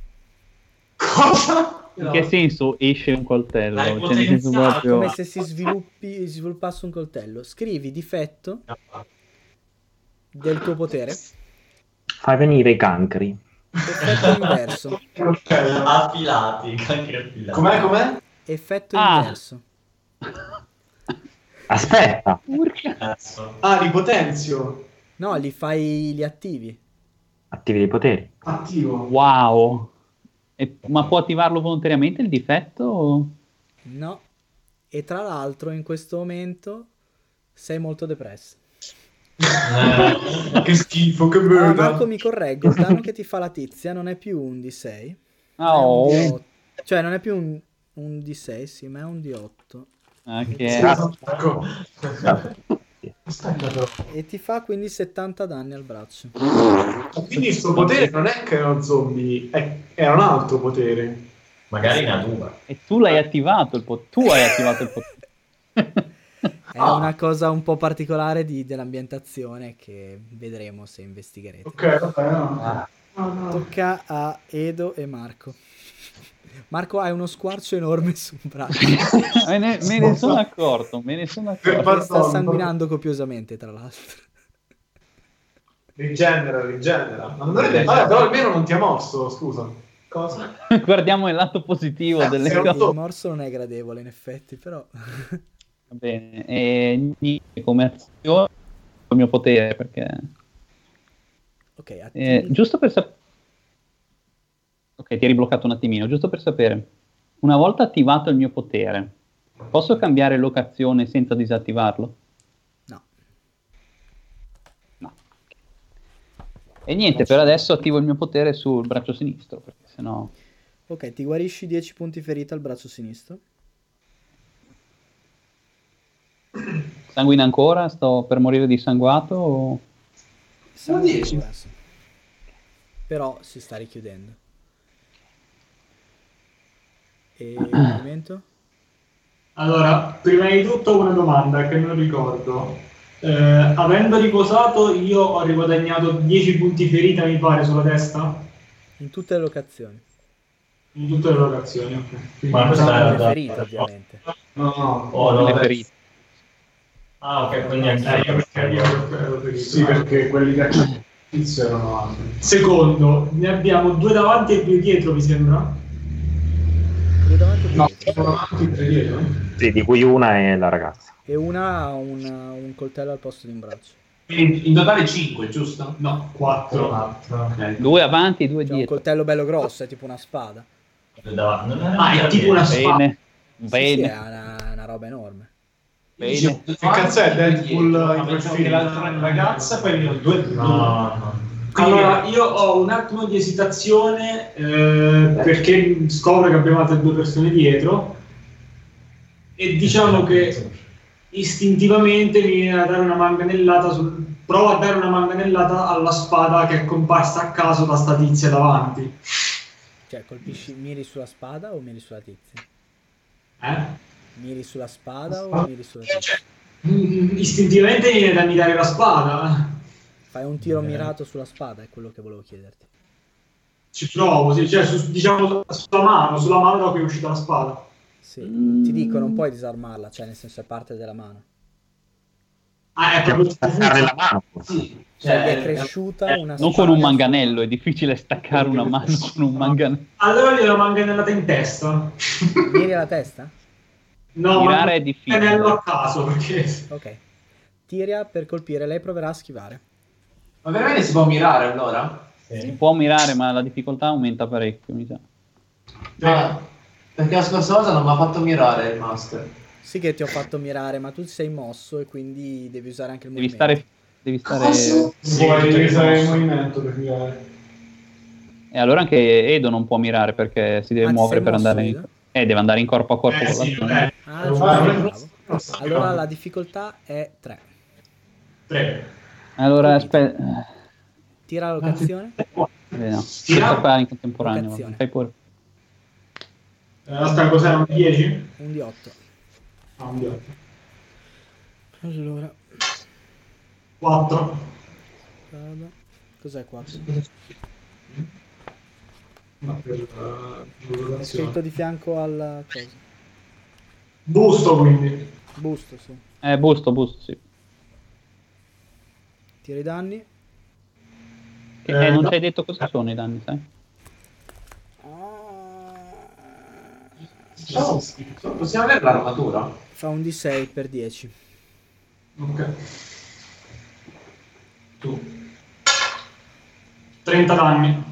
Cosa? In che senso esce un coltello? Hai Cioè, nel senso potenziato. proprio... Come se si sviluppasse un coltello. Scrivi difetto del tuo potere. Fai venire i cancri. Effetto inverso. Affilati, cancri affilati. Com'è? Effetto Ah. inverso. Aspetta. Cazzo. Ah, li potenzio. No, li attivi. Attivi dei poteri. Attivo. Wow. Ma può attivarlo volontariamente il difetto? O... No. E tra l'altro in questo momento sei molto depresso. Che schifo, che Allora, merda. Marco, mi correggo, il danno che ti fa la tizia non è più un D6, Oh. è un D8. Cioè non è più un D6, sì, ma è un D8. Ok. Ecco. Aspetta. E ti fa quindi 70 danni al braccio. Quindi questo potere non è che è uno zombie, è un altro potere. Magari natura. E tu l'hai attivato il potere. Tu hai attivato il potere. È una cosa un po' particolare dell'ambientazione che vedremo se investigherete. Ok, vabbè, no. Tocca a Edo e Marco. Marco, hai uno squarcio enorme sul braccio. me ne sono accorto. Sta sanguinando copiosamente, tra l'altro. Rigenera. Ma non dovrebbe... Vabbè, però almeno non ti ha morso, scusa. Cosa? Guardiamo il lato positivo delle sì, cose. Il morso non è gradevole, in effetti, però... Va bene. E niente, come azione il mio potere, perché... Ok, attivi. Giusto per sapere... Ok, ti eri bloccato un attimino. Giusto per sapere. Una volta attivato il mio potere, posso cambiare locazione senza disattivarlo? No. E niente, per adesso attivo il mio potere sul braccio sinistro, perché sennò... Ok, ti guarisci 10 punti ferita al braccio sinistro. Sanguina ancora? Sto per morire dissanguato? O... Sangue 10. ancora, sì. Però si sta richiudendo. E movimento? Allora, prima di tutto una domanda che non ricordo. Avendo riposato, io ho riguadagnato 10 punti ferita, mi pare, sulla testa? In tutte le locazioni. In tutte le locazioni, ok. Quindi Ma questa Non era le da... ferite, ovviamente. no. Oh, no, le beh. ferite. Ah, ok, quindi anche Io perché ero ferito. Sì, perché quelli che c'è tizio erano altri. Secondo, ne abbiamo 2 davanti e 2 dietro, mi sembra? Due davanti e due No, dietro. sono avanti 3 dietro. Sì, di cui una è la ragazza. E una ha un coltello al posto di un braccio. Quindi in totale 5, giusto? No, 4. Ok. 2 avanti, 2 C'è un dietro. coltello bello grosso, è tipo una spada. Non era Ah, è tipo una spada. Bene. Sì, Bene. è una roba enorme. Bene. Che cazzo è Deadpool in quel Pensavo film? che l'altra era ragazza, poi ne ho 2. No. Allora, io ho un attimo di esitazione perché scopro che abbiamo altre 2 persone dietro e diciamo che istintivamente mi viene a dare una manganellata provo a dare una manganellata alla spada che è comparsa a caso da sta tizia davanti. Cioè, miri sulla spada o miri sulla tizia? Miri sulla spada o miri sulla tizia? Istintivamente mi viene da mirare la spada. Fai un tiro mirato sulla spada, è quello che volevo chiederti. Ci provo, sì, cioè diciamo sulla mano da cui è uscita la spada. Sì, ti dico, non puoi disarmarla, cioè nel senso è parte della mano. Ah, è proprio Staccare la mano. Sì, Cioè, gli è cresciuta una Non con un spada. manganello, è difficile staccare una mano con un manganello. Allora gliela manganellata in testa. Miri alla testa? No, Mirare ma è difficile. manganello a caso perché Ok. Tira per colpire, lei proverà a schivare. ma veramente si può mirare allora? Si può mirare, ma la difficoltà aumenta parecchio, mi sa. Perché la scorsa volta non mi ha fatto mirare il master. Sì che ti ho fatto mirare, ma tu sei mosso e quindi devi usare anche il Devi movimento. stare... Puoi usare il movimento per mirare. E allora anche Edo non può mirare perché si deve Ah, ti muovere sei per mosso, andare in... Edo? deve andare in corpo a corpo con sì, l'azione. Ah, bravo. allora la difficoltà è 3. 3. Allora, aspetta... Tira la locazione. No, senza fare in contemporanea. Locazione. Va. Fai pure. Aspetta, cos'era un 10? Un di 8. Ah, un 10. Allora, 4. cos'è 4? No, È scritto di fianco alla cosa. Busto quindi. Busto, sì. Busto, sì. Tira i danni. Non no. ci hai detto cosa sono i danni, sai? Possiamo avere l'armatura? Fa un D6 per 10. Ok. Tu. 30 danni.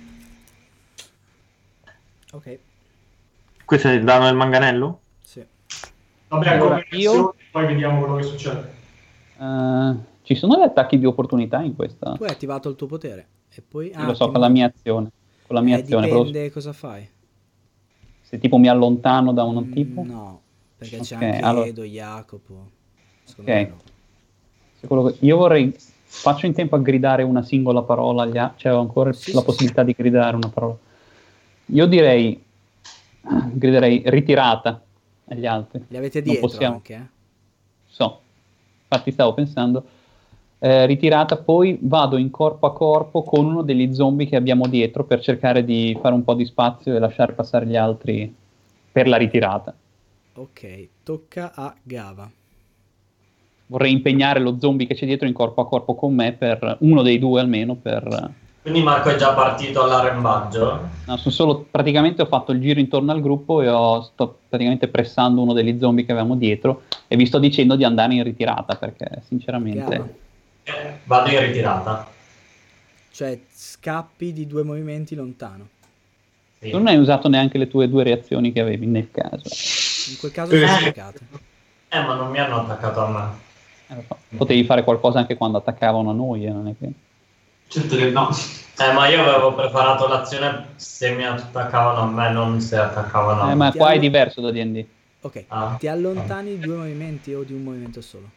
Ok, Questo è il danno del manganello? sì. Vabbè, Allora, come reazione, poi vediamo quello che succede. Ci sono degli attacchi di opportunità in questa? Tu hai attivato il tuo potere e poi... Io lo so ti con la muovi. mia azione. Con la mia azione, però Dipende cosa fai. se tipo mi allontano da un tipo. No, perché c'è Ok, anche allora- Edo, Jacopo. Secondo me Ok. no. Se quello che- Io vorrei. Faccio in tempo a gridare una singola parola agli altri. Cioè, ho ancora Sì, la sì, possibilità di gridare una parola. Io direi. Griderei ritirata agli altri. Li avete Non dietro possiamo. anche, eh? So. Infatti stavo pensando. Ritirata, poi vado in corpo a corpo con uno degli zombie che abbiamo dietro per cercare di fare un po' di spazio e lasciare passare gli altri per la ritirata. Ok, tocca a Gava. Vorrei impegnare lo zombie che c'è dietro in corpo a corpo con me, per uno dei due almeno, per... Quindi Marco è già partito all'arrembaggio? No, praticamente ho fatto il giro intorno al gruppo e sto praticamente pressando uno degli zombie che avevamo dietro e vi sto dicendo di andare in ritirata perché sinceramente... Gava. Vado in ritirata. Cioè, scappi di 2 movimenti lontano. Sì. Tu non hai usato neanche le tue 2 reazioni che avevi nel caso. In quel caso sono attaccate. Ma non mi hanno attaccato a me. Lo so. Potevi fare qualcosa anche quando attaccavano a noi, non è che... Certo che no. Ma io avevo preparato l'azione se mi attaccavano a me, non se attaccavano a me. ma qua è diverso da D&D. Ok, Ah. ti allontani di 2 movimenti o di un movimento solo?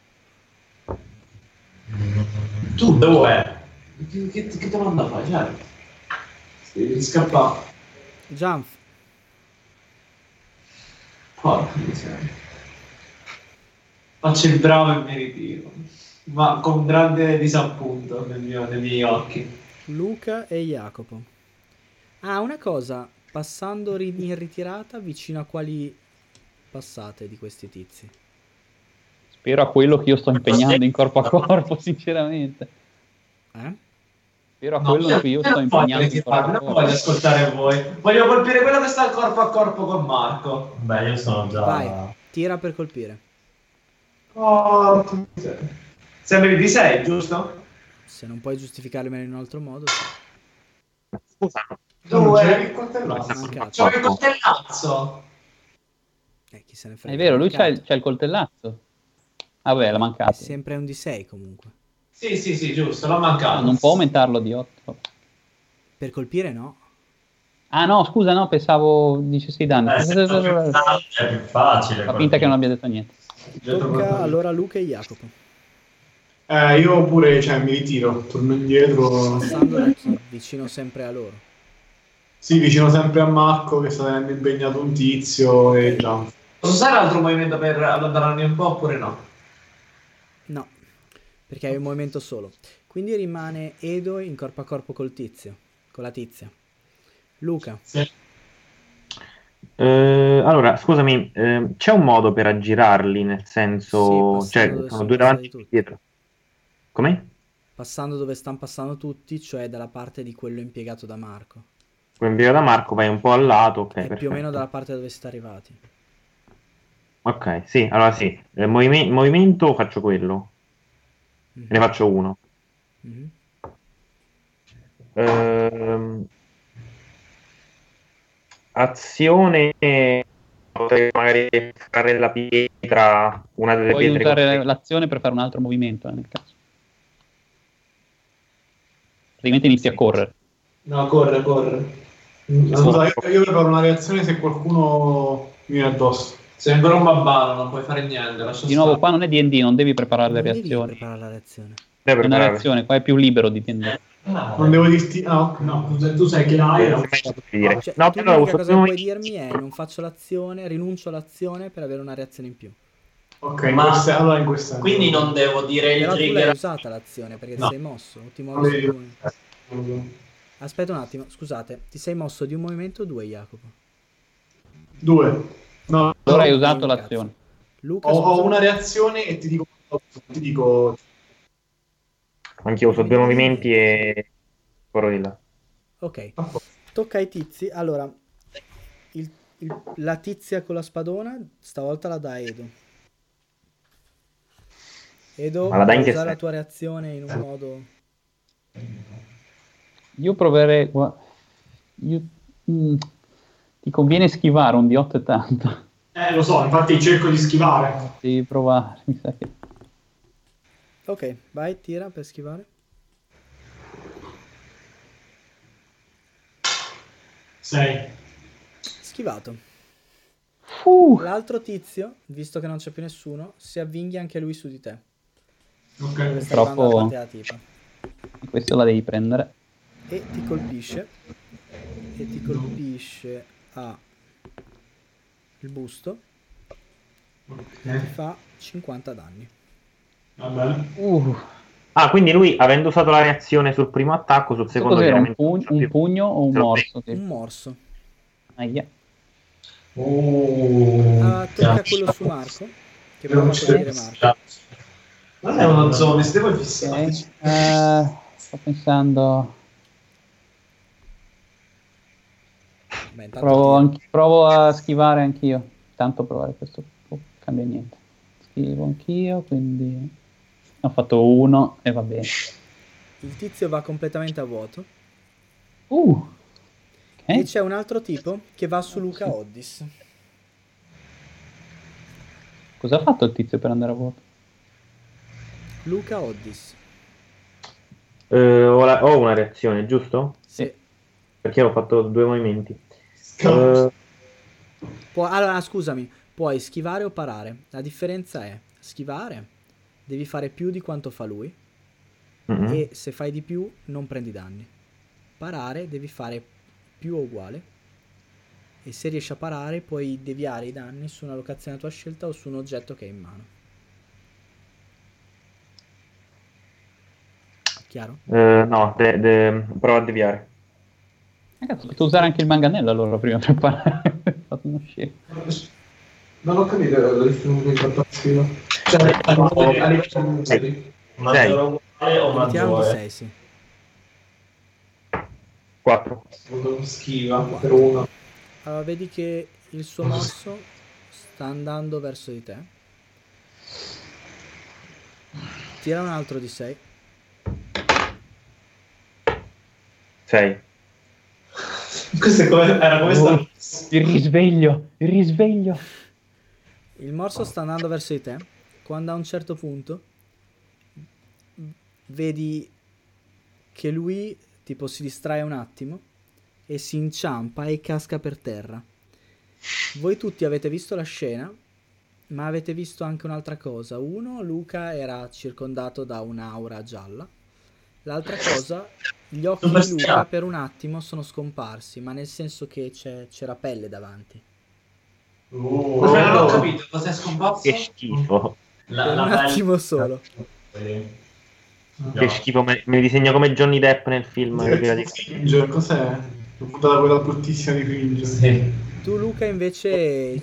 Tu dove? Che domanda fai? Cioè, devi scappare. Jump. Porca miseria. Faccio il bravo e mi ritiro. Ma con grande disappunto nei miei occhi. Luca e Jacopo. Ah, una cosa. Passando in ritirata, vicino a quali passate di questi tizi? Spero a quello che io sto impegnando in corpo a corpo, sinceramente. Spero a quello in cui io sto impegnando in corpo a Non corpo. voglio ascoltare voi. Voglio colpire quello che sta al corpo a corpo con Marco. Beh, io sono già... Vai, tira per colpire. Porca miseria. Sembri di 6, giusto? Se non puoi giustificarmelo in un altro modo, sì. Scusa. Dove? Il coltellazzo. Mancato. C'ho il coltellazzo. Chi se ne frega. È vero, lui mancato. c'ha il coltellazzo. Ah beh, l'ha È mancato. sempre un D6 comunque. Sì, giusto, l'ho mancato. Non può aumentarlo di 8. Per colpire no. Ah no, scusa, no, pensavo 16 danni. se è più facile. Fa finta che non abbia detto niente. Tocca allora Luca e Jacopo. Io pure, cioè, mi ritiro, torno indietro. Passando da chi? Vicino sempre a loro. Sì, vicino sempre a Marco che sta avendo impegnato un tizio e già. Posso usare altro movimento per allontanarmi un po' oppure no? No, perché hai un movimento solo. Quindi rimane Edo in corpo a corpo col tizio, con la tizia. Luca. Sì. Allora, scusami, c'è un modo per aggirarli, nel senso, Sì, cioè, passando sono dove due davanti e sono due passati dietro. Come? Passando dove stanno passando tutti, cioè dalla parte di quello impiegato da Marco. Come invio da Marco, vai un po' al lato, ok, È più o perfetto. meno dalla parte dove siete arrivati. Ok, sì, allora sì, movimento faccio quello, ne faccio uno. Mhm. Azione, potrei magari fare la pietra, una delle Puoi pietre. usare l'azione per fare un altro movimento, nel caso. Altrimenti inizi a correre. No, corre. Scusa, io preparo una reazione se qualcuno mi viene addosso. Sei ancora un babbano, non puoi fare niente. Lascia Di nuovo, stare. qua non è D&D, non devi preparare le Non devi reazioni. preparare la reazione. È una reazione, qua è più libero di D&D. Non devo dirti... No, No, tu sai che l'hai. no? Cioè, No, tu allora l'unica uso cosa due che puoi movimenti. dirmi è non faccio l'azione, rinuncio all'azione per avere una reazione in più. ok, Ma- allora in questa... Quindi non devo dire il Però tu l'hai trigger. usata l'azione perché No. ti sei mosso. Ti Non muovi devi- su due. Aspetta un attimo, scusate, ti sei mosso di un movimento o due, Jacopo? 2. No, Allora hai No, usato un l'azione. cazzo. Luca, ho scusa. una reazione e ti dico... Anch'io uso due movimenti e corro di là. Ok, tocca ai tizi. Allora, la tizia con la spadona, stavolta la dà Edo. Edo, Ma la dai in che usare la senso? tua reazione in un modo... Io proverei... ti conviene schivare un D8 e tanto. Lo so, infatti cerco di schivare. Devi provare, mi sa che... Ok, vai, tira per schivare. 6. Schivato. L'altro tizio, visto che non c'è più nessuno, si avvinghia anche lui su di te. Ok. Dove sta arrivando la parte della tipa. Questo la devi prendere. E ti colpisce. A il busto. Ti fa 50 danni. Va bene. Ah, quindi lui, avendo usato la reazione sul primo attacco, sul secondo Cos'era, un, chiaramente non c'ha un più. pugno o un Se lo morso? Un morso. Ahia. Tocca quello su Marco. Che prova a colpire Marco. Non è uno zombie, se devo fissare. Ok, sto pensando... Beh, intanto tira. Provo a schivare anch'io. Tanto provare questo non cambia niente. Schivo anch'io, quindi... Ho fatto 1 e va bene. Il tizio va completamente a vuoto. Ok. E c'è un altro tipo che va su Luca Oddis. Cosa ha fatto il tizio per andare a vuoto? Luca Oddis. Ho una reazione, giusto? Sì. Perché ho fatto 2 movimenti. Allora, scusami, puoi schivare o parare. La differenza è schivare, devi fare più di quanto fa lui. Mhm. E se fai di più non prendi danni. Parare devi fare più o uguale. E se riesci a parare puoi deviare i danni su una locazione a tua scelta o su un oggetto che hai in mano. Chiaro? No, prova a deviare. Ragazzi, posso usare anche il manganello allora prima per parare. Ho fatto uno scemo. Non ho capito il film di Fantastica. Cioè, a livello di Maggiore o uguale o Mettiamo maggiore? 6, sì. 4. schiva per uno. Allora vedi che il suo morso sta andando verso di te. Tira un altro di 6. 6. Questo è come, era come sta... Il risveglio. Il morso sta andando verso di te. Quando a un certo punto vedi che lui tipo si distrae un attimo e si inciampa e casca per terra. Voi tutti avete visto la scena, ma avete visto anche un'altra cosa. Uno, Luca era circondato da un'aura gialla. L'altra cosa, gli occhi di Luca per un attimo sono scomparsi, ma nel senso che c'era pelle davanti. Non ho capito cosa è scomparso. Che schifo. Per un attimo solo. Che schifo, me disegno come Johnny Depp nel film. Fringe, cos'è? Ho buttato quella bruttissima di Fringe. Tu Luca invece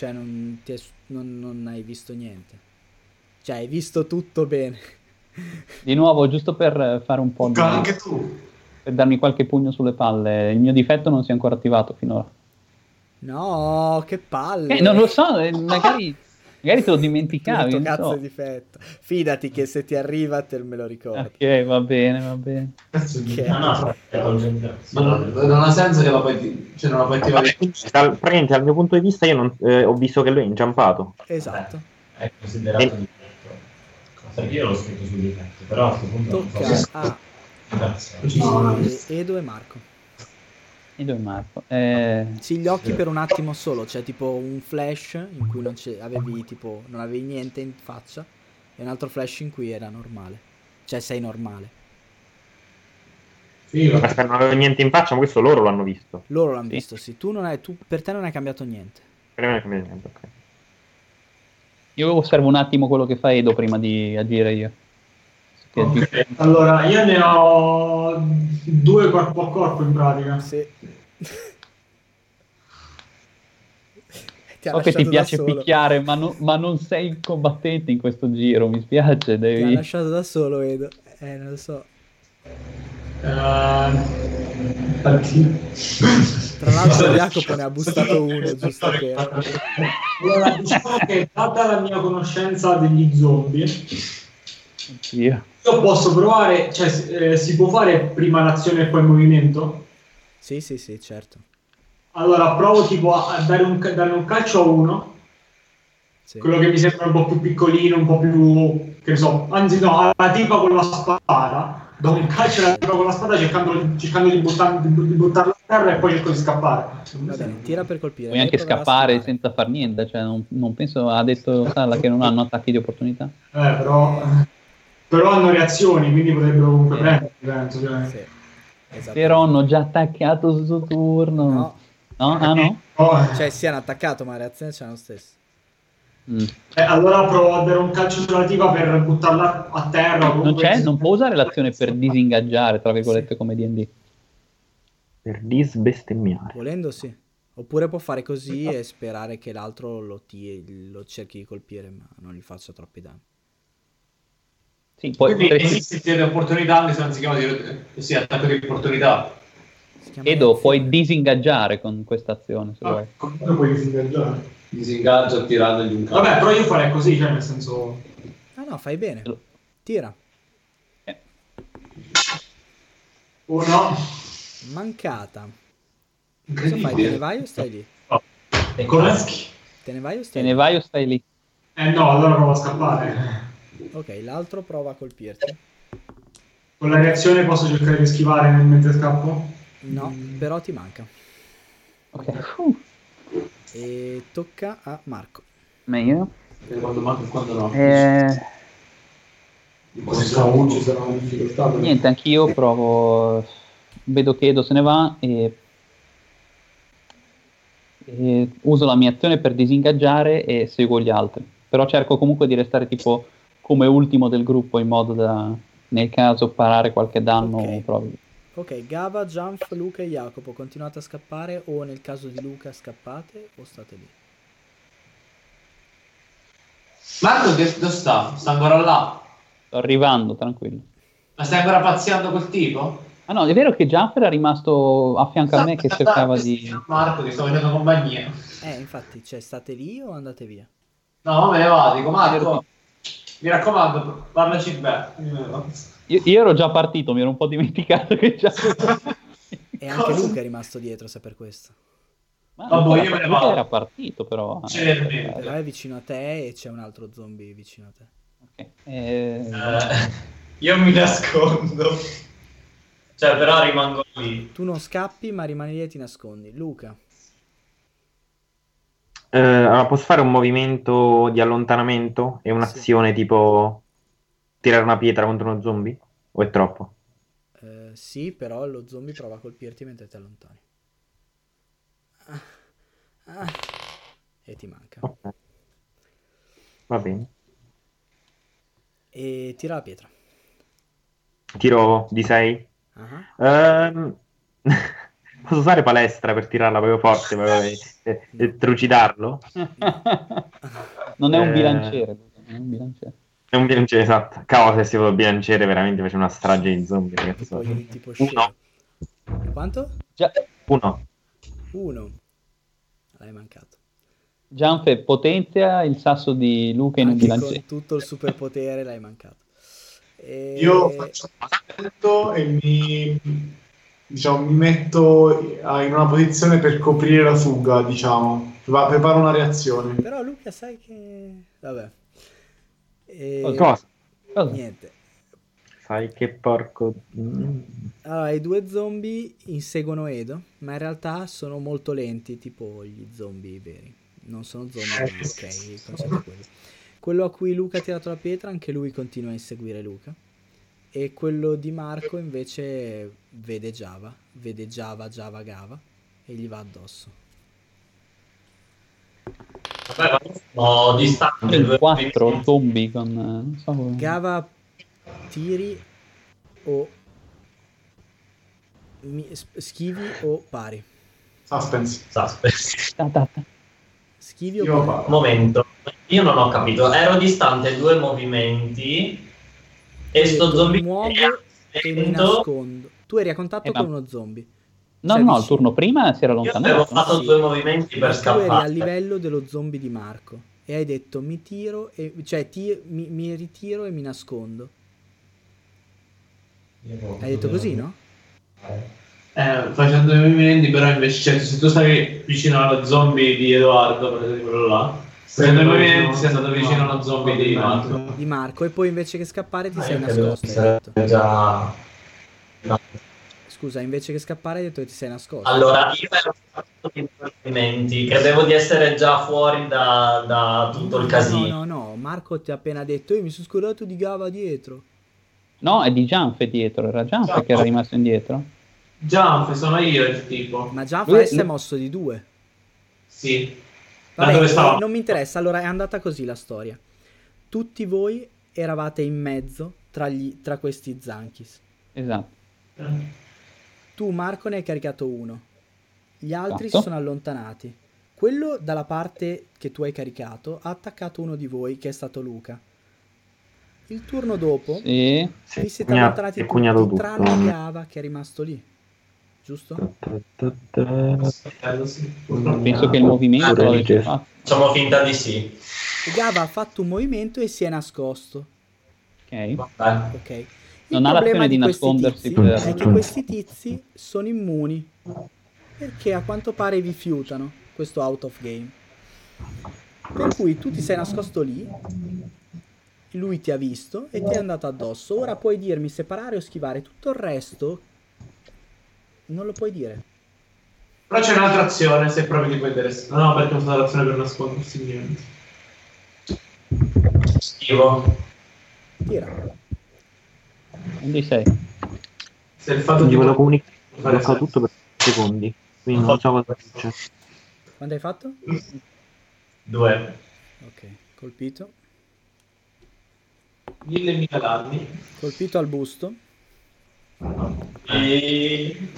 non hai visto niente. Cioè hai visto tutto bene. Di nuovo, giusto per fare un po' di... Anche tu. Per darmi qualche pugno sulle palle. Il mio difetto non si è ancora attivato finora. No, che palle. Non lo so, magari te lo dimenticavi. Tutto non cazzo so. di difetto. Fidati che se ti arriva te me lo ricordo. Ok, va bene. Che- No, Ma non ha senso che la puoi, cioè non la puoi attivare. Praticamente, dal mio punto di vista, io non, ho visto che lui è inciampato. Esatto. è considerato difetto. Perché io l'ho scritto sul difetto, però a questo punto non Tocca so a se... Edo e Marco. E dove Marco? Sì, gli occhi per un attimo solo, c'è tipo un flash in cui non avevi niente in faccia e un altro flash in cui era normale. Cioè sei normale. Aspetta, non avevo niente in faccia, ma questo loro l'hanno visto. Loro l'hanno Sì. visto, sì. Per te non è cambiato niente. Per me non è cambiato niente, ok. Io osservo un attimo quello che fa Edo prima di agire io. Che Ok, allora io ne ho 2 corpo a corpo in pratica. Sì. Ti ha So che ti lasciato da piace solo. picchiare, ma non sei il combattente in questo giro, mi spiace, Ti ha devi... lasciato da solo, Edo. Non lo so. Tra l'altro Jacopo ne ha bustato uno, giusto per... Allora, diciamo che data la mia conoscenza degli zombie, Oddio. Io posso provare, cioè si può fare prima l'azione e poi il movimento? Sì, certo. Allora provo tipo a dare un calcio a uno, Sì. quello che mi sembra un po' più piccolino, un po' più, che ne so, anzi no, alla tipa con la spada, do un calcio alla tipa con la spada cercando di buttarla a terra e poi cerco di scappare. Va bene, tira per colpire. Puoi Lei anche proverà a scappare senza far niente, cioè non penso, ha detto Salla che non hanno attacchi di opportunità. Però hanno reazioni, quindi potrebbero comunque prendere, penso. Cioè. Sì, esatto. Però hanno già attaccato sul suo turno. No. No? Ah no? Oh, Cioè, si hanno attaccato, ma la reazione c'è lo stesso. allora provo a dare un calcio sulla tipa per buttarla a terra. Non c'è? Non può usare l'azione per disingaggiare, tra virgolette, come D&D. Per disbestemmiare. Volendo sì. Oppure può fare così e sperare che l'altro lo cerchi di colpire, ma non gli faccia troppi danni. Sì, poi Quindi esiste il tiro di opportunità, anche se non si chiama sì, attacco di opportunità. Edo, puoi disingaggiare con questa azione, se vuoi. Come puoi disingaggiare? Disingaggio tirandogli un calcio. Vabbè, però io farei così, cioè nel senso... No, fai bene. Tira. Uno. Mancata. Cosa fai? Te ne vai o stai lì? Come? Te ne vai o Te stai ne lì? vai o stai lì? No, allora provo a scappare. Ok, l'altro prova a colpirti. Con la reazione posso cercare di schivare mentre scappo? No, però ti manca. Ok. E tocca a Marco. Meglio. Quando manca e quando no. Ci sarà una difficoltà. Niente, anch'io provo. Vedo che Edo se ne va e uso la mia azione per disingaggiare e seguo gli altri. Però cerco comunque di restare tipo come ultimo del gruppo in modo da, nel caso, parare qualche danno. Ok. Proprio. Ok, Gava, Jump, Luca e Jacopo, continuate a scappare o nel caso di Luca scappate o state lì? Marco dove sta? Sta ancora là? Sto arrivando, tranquillo. Ma stai ancora pazziando col tipo? Ah no, è vero che Jump era rimasto a fianco a me che cercava di... Marco, ti sto facendo compagnia. Infatti, cioè, state lì o andate via? No, me ne vado, dico Marco. Mi raccomando, parlaci bene. Io ero già partito, mi ero un po' dimenticato che già... E anche Luca è rimasto dietro, se per questo. Ma Vabbè, io me ne Luca vado. era partito però. Celermente. Però è vicino a te e c'è un altro zombie vicino a te. Ok. Io mi nascondo. Cioè, però rimango lì. Tu non scappi, ma rimani lì e ti nascondi. Luca. Allora, posso fare un movimento di allontanamento e un'azione tipo tirare una pietra contro uno zombie? O è troppo? Sì, però lo zombie prova a colpirti mentre ti allontani. E ti manca. Ok. Va bene. E tira la pietra. Tiro di 6. Posso usare palestra per tirarla proprio forte e trucidarlo? Non è un bilanciere. Non è un bilanciere. È un bilanciere, esatto. Cavolo, se si vuole bilanciere veramente faccio una strage di zombie, ragazzi. Tipo scemo. Quanto? Già, 1. 1. L'hai mancato. Gianfe potenzia il sasso di Luca in un Anche bilanciere. con tutto il superpotere l'hai mancato. Io faccio un e mi metto in una posizione per coprire la fuga, diciamo. Preparo una reazione. Però Luca sai che... Vabbè. Cosa? Niente. Sai che porco... Allora, i due zombie inseguono Edo, ma in realtà sono molto lenti, tipo gli zombie veri. Non sono zombie, ma ok, il concetto è quello. Quello a cui Luca ha tirato la pietra, anche lui continua a inseguire Luca. E quello di Marco invece vede Java, Gava e gli va addosso. Vabbè, ma sono distanti. In 4 zombie con... non so come... Gava, tiri o schivi o pari? Suspense. Schivi o pari? Momento, io non ho capito. Ero distante 2 movimenti e sto zombie muovo e mi lento. nascondo. Tu eri a contatto con uno zombie. No, Cioè, no, il vicino. turno prima si era Io allontanato. avevo fatto Sì. 2 movimenti per Tu eri a scappare. livello dello zombie di Marco e hai detto mi tiro e, cioè mi ritiro e mi nascondo Hai detto così, no? Facendo i movimenti, però invece, cioè, se tu stavi vicino allo zombie di Edoardo, per esempio quello là, facendo i movimenti sei andato vicino allo zombie di Marco. Di Marco, e poi invece che scappare ti sei nascosto, hai detto. Già... No. Scusa, invece che scappare hai detto che ti sei nascosto. Allora, io ero fatto i movimenti, credevo di essere già fuori da tutto il casino. No, Marco ti ha appena detto, io mi sono scordato di Gava dietro. No, è di Gianfe dietro, era Gianfe che era rimasto indietro. Gianfe, sono io il tipo. Ma Gianfe si è mosso di 2. Sì. Vabbè, dove stavo? non mi interessa, allora è andata così la storia. Tutti voi eravate in mezzo tra questi Zanchis. Esatto. Tu, Marco, ne hai caricato uno. Gli altri Esatto. si sono allontanati. Quello dalla parte che tu hai caricato ha attaccato uno di voi, che è stato Luca. Il turno dopo Sì. vi siete allontanati cugnato tutti, tutto. tranne Gava che è rimasto lì. Giusto? Penso che il movimento l'avete fatto. Facciamo finta di sì. E Gava ha fatto un movimento e si è nascosto. Ok. Vabbè. Ok. Il Non ha problema l'azione di questi nascondersi tizi per- è che questi tizi sono immuni, perché a quanto pare vi fiutano questo out of game. Per cui tu ti sei nascosto lì, lui ti ha visto e ti è andato addosso. Ora puoi dirmi separare o schivare, tutto il resto non lo puoi dire. Però c'è un'altra azione, se proprio ti può interessare. No, perché ho usato l'azione per nascondersi niente. Schivo. Tira. Un D6. Se il fatto Quindi di ve lo comunico, fare lo fa tutto per secondi. Quindi non so cosa succede. Quanto hai fatto? 2. Ok, colpito. 1000 danni. Colpito al busto. E...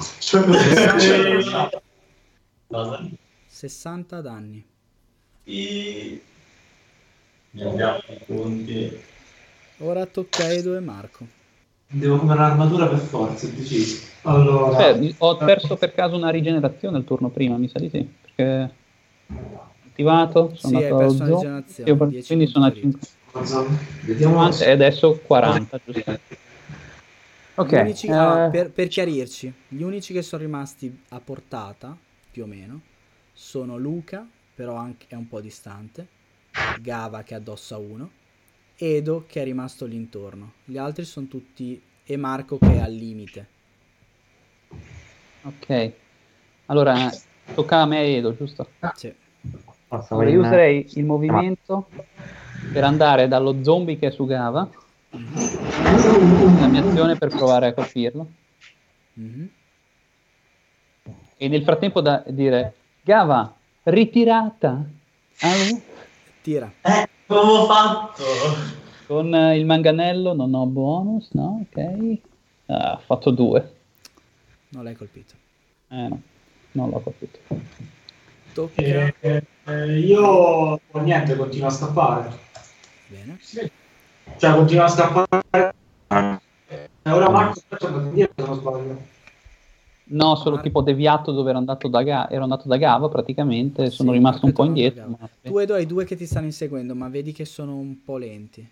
Cosa? 60 danni. Andiamo i punti. Ora tocca a Edo e Marco. Devo comprare un'armatura per forza, è deciso. Allora, Ho perso per caso una rigenerazione il turno prima, mi sa di sì. Perché attivato, sono Sì, hai andato perso allo una zoo, rigenerazione, 10 quindi sono a punti 5. vediamo E adesso 40, giusto? Ok. Gli unici, per chiarirci, gli unici che sono rimasti a portata, più o meno, sono Luca, però anche è un po' distante, Gava che addossa uno, Edo che è rimasto lì intorno. Gli altri sono tutti, e Marco che è al limite. Ok. Allora, tocca a me e Edo, giusto? Sì. Allora, io userei il movimento per andare dallo zombie che è su Gava, la mia azione per provare a colpirlo, Mhm. e nel frattempo da dire Gava, ritirata. Allora, Tira. Come ho fatto? con il manganello non ho bonus, no? Ok. Ah, ho fatto 2. Non l'hai colpito. No, non l'ho colpito. Tocca. Io niente, continuo a scappare. Bene. Cioè, continuo a scappare. Ora Marco è tornato indietro, se non sbaglio. No, solo Marco. tipo deviato dove ero andato da Gava praticamente, sono Sì, rimasto un Marco è po' tornato a indietro. Gava. ma- Tu Edo hai due che ti stanno inseguendo, ma vedi che sono un po' lenti.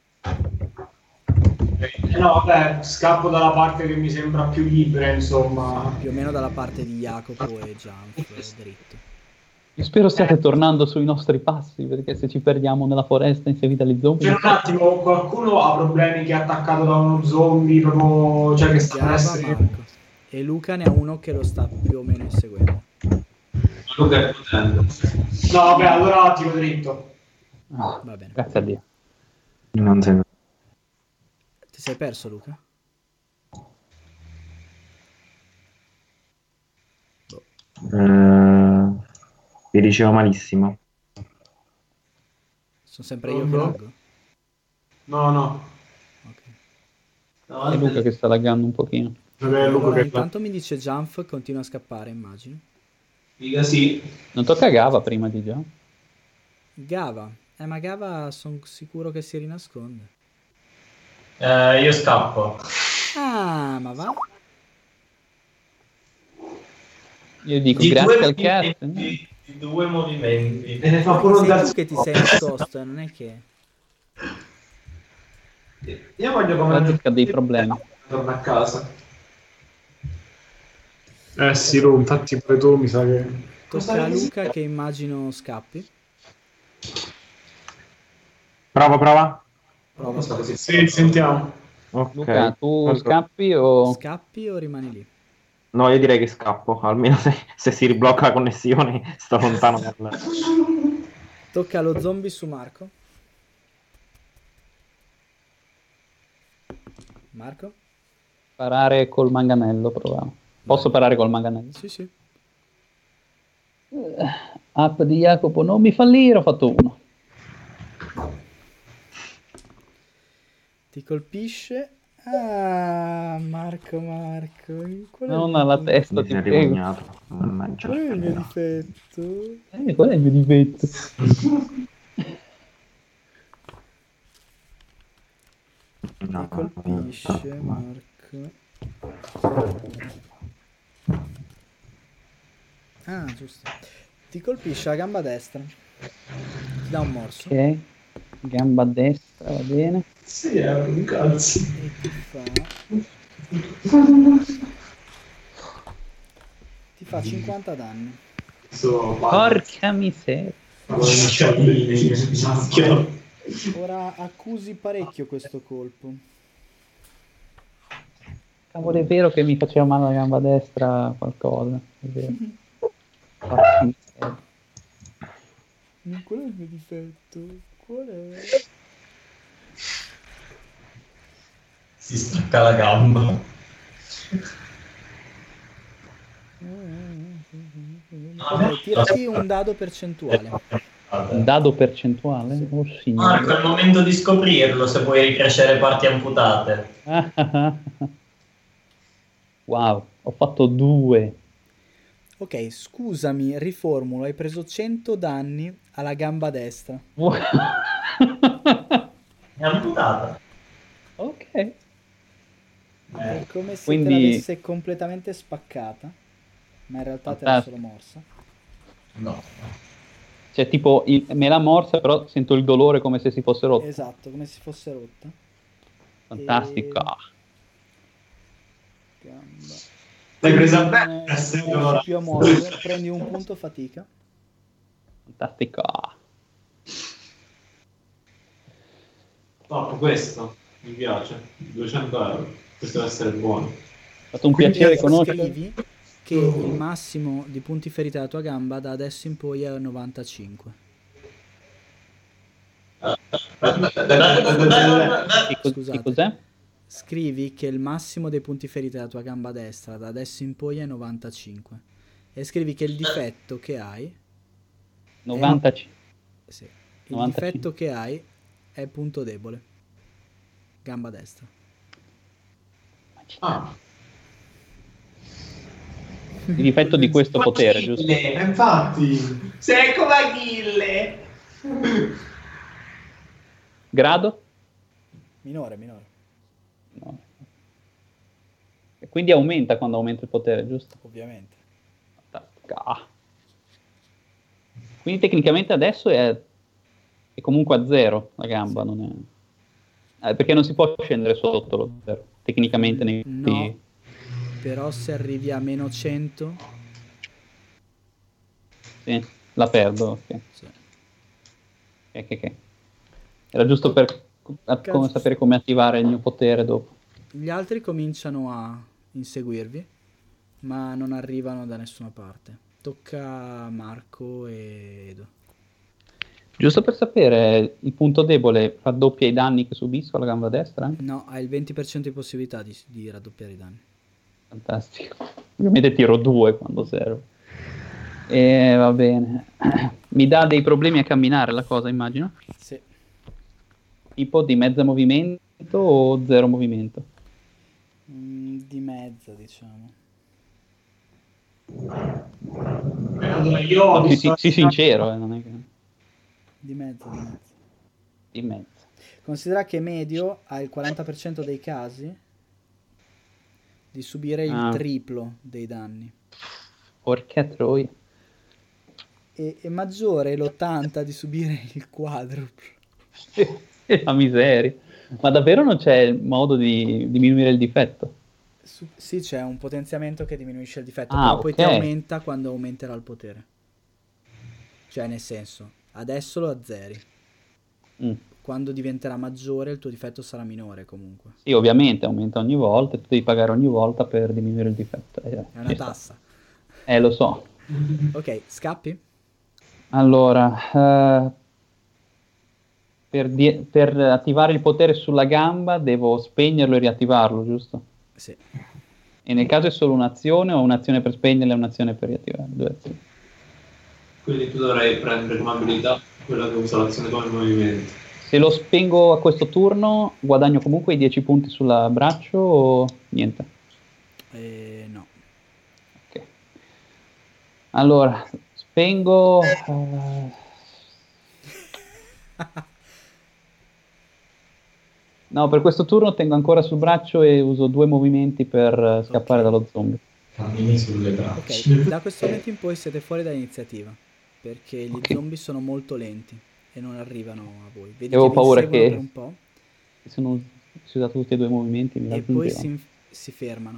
No, vabbè, scappo dalla parte che mi sembra più libera, insomma. Più o meno dalla parte di Jacopo e Gianf, dritto. Io spero stiate tornando sui nostri passi, perché se ci perdiamo nella foresta inseguita agli zombie... C'è un attimo, qualcuno ha problemi che è attaccato da uno zombie, proprio, cioè che sta Gava, essere... Marco. E Luca ne ha uno che lo sta più o meno inseguendo. Luca è potente. No, vabbè, allora tiro dritto. Ah, Va bene. grazie a Dio. Non sento. Ti sei perso, Luca? Vi dicevo malissimo. Sono sempre io che laggo? No. Ok. È Luca che sta laggando un pochino. Vabbè, Luca Allora, che intanto mi dice Gianf, continua a scappare, immagino. Dica sì. Non tocca a Gava prima di già. Gava. Ma Gava sono sicuro che si rinasconde. Io scappo. Ah, ma va? Io dico Di grazie due al cast. movimenti, di 2 movimenti. E ne fa pure un Sei terzo. tu che ti sei nascosto, non è che... Io voglio come Guarda che ha dei problemi. torna a casa. Sì, infatti pure tu mi sa che... Tocca a Luca che immagino scappi. Prova. Non so così. Sì, sentiamo. Ok. Luca, tu Allora, scappi o... Scappi o rimani lì? no, io direi che scappo, almeno se si riblocca la connessione sto lontano dal... Tocca allo zombie su Marco. Marco? Parare col manganello, proviamo. Posso parare col manganello? Sì, sì. App di Jacopo, non mi fallire, ho fatto 1. Ti colpisce. Ah, Marco. Qual è Non alla testa, Mi ti sei prego. ripugnato. Mannaggia. Qual è il mio difetto? Qual è il mio difetto? Ti colpisce, Marco. Ah, giusto. Ti colpisce la gamba destra. Ti dà un morso. Ok, gamba destra, va bene. Sì, è un cazzo. E ti fa... Ti fa 50 danni. Porca miseria. Ora accusi parecchio questo colpo. Cavolo, è vero che mi faceva male la gamba destra qualcosa. È vero. Porca miseria. Qual è il mio difetto? Qual è? Si stacca la gamba. Vabbè, tirati un dado percentuale. Un dado percentuale? Oh signore. Marco, è il momento di scoprirlo se vuoi ricrescere parti amputate. Wow, ho fatto 2. Ok, scusami, riformulo. Hai preso 100 danni alla gamba destra. È amputata. Ok. È come se Quindi- te l'avesse completamente spaccata, ma in realtà te l'ha solo morsa. No. Cioè, tipo, me l'ha morsa, però sento il dolore come se si fosse rotto. Esatto, come se fosse rotta. Fantastico. Gamba. L'hai presa Non bene? riesci più a muovere, prendi un punto fatica. Fantastico. Top, questo mi piace. 200 euro. Questo deve essere buono. È stato un piacere Quindi conoscere. scrivi che il massimo di punti ferita della tua gamba da adesso in poi è 95. Scusate. Che cos'è? Scrivi che il massimo dei punti ferita della tua gamba destra da adesso in poi è 95. E scrivi che il difetto che hai... 95. Sì, il 95. difetto che hai è punto debole. Gamba destra. Ah. Il difetto di questo potere, giusto? Infatti, sei come Achille. Grado? Minore. No. E quindi aumenta quando aumenta il potere, giusto? Ovviamente. Fantastico. Quindi tecnicamente adesso è comunque a 0 la gamba, non è... perché non si può scendere sotto lo 0, tecnicamente nei No. Però se arrivi a meno 100... Sì, la perdo. Ok. Sì. Ok. Era giusto per come sapere come attivare il mio potere dopo. Gli altri cominciano a inseguirvi, ma non arrivano da nessuna parte. Tocca a Marco e Edo. Giusto per sapere, il punto debole raddoppia i danni che subisco alla gamba destra? No, hai il 20% di possibilità di raddoppiare i danni. Fantastico. Ovviamente tiro 2 quando serve. E va bene. Mi dà dei problemi a camminare la cosa, immagino? Sì. Tipo di mezzo movimento o 0 movimento? Di mezza, diciamo. Allora, io ho visto... Sii sincero, non è che... Di mezza. Di mezzo. Considera che medio ha il 40% dei casi di subire il triplo dei danni. Porca troia. E maggiore l'80 di subire il quadruplo. La miseria. Ma davvero non c'è modo di diminuire il difetto? Sì, c'è un potenziamento che diminuisce il difetto, Ah, però poi ti ok. aumenta quando aumenterà il potere. Cioè, nel senso, adesso lo azzeri. Mm. Quando diventerà maggiore il tuo difetto sarà minore comunque. Sì, ovviamente aumenta ogni volta e tu devi pagare ogni volta per diminuire il difetto. È una ci sta. tassa. Lo so. Ok, scappi? Allora, per attivare il potere sulla gamba devo spegnerlo e riattivarlo, giusto? Sì. E nel caso è solo un'azione o un'azione per spegnerla e un'azione per riattivare? Due azioni. Quindi tu dovrai prendere come abilità quella che usa l'azione come movimento. Se lo spengo a questo turno, guadagno comunque i 10 punti sul braccio o niente? No. Ok. Allora, spengo... No, per questo turno tengo ancora sul braccio e uso 2 movimenti per scappare dallo zombie. Cammini sulle braccia. Ok, da questo momento in poi siete fuori dall'iniziativa, perché gli Ok. zombie sono molto lenti e non arrivano a voi. Vedi Avevo che vi paura inseguono che- per un po' Si sono usati tutti e 2 movimenti, mi e poi raggiungevano. si fermano.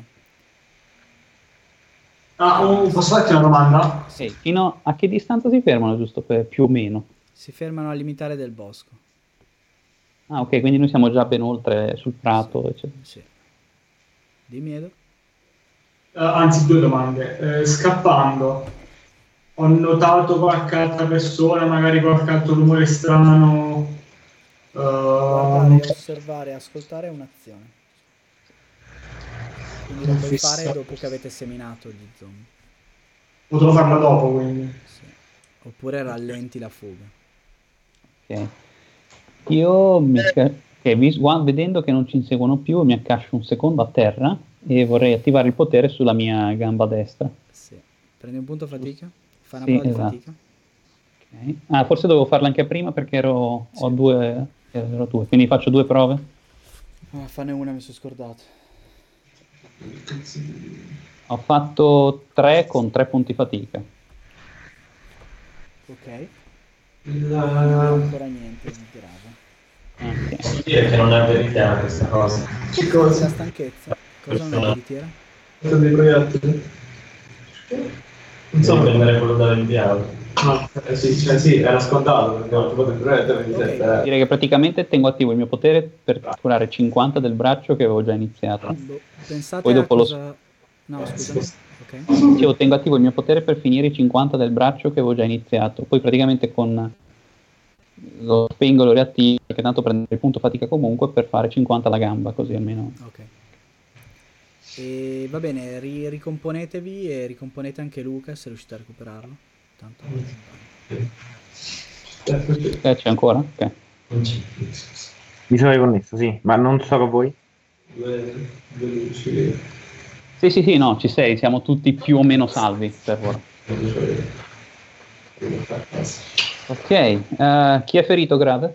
Posso farti una domanda? Ok, fino a che distanza si fermano, giusto per più o meno? Si fermano al limitare del bosco. Ah, ok, quindi noi siamo già ben oltre sul prato, eccetera. Sì. Dimmi, Edo. Anzi, due domande. Scappando, ho notato qualche altra persona, magari qualche altro rumore strano. Guardare, osservare e ascoltare è un'azione. Quindi lo puoi Fissa. fare dopo che avete seminato gli zombie. Potrò farla dopo, quindi. Sì. Oppure rallenti la fuga. Ok. Io vedendo che non ci inseguono più, mi accascio un secondo a terra e vorrei attivare il potere sulla mia gamba destra. Sì. Prendi un punto fatica. Fai una Sì, prova esatto. di fatica. Ok. Ah, forse dovevo farla anche prima perché ero 2, quindi faccio 2 prove. Fanne una, mi sono scordato. Ho fatto 3 con 3 punti fatica. Ok. Non ancora niente di grave. Ok. Vuol dire che non è verità questa cosa. Che La cosa? stanchezza. Cosa non è veritiera? Sono dei proiettili. Non so prendere quello da 20 euro. No, sì, era scontato perché non ti potevo prendere 27 euro. Direi che praticamente tengo attivo il mio potere per curare 50 del braccio che avevo già iniziato. Pensate Poi a dopo cosa... No, scusami. Ok. Dicevo, tengo attivo il mio potere per finire i 50 del braccio che avevo già iniziato. Poi praticamente con lo spengo, lo riattivo, perché tanto prendo il punto fatica comunque per fare 50 alla gamba, così almeno. Ok. E va bene, ricomponetevi e ricomponete anche Luca se riuscite a recuperarlo. Tanto. C'è ancora? Ok. Mi sono riconnesso, sì, ma non so con voi. Sì, no, ci sei, siamo tutti più o meno salvi per ora. Ok, chi è ferito grave?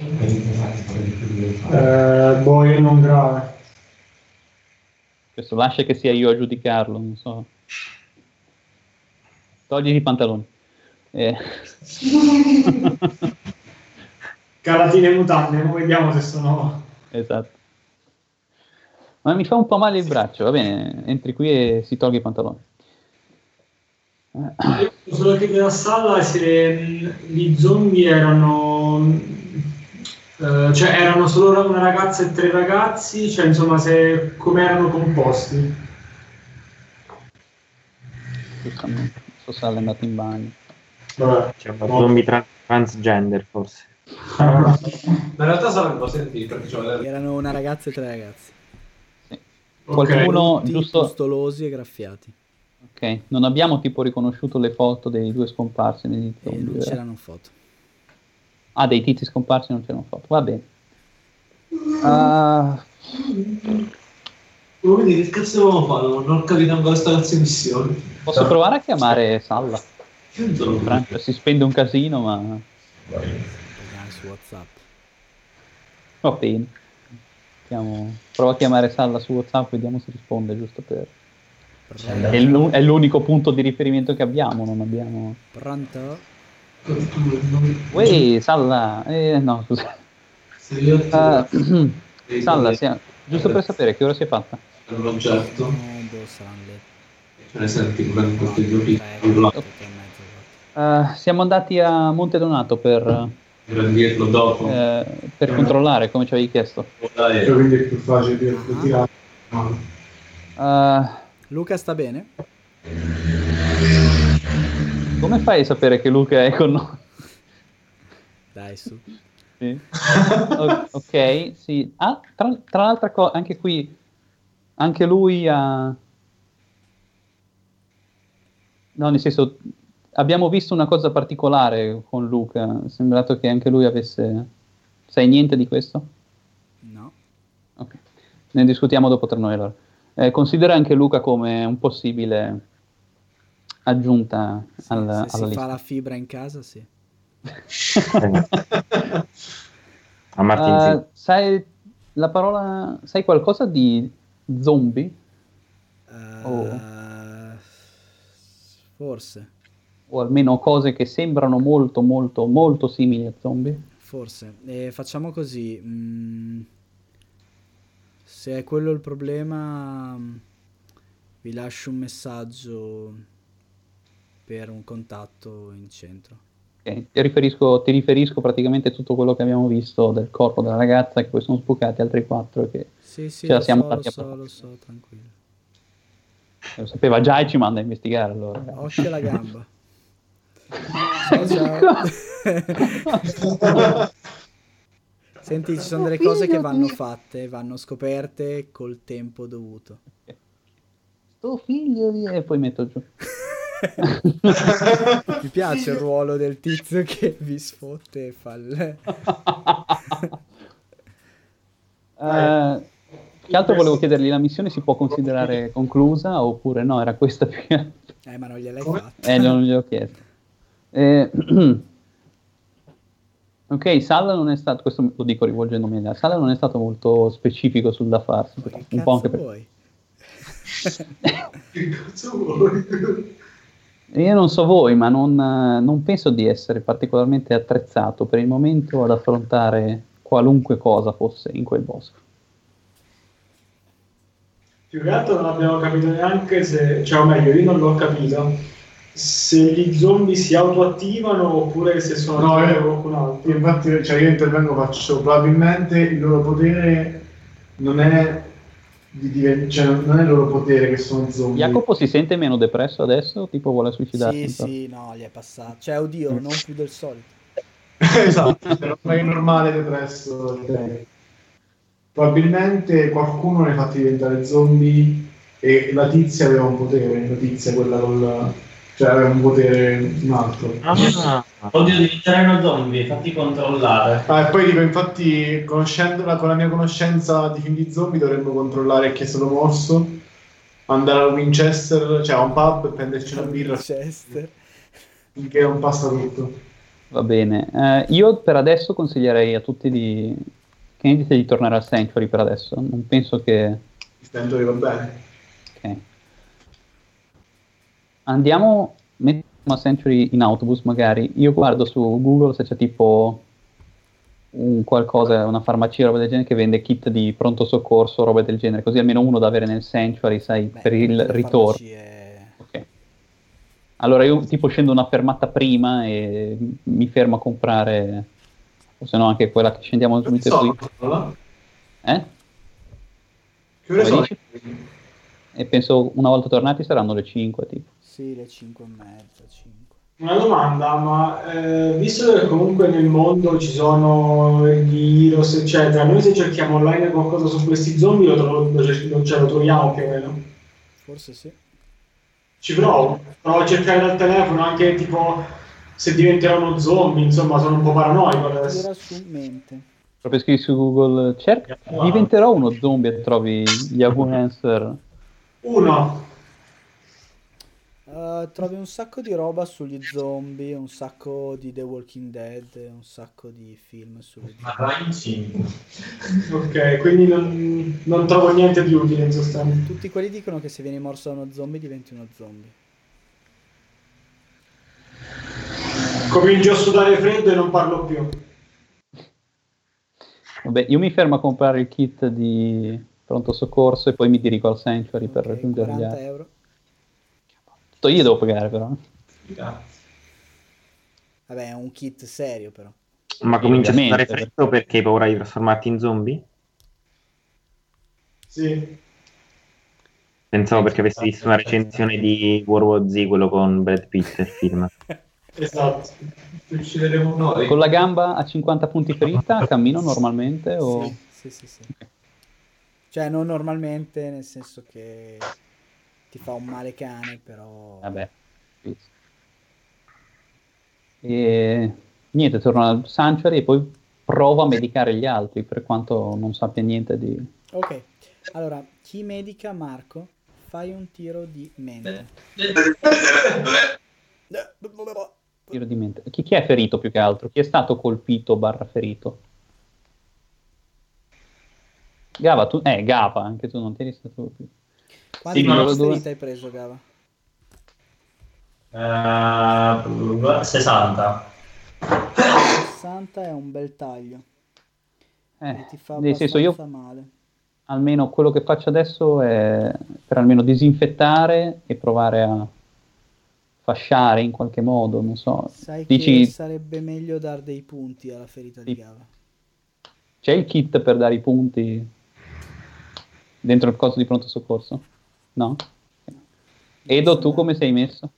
Io non grave. Questo lascia che sia io a giudicarlo, non so. Togli i pantaloni. Caratine e mutande, non vediamo se sono... Esatto. Ma mi fa un po' male il braccio, va bene, entri qui e si tolga i pantaloni. Io solo chiedere a Salla se gli zombie erano... cioè erano solo una ragazza e 3 ragazzi, cioè insomma se come erano composti. Giustamente, non so se è andato in bagno. Vabbè. C'è un zombie transgender, forse. Ma in realtà sarà un po' sentito perché c'ho Erano una ragazza e 3 ragazzi. Sì. Ok. Qualcuno, Tutti giusto... pustolosi e graffiati. Ok, non abbiamo tipo riconosciuto le foto dei 2 scomparsi negli E zombie, non vero? c'erano foto. Ah, dei tizi scomparsi non c'erano foto, va bene. Quindi che cazzo dobbiamo fare? Non ho capito ancora sta cazzo di missione. Posso provare a chiamare Salla? Io non sono Francia, si spende un casino, ma Pagare su WhatsApp. va bene. Provo a chiamare Salla su WhatsApp, vediamo se risponde, giusto per... È l'unico punto di riferimento che abbiamo, non abbiamo... Pronto? Uè, Salla! No, scusa. Salla, giusto per sapere che ora si è fatta. L'oggetto. Saranno le Ce ne senti questi due piccoli 8 e mezzo. Siamo andati a Monte Donato per dirlo dopo. controllare, come ci avevi chiesto. Quindi è più facile per tirare. Luca sta bene? Come fai a sapere che Luca è con noi? Dai, su. Sì. Ok, sì. Ah, tra l'altra cosa, anche qui, anche lui ha... No, nel senso, abbiamo visto una cosa particolare con Luca. È sembrato che anche lui avesse... Sai niente di questo? No. Ok. Ne discutiamo dopo tra noi allora. Considera anche Luca come un possibile aggiunta alla Se si lista. fa la fibra in casa, sì. A Martin, sì. Sai la parola, sai qualcosa di zombie? Forse. O almeno cose che sembrano molto molto molto simili a zombie? Forse. Facciamo così. Se è quello il problema, vi lascio un messaggio per un contatto in centro. Okay. Ti riferisco praticamente a tutto quello che abbiamo visto del corpo della ragazza, che poi sono sbucati altri 4 che Sì, ce la siamo lo dati so, tranquillo. Lo sapeva già e ci manda a investigare allora. Occhio alla gamba. Ciao. Senti, ci sono delle cose che vanno fatte, vanno scoperte col tempo dovuto. Tuo figlio e poi metto giù. Mi piace il ruolo del tizio che vi sfotte e fa il... Che altro volevo chiedergli, la missione si può considerare conclusa oppure no? Era questa più che altro. Ma non gliel'hai fatta. Non gliel'ho chiesto. Ok, Salla non è stato, questo lo dico rivolgendomi a Salla, non è stato molto specifico sul da farsi. Un po' anche vuoi? Che cazzo vuoi? Io non so voi, ma non penso di essere particolarmente attrezzato per il momento ad affrontare qualunque cosa fosse in quel bosco. Più che altro non abbiamo capito neanche se, cioè o meglio, io non l'ho capito, se gli zombie si autoattivano oppure se sono attivi qualcun altro. Infatti, cioè io intervengo, faccio probabilmente il loro potere non è cioè non è il loro potere che sono zombie. Jacopo si sente meno depresso adesso? Tipo vuole suicidarsi? Sì, no, gli è passato. Cioè, oddio, non più del solito. Esatto, non è normale depresso. Probabilmente qualcuno ne ha fatti diventare zombie e la tizia aveva un potere, la tizia quella cioè aveva un potere un altro. Oddio, diventeranno zombie, fatti controllare. E poi dico, infatti, conoscendola con la mia conoscenza di film di zombie dovremmo controllare chi è stato morso, andare al Winchester, cioè a un pub e prenderci una birra. Winchester. Finché non passa tutto. Va bene. Io per adesso consiglierei a tutti che dite di tornare al Sanctuary per adesso. Non penso che... Il Sanctuary va bene. Ok. Mettiamo a Sanctuary in autobus magari. Io guardo su Google se c'è tipo una farmacia, roba del genere, che vende kit di pronto soccorso, roba del genere, così almeno uno da avere nel Sanctuary, sai, per il ritorno. Ok. Allora io tipo scendo una fermata prima e mi fermo a comprare, o se no anche quella che scendiamo subito qui. Che ore sono? E penso una volta tornati saranno le 5 tipo. Sì, le 5 e mezza, 5. Una domanda, ma visto che comunque nel mondo ci sono gli heroes, eccetera, noi se cerchiamo online qualcosa su questi zombie lo troviamo più o meno? Forse sì. Ci provo a cercare dal telefono anche tipo se diventeranno zombie, insomma sono un po' paranoico adesso. Era su mente. Proprio scrivi su Google, diventerò uno zombie e trovi Yahoo Answer. Uno. Trovi un sacco di roba sugli zombie, un sacco di The Walking Dead, un sacco di film sulle zombie. Ok, quindi non trovo niente di utile in sostanza. Tutti quelli dicono che se vieni morso da uno zombie diventi uno zombie. Comincio a sudare freddo e non parlo più. Vabbè, io mi fermo a comprare il kit di pronto soccorso e poi mi dirigo al Sanctuary per Ok, raggiungere gli 40 altri. euro. Tutto io devo pagare però. Vabbè, è un kit serio però. Ma comincia a stare Ovviamente, freddo perché hai paura di trasformarti in zombie? Sì. Pensavo perché avessi visto una recensione di World War Z, quello con Brad Pitt, il film. Esatto. Ci uccideremo noi. Con la gamba a 50 punti ferita cammino normalmente o... Sì. Cioè, non normalmente, nel senso che ti fa un male cane, però... Vabbè. E niente, torno al Sanctuary e poi provo a medicare gli altri, per quanto non sappia niente di... Ok, allora, chi medica Marco, fai un tiro di mente. Tiro di mente. Chi è ferito più che altro? Chi è stato colpito / ferito? Gava, tu... Gava, anche tu non ti eri stato colpito. Quanti Sì, ma punti due. ferita hai preso, Gava? 60. 60 è un bel taglio. E ti fa Nel senso, abbastanza io male. almeno quello che faccio adesso è per almeno disinfettare e provare a fasciare in qualche modo, non so. Sai Dici, che sarebbe meglio dare dei punti alla ferita di Sì. Gava. c'è il kit per dare i punti dentro il coso di pronto soccorso? No? Edo, tu come sei messo?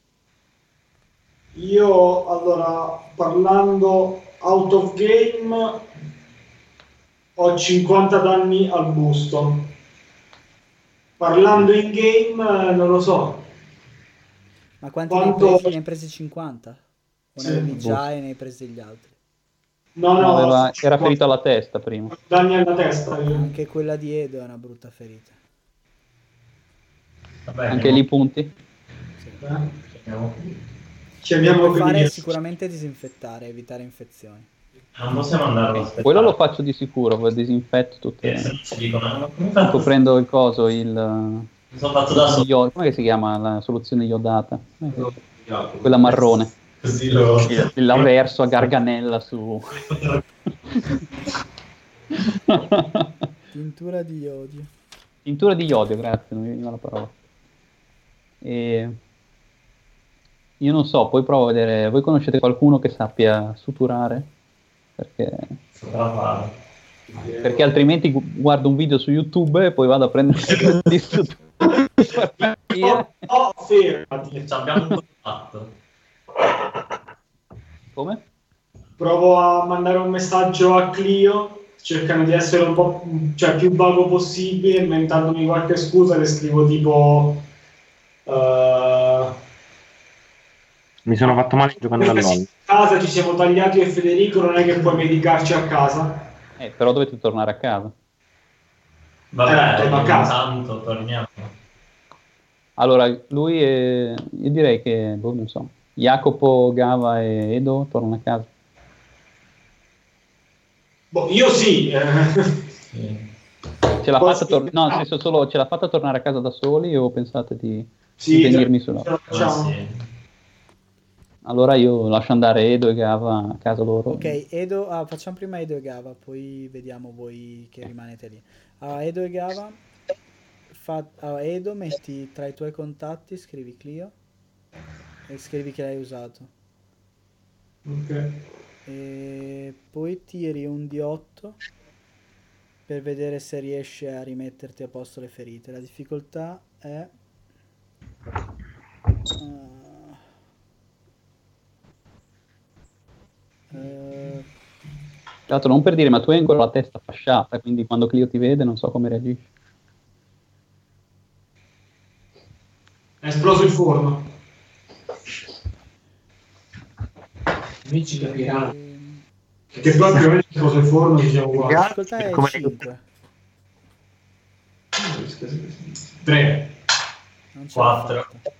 Io, allora, parlando out of game, ho 50 danni al busto. Parlando in game, non lo so. Ma quanti Quanto- ne hai presi? Ne hai presi 50? O Sì. ne avevi già e ne hai presi gli altri? No, No, no, era ferito alla testa prima. danni alla testa. io. Anche quella di Edo è una brutta ferita. Vabbè, Anche lì punti? Ci abbiamo Puoi fare finito. sicuramente disinfettare, evitare infezioni. Non possiamo andare a aspettare. Quello lo faccio di sicuro, poi disinfetto tutte. Se non ci dicono, ma come fai? Prendo il coso, il... Mi sono fatto da solo. Come si chiama la soluzione iodata? Quella marrone. Così lo... La verso a garganella su... Tintura di iodio. Tintura di iodio, grazie, non mi veniva la parola. E... Io non so, poi provo a vedere... Voi conoscete qualcuno che sappia suturare? Perché altrimenti guardo un video su YouTube e poi vado a prendere di sutura. Oh, fermati. Abbiamo un contatto. Come? Provo a mandare un messaggio a Clio, cercando di essere un po' più vago possibile, inventandomi qualche scusa, le scrivo tipo Mi sono fatto male giocando a LOL. a casa ci siamo tagliati io e Federico, non è che puoi medicarci a casa. Però dovete tornare a casa. Vabbè, torno a casa. intanto torniamo. Allora, lui io direi che, non so, Jacopo, Gava e Edo tornano a casa. Boh, io sì. Sì. Ce l'ha Poi fatta sì. no, nel senso solo ce l'ha fatta tornare a casa da soli o pensate di Sì, venirmi sulla... ce lo facciamo. Sì. Allora io lascio andare Edo e Gava a casa loro. Ok, Edo, facciamo prima Edo e Gava, poi vediamo voi che rimanete lì. Allora, Edo e Gava, allora, Edo metti tra i tuoi contatti, scrivi Clio e scrivi che l'hai usato. Ok. E poi tiri un D8 per vedere se riesci a rimetterti a posto le ferite. La difficoltà è... Tra l'altro non per dire, ma tu hai ancora la testa fasciata, quindi quando Clio ti vede non so come reagisci. È esploso il forno. Amici capiranno. Che poi più o meno è esploso il forno, diciamo La qua. difficoltà è Come- 5. 3. Non ce l'ha 4. fatta.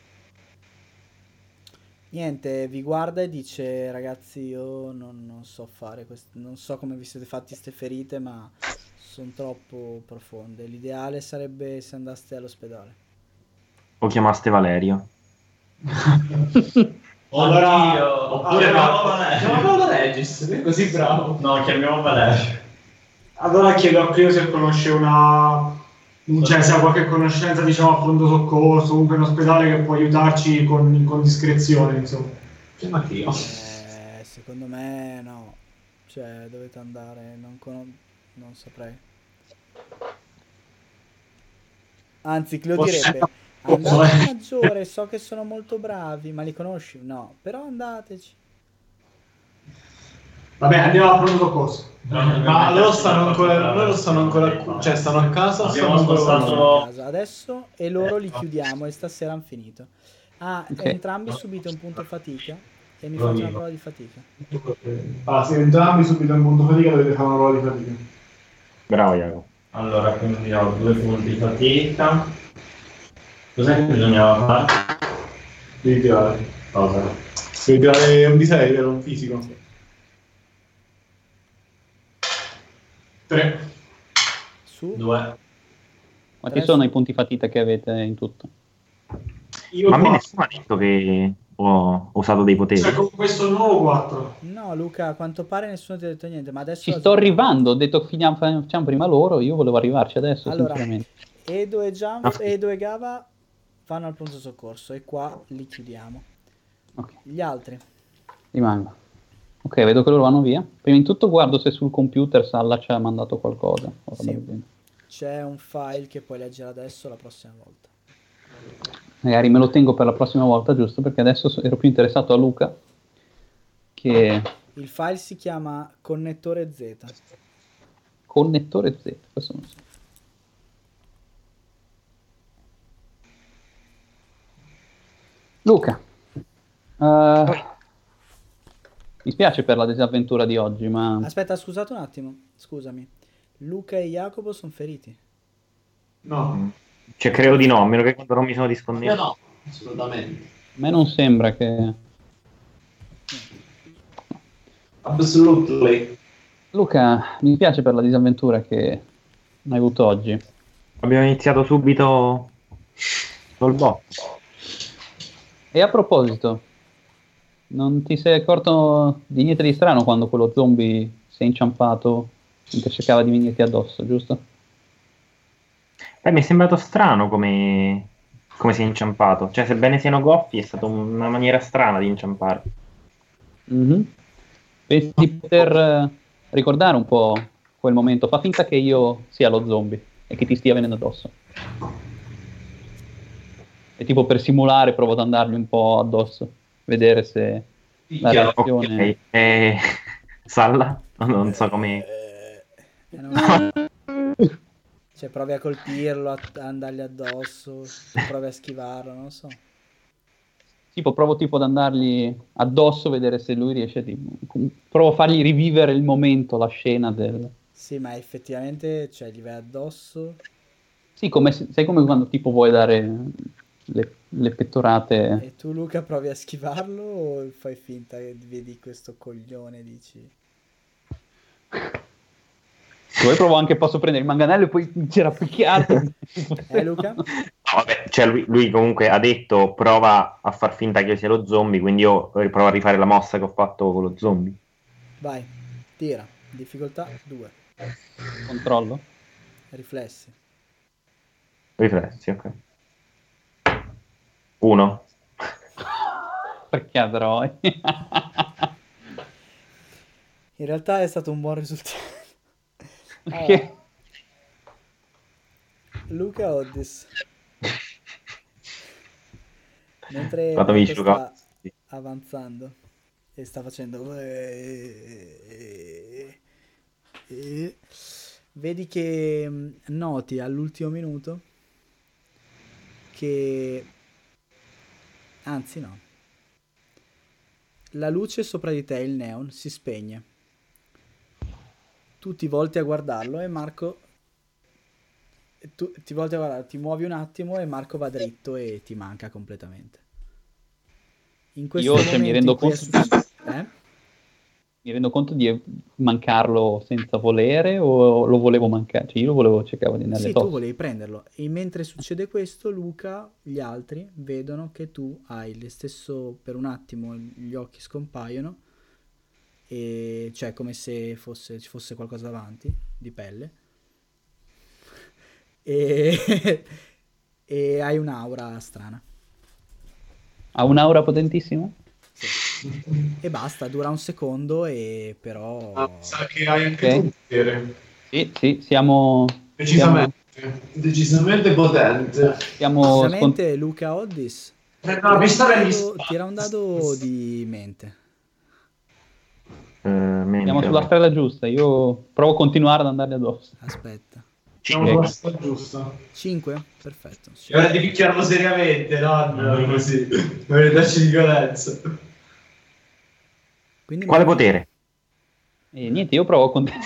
Niente, vi guarda e dice: ragazzi, io non so fare questo, non so come vi siete fatti ste ferite, ma sono troppo profonde. L'ideale sarebbe se andaste all'ospedale. O chiamaste Valerio. Allora- Oppure allora- chiamiamo Valerio. Chiamiamo la Regis, è così bravo. No, chiamiamo Valerio. Allora chiedo a Clio se conosce cioè se ha qualche conoscenza, diciamo, a pronto soccorso, comunque in ospedale che può aiutarci con discrezione, insomma. Ma che io. Secondo me no. Cioè, dovete andare, non saprei. Anzi, Clio direbbe, andate al maggiore, so che sono molto bravi, ma li conosci? No, però andateci. Vabbè, andiamo a pronto soccorso. Ma loro stanno ancora, cioè stanno a casa o Abbiamo stanno ancora spostato- A casa adesso e loro li chiudiamo e stasera hanno finito. Ok. Entrambi subite un punto fatica e mi fate una prova di fatica. Ah, se entrambi subito un punto fatica dovete fare una prova di fatica. Bravo Jacopo. Allora, quindi ho 2 punti di fatica. Cos'è che bisognava fare? Devi tirare. Cosa? Devi tirare un D6 per un fisico. 3. Su, 2. Quanti sono i punti fatica che avete in tutto? Io Ma a me 4. nessuno ha detto che ho usato dei poteri. Cioè, con questo nuovo 4. no Luca, a quanto pare nessuno ti ha detto niente, ma adesso... Ci sto arrivando, ho detto che facciamo prima loro, io volevo arrivarci adesso, Allora, sinceramente. Edo e Gava vanno al pronto soccorso e qua li chiudiamo. Ok, Gli altri. rimango. Ok, vedo che loro vanno via. Prima di tutto guardo se sul computer Salla ci ha mandato qualcosa. o roba Sì. del genere. C'è un file che puoi leggere adesso la prossima volta. Magari me lo tengo per la prossima volta, giusto? Perché adesso ero più interessato a Luca che Il file si chiama Connettore Z. connettore Z. Questo non so. Luca, mi spiace per la disavventura di oggi, ma Aspetta, scusate un attimo, scusami. Luca e Jacopo sono feriti. No. Cioè, credo di no, a meno che quando non mi sono Io disconnesso. no, assolutamente. a me non sembra che... Absolutely. Luca, mi spiace per la disavventura che hai avuto oggi. Abbiamo iniziato subito col botto. E a proposito, non ti sei accorto di niente di strano quando quello zombie si è inciampato mentre cercava di venirti addosso, giusto? Mi è sembrato strano come si è inciampato. Cioè, sebbene siano goffi, è stata una maniera strana di inciampare. Mhm. Pensi di poter ricordare un po' quel momento? Fa finta che io sia lo zombie e che ti stia venendo addosso. E tipo per simulare provo ad andargli un po' addosso, vedere se la reazione... Ok, Salla? Non so come... Cioè, provi a colpirlo, a andargli addosso, provi a schivarlo, non lo so. Tipo, provo tipo ad andargli addosso, vedere se lui riesce provo a fargli rivivere il momento, la scena del... Sì, ma effettivamente, cioè, gli vai addosso. Sì, sai come quando tipo vuoi dare le pettorate... E tu, Luca, provi a schivarlo o fai finta che vedi questo coglione, dici? Se vuoi provo anche, posso prendere il manganello e poi c'era picchiato. Luca? No, vabbè, cioè lui comunque ha detto prova a far finta che io sia lo zombie, quindi io provo a rifare la mossa che ho fatto con lo zombie. Vai, tira. Difficoltà 2. Controllo? Riflessi. Riflessi, ok. 1. Perché avrò? In realtà è stato un buon risultato. Perché? Luca Oddis, mentre Fatemi Marco sta giocare. avanzando e sta facendo vedi che noti all'ultimo minuto che, anzi no, la luce sopra di te, il neon, si spegne. Tu ti volti a guardarlo e Marco... Tu ti volti a guardare, ti muovi un attimo e Marco va dritto e ti manca completamente. In questo Io, cioè, mi rendo in cui è conto... successo- Mi rendo conto di mancarlo senza volere o lo volevo mancare? Cioè io lo volevo, cercavo di andare Sì, addosso. tu volevi prenderlo. E mentre succede questo, Luca, gli altri vedono che tu hai lo stesso, per un attimo gli occhi scompaiono e cioè come se ci fosse qualcosa davanti di pelle e, e hai un'aura strana. Ha un'aura potentissima? Sì. E basta, dura un secondo e però... sa che hai anche tu un potere. Sì, siamo... Decisamente potente. Decisamente Luca Oddis. No, Tira un dado di mente. Siamo sulla strada giusta, io provo a continuare ad andare addosso. Aspetta. Siamo sulla strada giusta. 5? Perfetto. È ora di picchiarlo seriamente, no? Così, per darci di violenza. Quindi Quale potere? E niente, io provo a continuare.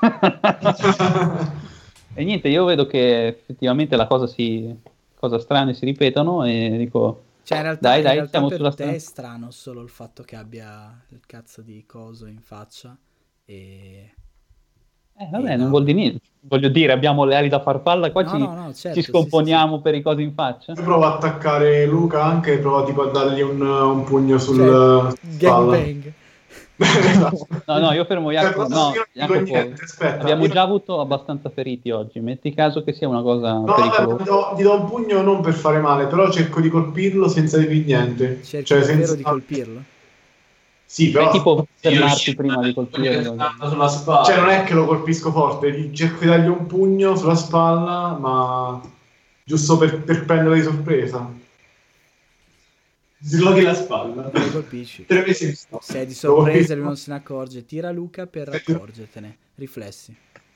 E niente, io vedo che effettivamente cose strane si ripetono e dico... Cioè in realtà siamo per sulla te strada. è strano solo il fatto che abbia il cazzo di coso in faccia e... vabbè, non vuol dire niente. Voglio dire, abbiamo le ali da farfalla, qua No, certo, ci scomponiamo per i cosi in faccia. Io provo a attaccare Luca anche e provo tipo a dargli un pugno sul spalla. Gangbang. No, io fermo Jacopo. No, Jacopo, niente, aspetta. abbiamo già avuto abbastanza feriti oggi. Metti caso che sia una cosa No, pericolosa. vabbè, gli do un pugno non per fare male, però cerco di colpirlo senza dirgli niente. Cerchi Cioè, davvero senza... di colpirlo? Sì, però... tipo fermarti prima di colpirlo. Sulla spalla. Cioè, non è che lo colpisco forte, cerco di dargli un pugno sulla spalla, ma giusto per prenderlo di sorpresa. Sloghi la spalla. Lo colpisci. 3 mesi in sto. Se è di sorpresa e lui non se ne accorge, tira Luca per accorgertene. Riflessi.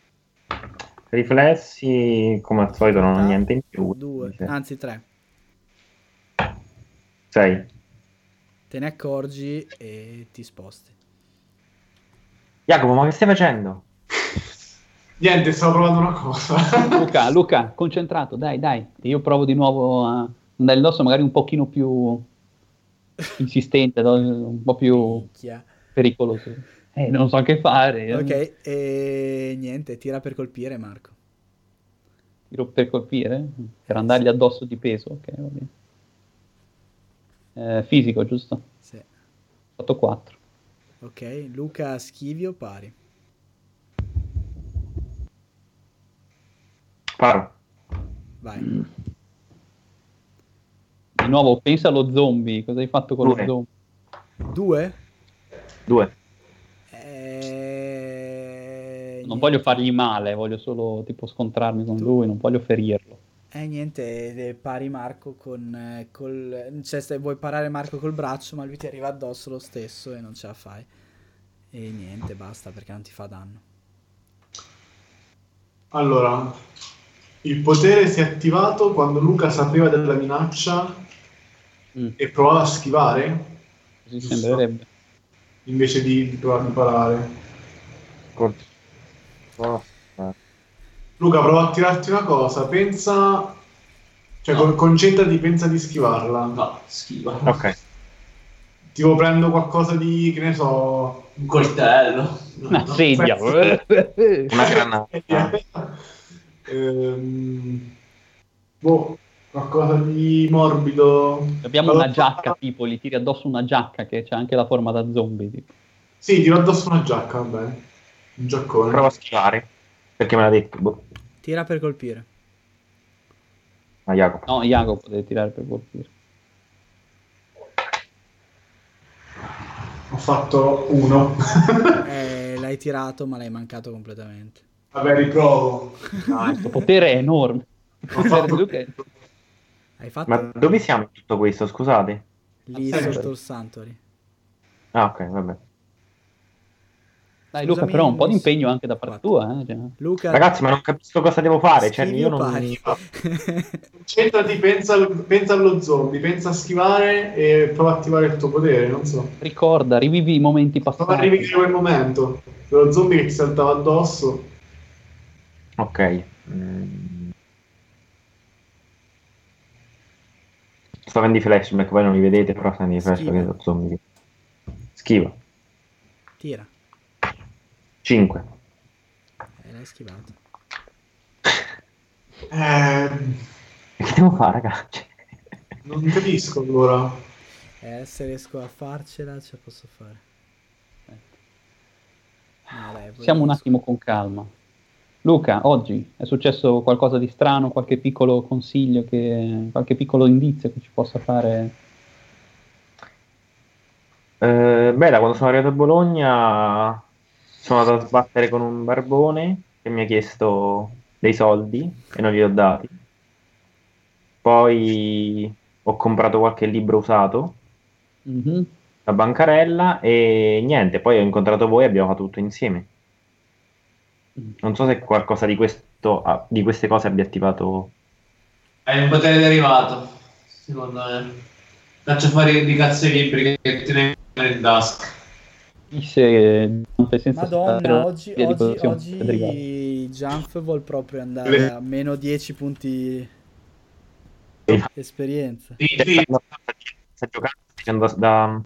Riflessi, come al solito, non ho niente in più. 2, anzi 3. 6. Te ne accorgi e ti sposti. Jacopo, ma che stai facendo? Niente, stavo provando una cosa. Luca, concentrato, dai. Io provo di nuovo a andare addosso, magari un pochino più insistente, un po' più pericoloso. Non so che fare. Ok, e niente, tira per colpire Marco. Tiro per colpire? Per andargli addosso di peso? Ok, va bene. Fisico, giusto? Sì. Ho fatto 4. Ok, Luca schivi o pari? Paro. Vai. Di nuovo, pensa allo zombie. Cosa hai fatto con lo zombie? 2? 2. Non voglio fargli male, voglio solo tipo scontrarmi con lui, non voglio ferirlo. Niente, pari Marco cioè vuoi parare Marco col braccio, ma lui ti arriva addosso lo stesso e non ce la fai. E niente, basta perché non ti fa danno. Allora, il potere si è attivato quando Luca sapeva della minaccia e provava a schivare. Così sembrerebbe. Invece di provare a parare. Luca, prova a tirarti una cosa, pensa... Cioè, concentrati, pensa di schivarla. No, schiva. Ok. Tipo prendo qualcosa di, che ne so... Un coltello. Una sedia. Una granata. Qualcosa di morbido. Abbiamo una giacca, tipo, gli tiri addosso una giacca che c'ha anche la forma da zombie. Tipo. Sì, tiro addosso una giacca, va bene. Un giaccone. Prova a schivare. Perché me l'ha detto. Boh. Tira per colpire. Ah, Jacopo. No, Jacopo deve tirare per colpire. Ho fatto 1. L'hai tirato, ma l'hai mancato completamente. Vabbè, riprovo. Questo potere è enorme. Ho fatto... Hai fatto? Ma dove siamo in tutto questo, scusate? Lì sotto il Sanctuary. Ah, ok, vabbè. Dai Luca, però un po' di impegno anche da parte tua. Cioè. Luca, ragazzi, ma non capisco cosa devo fare. Cioè, io non... Concentrati, pensa allo zombie, pensa a schivare e prova a attivare il tuo potere, non so. Ricorda, rivivi i momenti passati. Prova a rivivere quel momento. Dello zombie che ti saltava addosso. Ok. Sto avendo i flashback, voi non li vedete, però sto avendo i flashback dello zombie. Schiva. Tira. 5. L'hai schivato. Che devo fare, ragazzi? Non capisco allora. Se riesco a farcela, ce la posso fare. siamo un attimo con calma. Luca, oggi è successo qualcosa di strano, qualche piccolo consiglio, qualche piccolo indizio che ci possa fare? Da quando sono arrivato a Bologna sono andato a sbattere con un barbone che mi ha chiesto dei soldi e non gli ho dati. Poi ho comprato qualche libro usato, Mhm. la bancarella e niente, poi ho incontrato voi e abbiamo fatto tutto insieme. Non so se qualcosa di di queste cose abbia attivato. Hai un potere derivato, secondo me. Faccio fare di cazzo i libri che ti in tasca. Dice senza Madonna, stare oggi via di colazione, derivato. Jump vuol proprio andare a meno 10 punti esperienza. Sì. Sta giocando da.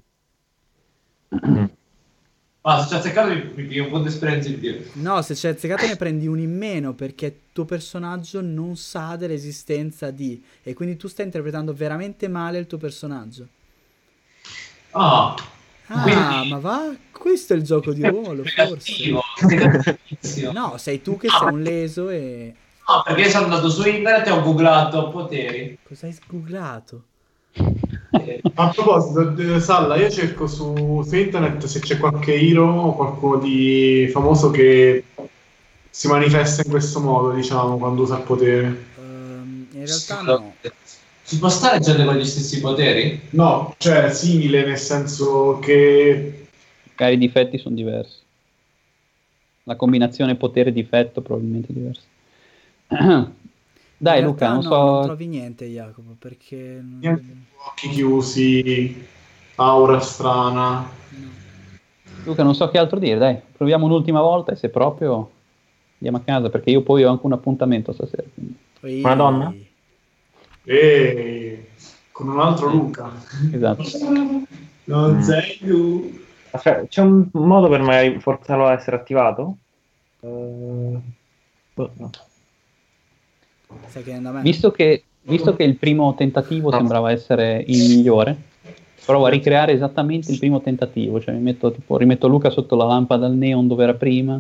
Ma se ci ha azzeccato mi pigli un po' di esperienza in più. No, se c'è azzeccato ne prendi un in meno perché il tuo personaggio non sa dell'esistenza di... E quindi tu stai interpretando veramente male il tuo personaggio. Ah, Ah, ma va? Questo è il gioco di ruolo, forse. cattivo. No, sei tu che sei un leso e... No, perché sono andato su internet e ho googlato poteri. Cosa hai sgooglato? A proposito, Salla, io cerco su internet se c'è qualche hero o qualcuno di famoso che si manifesta in questo modo, diciamo, quando usa il potere. In realtà no. Si può stare gente con gli stessi poteri? No, cioè simile, nel senso che... Magari i difetti sono diversi. La combinazione potere-difetto probabilmente è diversa. Dai In Luca, realtà non no, non so... trovi niente, Jacopo, perché... occhi chiusi, aura strana. No. Luca, non so che altro dire, dai, proviamo un'ultima volta e se proprio andiamo a casa, perché io poi ho anche un appuntamento stasera. Quindi. Ehi. Una donna? E con un altro Luca. Esatto. Non sei tu. Aspetta, c'è un modo per magari forzarlo a essere attivato? No. Sai che è da me? Visto che il primo tentativo sembrava essere il migliore, provo a ricreare esattamente il primo tentativo, cioè rimetto Luca sotto la lampada al neon dove era prima,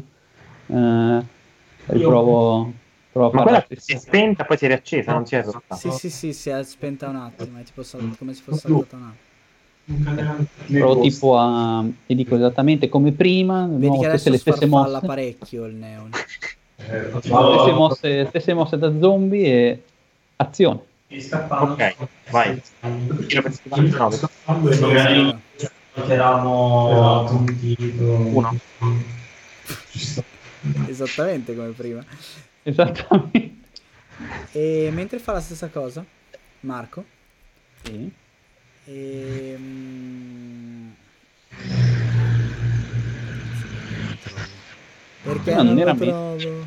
e provo a Ma fare quella si è spenta poi si è riaccesa, non si è rotta. Sì, si è spenta un attimo, è tipo come se fosse saltata un attimo. provo tipo ti dico esattamente come prima, Vedi no, che adesso le stesse sfarfalla mosse, parecchio il neon. stesse mosse da zombie e azione. Ok, vai. Tiro per 79. Magari eravamo tutti Uno. Esattamente come prima. Esattamente. E mentre fa la stessa cosa, Marco, Sì. Perché No, non non era lo me. trovo?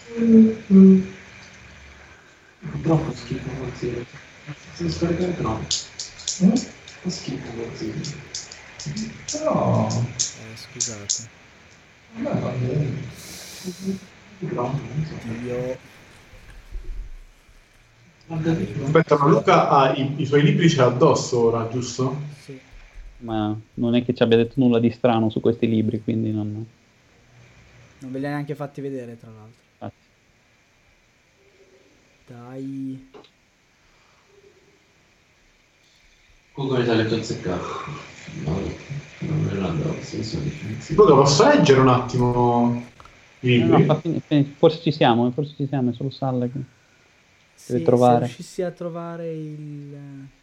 Troppo schifo così. Si scorreggiare troppo. Fa schifo così. Però... Scusate. va bene. Dio. Aspetta, ma Luca ha i suoi libri ce l'ha addosso ora, giusto? Sì. Ma non è che ci abbia detto nulla di strano su questi libri, quindi non... Non ve li ha neanche fatti vedere, tra l'altro. Infatti. Dai. Come ti ha letto azzeccato? No, non me l'andavo, senso di Luca, posso leggere un attimo i libri? No, forse ci siamo, è solo Salla che deve Sì, trovare. se riuscissi a trovare il...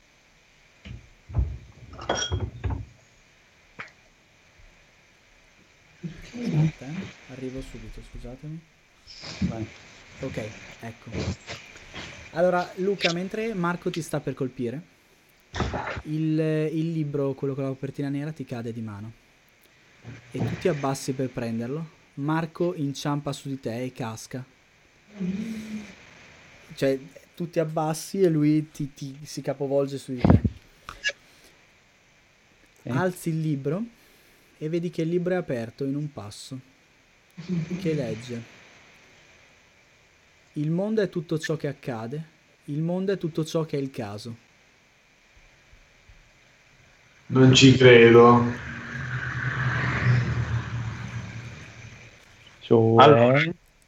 Aspetta, arrivo subito, scusatemi. Vai. Ok, ecco. Allora, Luca, mentre Marco ti sta per colpire, il libro, quello con la copertina nera, ti cade di mano. E tu ti abbassi per prenderlo. Marco inciampa su di te e casca. Cioè, tu ti abbassi e lui si capovolge su di te. Ok. Alzi il libro e vedi che il libro è aperto in un passo, che legge: il mondo è tutto ciò che accade, il mondo è tutto ciò che è il caso. Non ci credo. Cioè... Allora,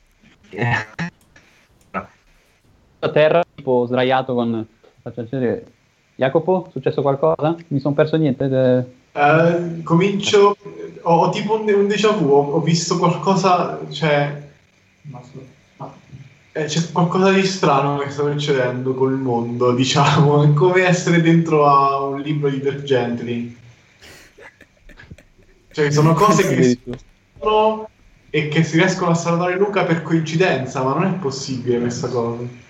a terra, tipo sdraiato con... Faccio vedere. Jacopo, è successo qualcosa? Mi sono perso niente? Comincio, ho tipo un déjà vu, ho visto qualcosa, cioè, c'è qualcosa di strano che sta succedendo col mondo, diciamo, è come essere dentro a un libro di Vergentili. Cioè, sono cose che si vedono e che si riescono a salvare Luca per coincidenza, ma non è possibile questa cosa.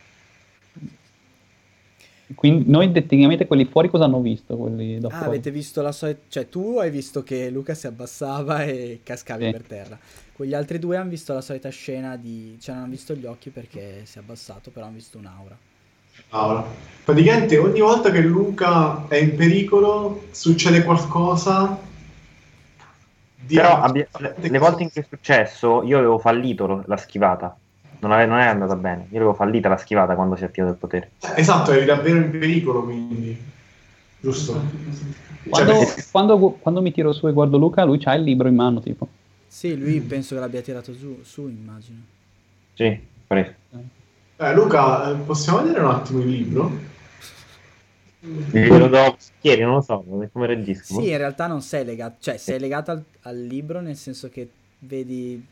Quindi noi tecnicamente quelli fuori cosa hanno visto? Quelli da fuori? Avete visto la solita... Cioè, tu hai visto che Luca si abbassava e cascavi Sì. per terra. Quegli altri due hanno visto la solita scena di... Cioè, non hanno visto gli occhi perché si è abbassato, però hanno visto un'aura. Allora, praticamente ogni volta che Luca è in pericolo succede qualcosa di... però le volte in cui è successo, io avevo fallito la schivata. Non è andata bene. Io avevo fallita la schivata quando si è attivato il potere. Esatto, eri davvero in pericolo, quindi... Giusto? Quando mi tiro su e guardo Luca, lui c'ha il libro in mano, tipo. Sì, lui penso che l'abbia tirato su, immagino. Sì, preso. Luca, possiamo vedere un attimo il libro? Glielo do ieri, non lo so, come regisco. Sì, in realtà non sei legato, cioè sei legato al libro nel senso che vedi,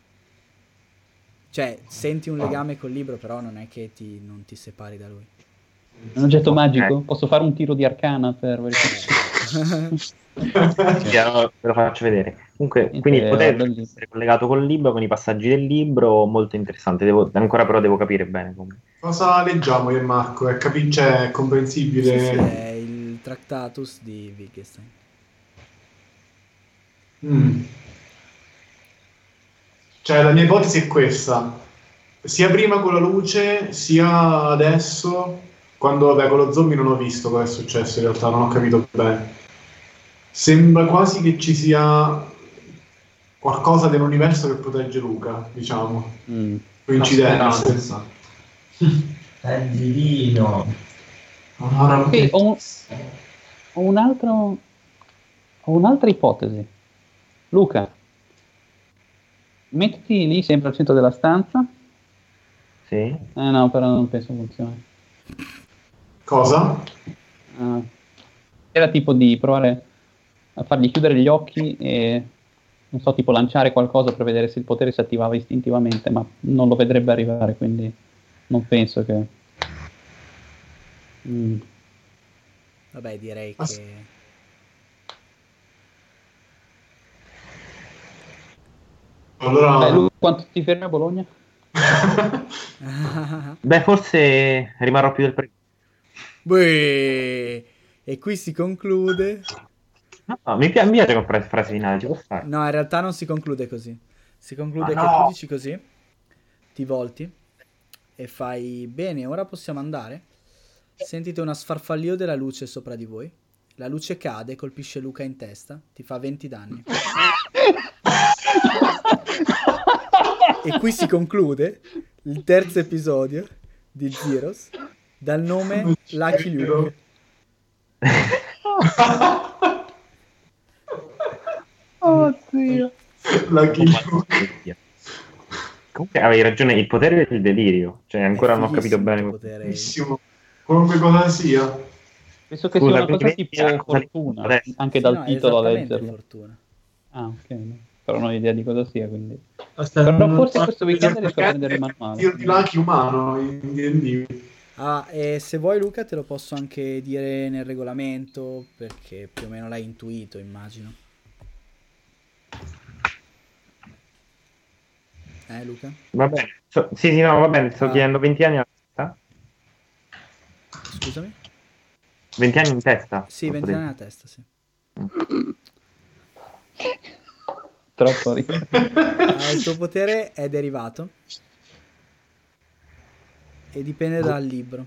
cioè senti un legame col libro, però non è che non ti separi da lui. È un oggetto magico? Posso fare un tiro di arcana per verificare? Sì, allora ve lo faccio vedere. Comunque, quindi il potere deve essere collegato col libro, con i passaggi del libro, molto interessante. Ancora però devo capire bene come. Cosa leggiamo io e Marco? È comprensibile? Sì, è il Tractatus di Wittgenstein. Cioè, la mia ipotesi è questa. Sia prima con la luce, sia adesso, quando vabbè, con lo zombie non ho visto cosa è successo in realtà, non ho capito bene. Sembra quasi che ci sia qualcosa dell'universo che protegge Luca, diciamo. Coincidenza. È divino. Sì, ho un'altra ipotesi. Luca, mettiti lì sempre al centro della stanza. Sì. No, però non penso funzioni. Cosa? Era tipo di provare a fargli chiudere gli occhi e non so, tipo lanciare qualcosa per vedere se il potere si attivava istintivamente, ma non lo vedrebbe arrivare, quindi non penso che... Vabbè, direi che... Allora... Luca, quanto ti fermi a Bologna? Beh, forse rimarrò più del primo. Beh, e qui si conclude... No, mi piace con frase finale, ci può fare. No, in realtà non si conclude così. Si conclude che tu dici così, ti volti e fai bene, ora possiamo andare. Sentite una sfarfallio della luce sopra di voi. La luce cade, colpisce Luca in testa, ti fa 20 danni. E qui si conclude il terzo episodio di Zeros dal nome Lucky Luke. Oddio. Lucky Luke. Comunque avevi ragione, il potere del delirio. Cioè, ancora non ho capito bene. Bellissimo. Qualunque cosa sia. Penso che sia una cosa tipo fortuna, anche dal titolo a leggerlo. Fortuna. Ah, ok. Però non ho idea di cosa sia, quindi... Però forse questo weekend riesco a prendere il manuale. Io di Lucky umano in D&D. E se vuoi Luca te lo posso anche dire nel regolamento, perché più o meno l'hai intuito, immagino. Luca? Va bene. Sì, no, va bene, sto chiedendo 20 anni alla testa. Scusami? 20 anni in testa? Sì, 20 anni alla testa, sì. Troppo il tuo potere è derivato e dipende dal libro.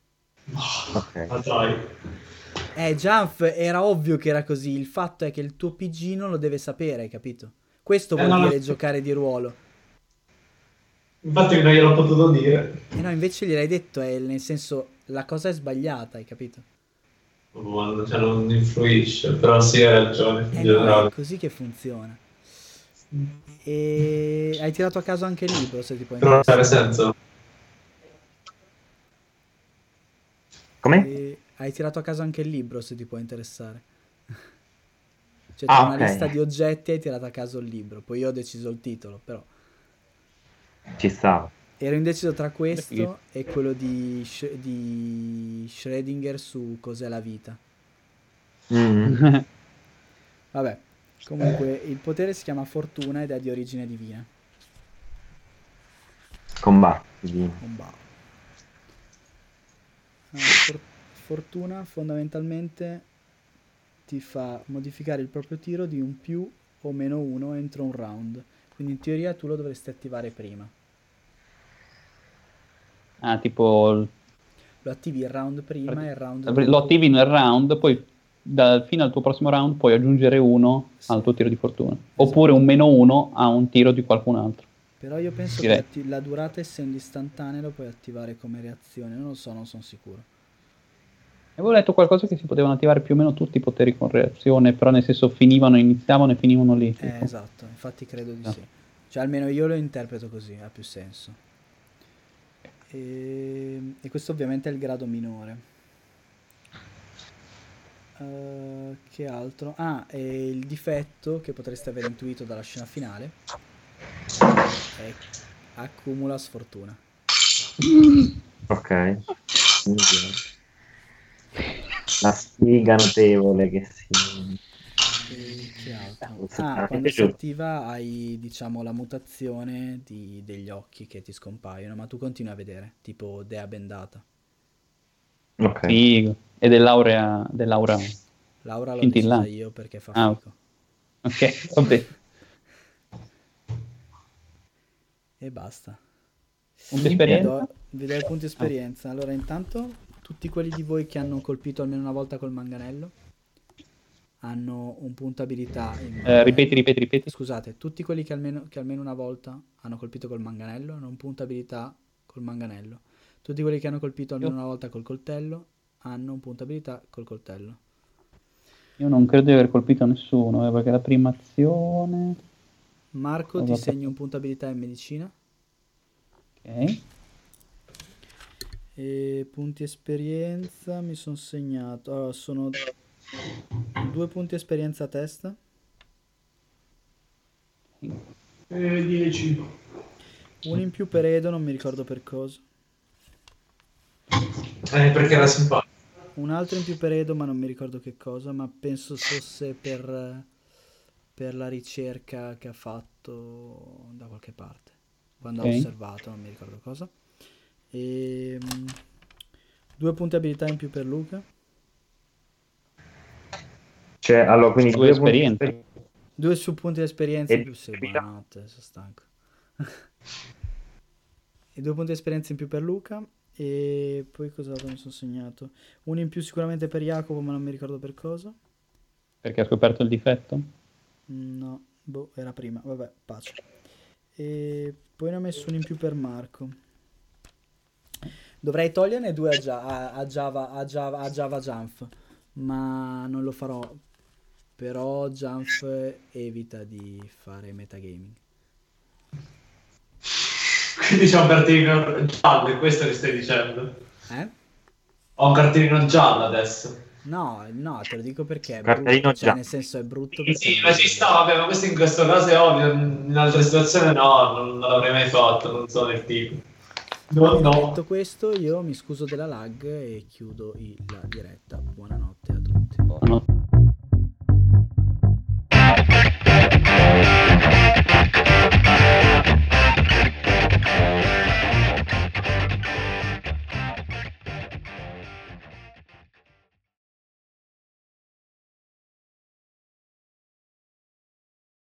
Ok. Jump, era ovvio che era così. Il fatto è che il tuo PG non lo deve sapere, hai capito? Questo vuol dire giocare di ruolo. Infatti non gliel'ho potuto dire. E no, invece gliel'hai detto, nel senso, la cosa è sbagliata, hai capito? Cioè non influisce, però sì, hai ragione. No, è così che funziona. E hai tirato a caso anche il libro, se ti può Per non avere interessare. senso. Come? E hai tirato a caso anche il libro, se ti può interessare. Cioè, Ah, tra una ok. lista di oggetti hai tirato a caso il libro. Poi io ho deciso il titolo, però. Ci stava. Ero indeciso tra questo e quello di Schrödinger su cos'è la vita. Mm. Vabbè, comunque il potere si chiama Fortuna ed è di origine divina. Combatti. Bombao. Fortuna fondamentalmente ti fa modificare il proprio tiro di un più o meno 1 entro un round. Quindi in teoria tu lo dovresti attivare prima. Ah, tipo Lo attivi il round prima e il round lo dopo. attivi nel round, poi fino al tuo prossimo round puoi aggiungere 1 al tuo tiro di fortuna. Oppure un -1 a un tiro di qualcun altro. Però io penso Direi. che la durata, essendo istantanea, lo puoi attivare come reazione. Non lo so, non sono sicuro. Avevo letto qualcosa che si potevano attivare più o meno tutti i poteri con reazione, però nel senso iniziavano e finivano lì. tipo. Esatto, infatti credo di sì. Cioè almeno io lo interpreto così, ha più senso. E questo ovviamente è il grado minore. Che altro? Ah, e il difetto che potreste aver intuito dalla scena finale è accumula sfortuna. Ok. La sfiga notevole che si... E che altro? Ah, Ah, mi quando è si piaciuto. attiva hai, diciamo, la mutazione degli occhi che ti scompaiono, ma tu continui a vedere, tipo dea bendata. Ok. Figo. Ed è l'aura Laura l'ho decisa scintillante. io perché fa Ah, figo. Ok, vabbè. E basta. Punto esperienza? Vi do i punti esperienza. Allora, intanto, tutti quelli di voi che hanno colpito almeno una volta col manganello hanno un punto abilità. Ripeti. Scusate, tutti quelli che almeno una volta hanno colpito col manganello hanno un punto abilità col manganello. Tutti quelli che hanno colpito almeno una volta col coltello hanno un punto abilità col coltello. Io non credo di aver colpito nessuno, perché la prima azione... Marco, ti segni un punto abilità in medicina. Ok. E punti esperienza mi sono segnato. Allora, sono 2 punti esperienza a testa. 10. Uno in più per Edo, non mi ricordo per cosa. Perché era simpatico. Un altro in più per Edo, ma non mi ricordo che cosa, ma penso fosse per la ricerca che ha fatto da qualche parte. Quando ha osservato, non mi ricordo cosa. E 2 punti abilità in più per Luca. Cioè, allora, quindi 2 esperienza. 2 su punti di esperienza in E più. Sì, buonanotte, sono stanco. E 2 punti di esperienza in più per Luca. E poi cos'altro mi sono segnato? Uno in più sicuramente per Jacopo, ma non mi ricordo per cosa. Perché ha scoperto il difetto? No, boh, era prima. Vabbè, pace. E poi ne ho messo uno in più per Marco. Dovrei toglierne 2 a Java Jump, ma non lo farò. Però Jump evita di fare metagaming. Quindi c'è un cartellino giallo, è questo che stai dicendo? Ho un cartellino giallo adesso. No, te lo dico perché è Cartellino brutto, cioè giallo. nel senso è brutto Sì, ma ci sta, vabbè, ma questo in questo caso è ovvio, in altre situazioni no, non l'avrei mai fatto, non sono il tipo. No. Detto questo, io mi scuso della lag e chiudo la diretta. Buonanotte a tutti.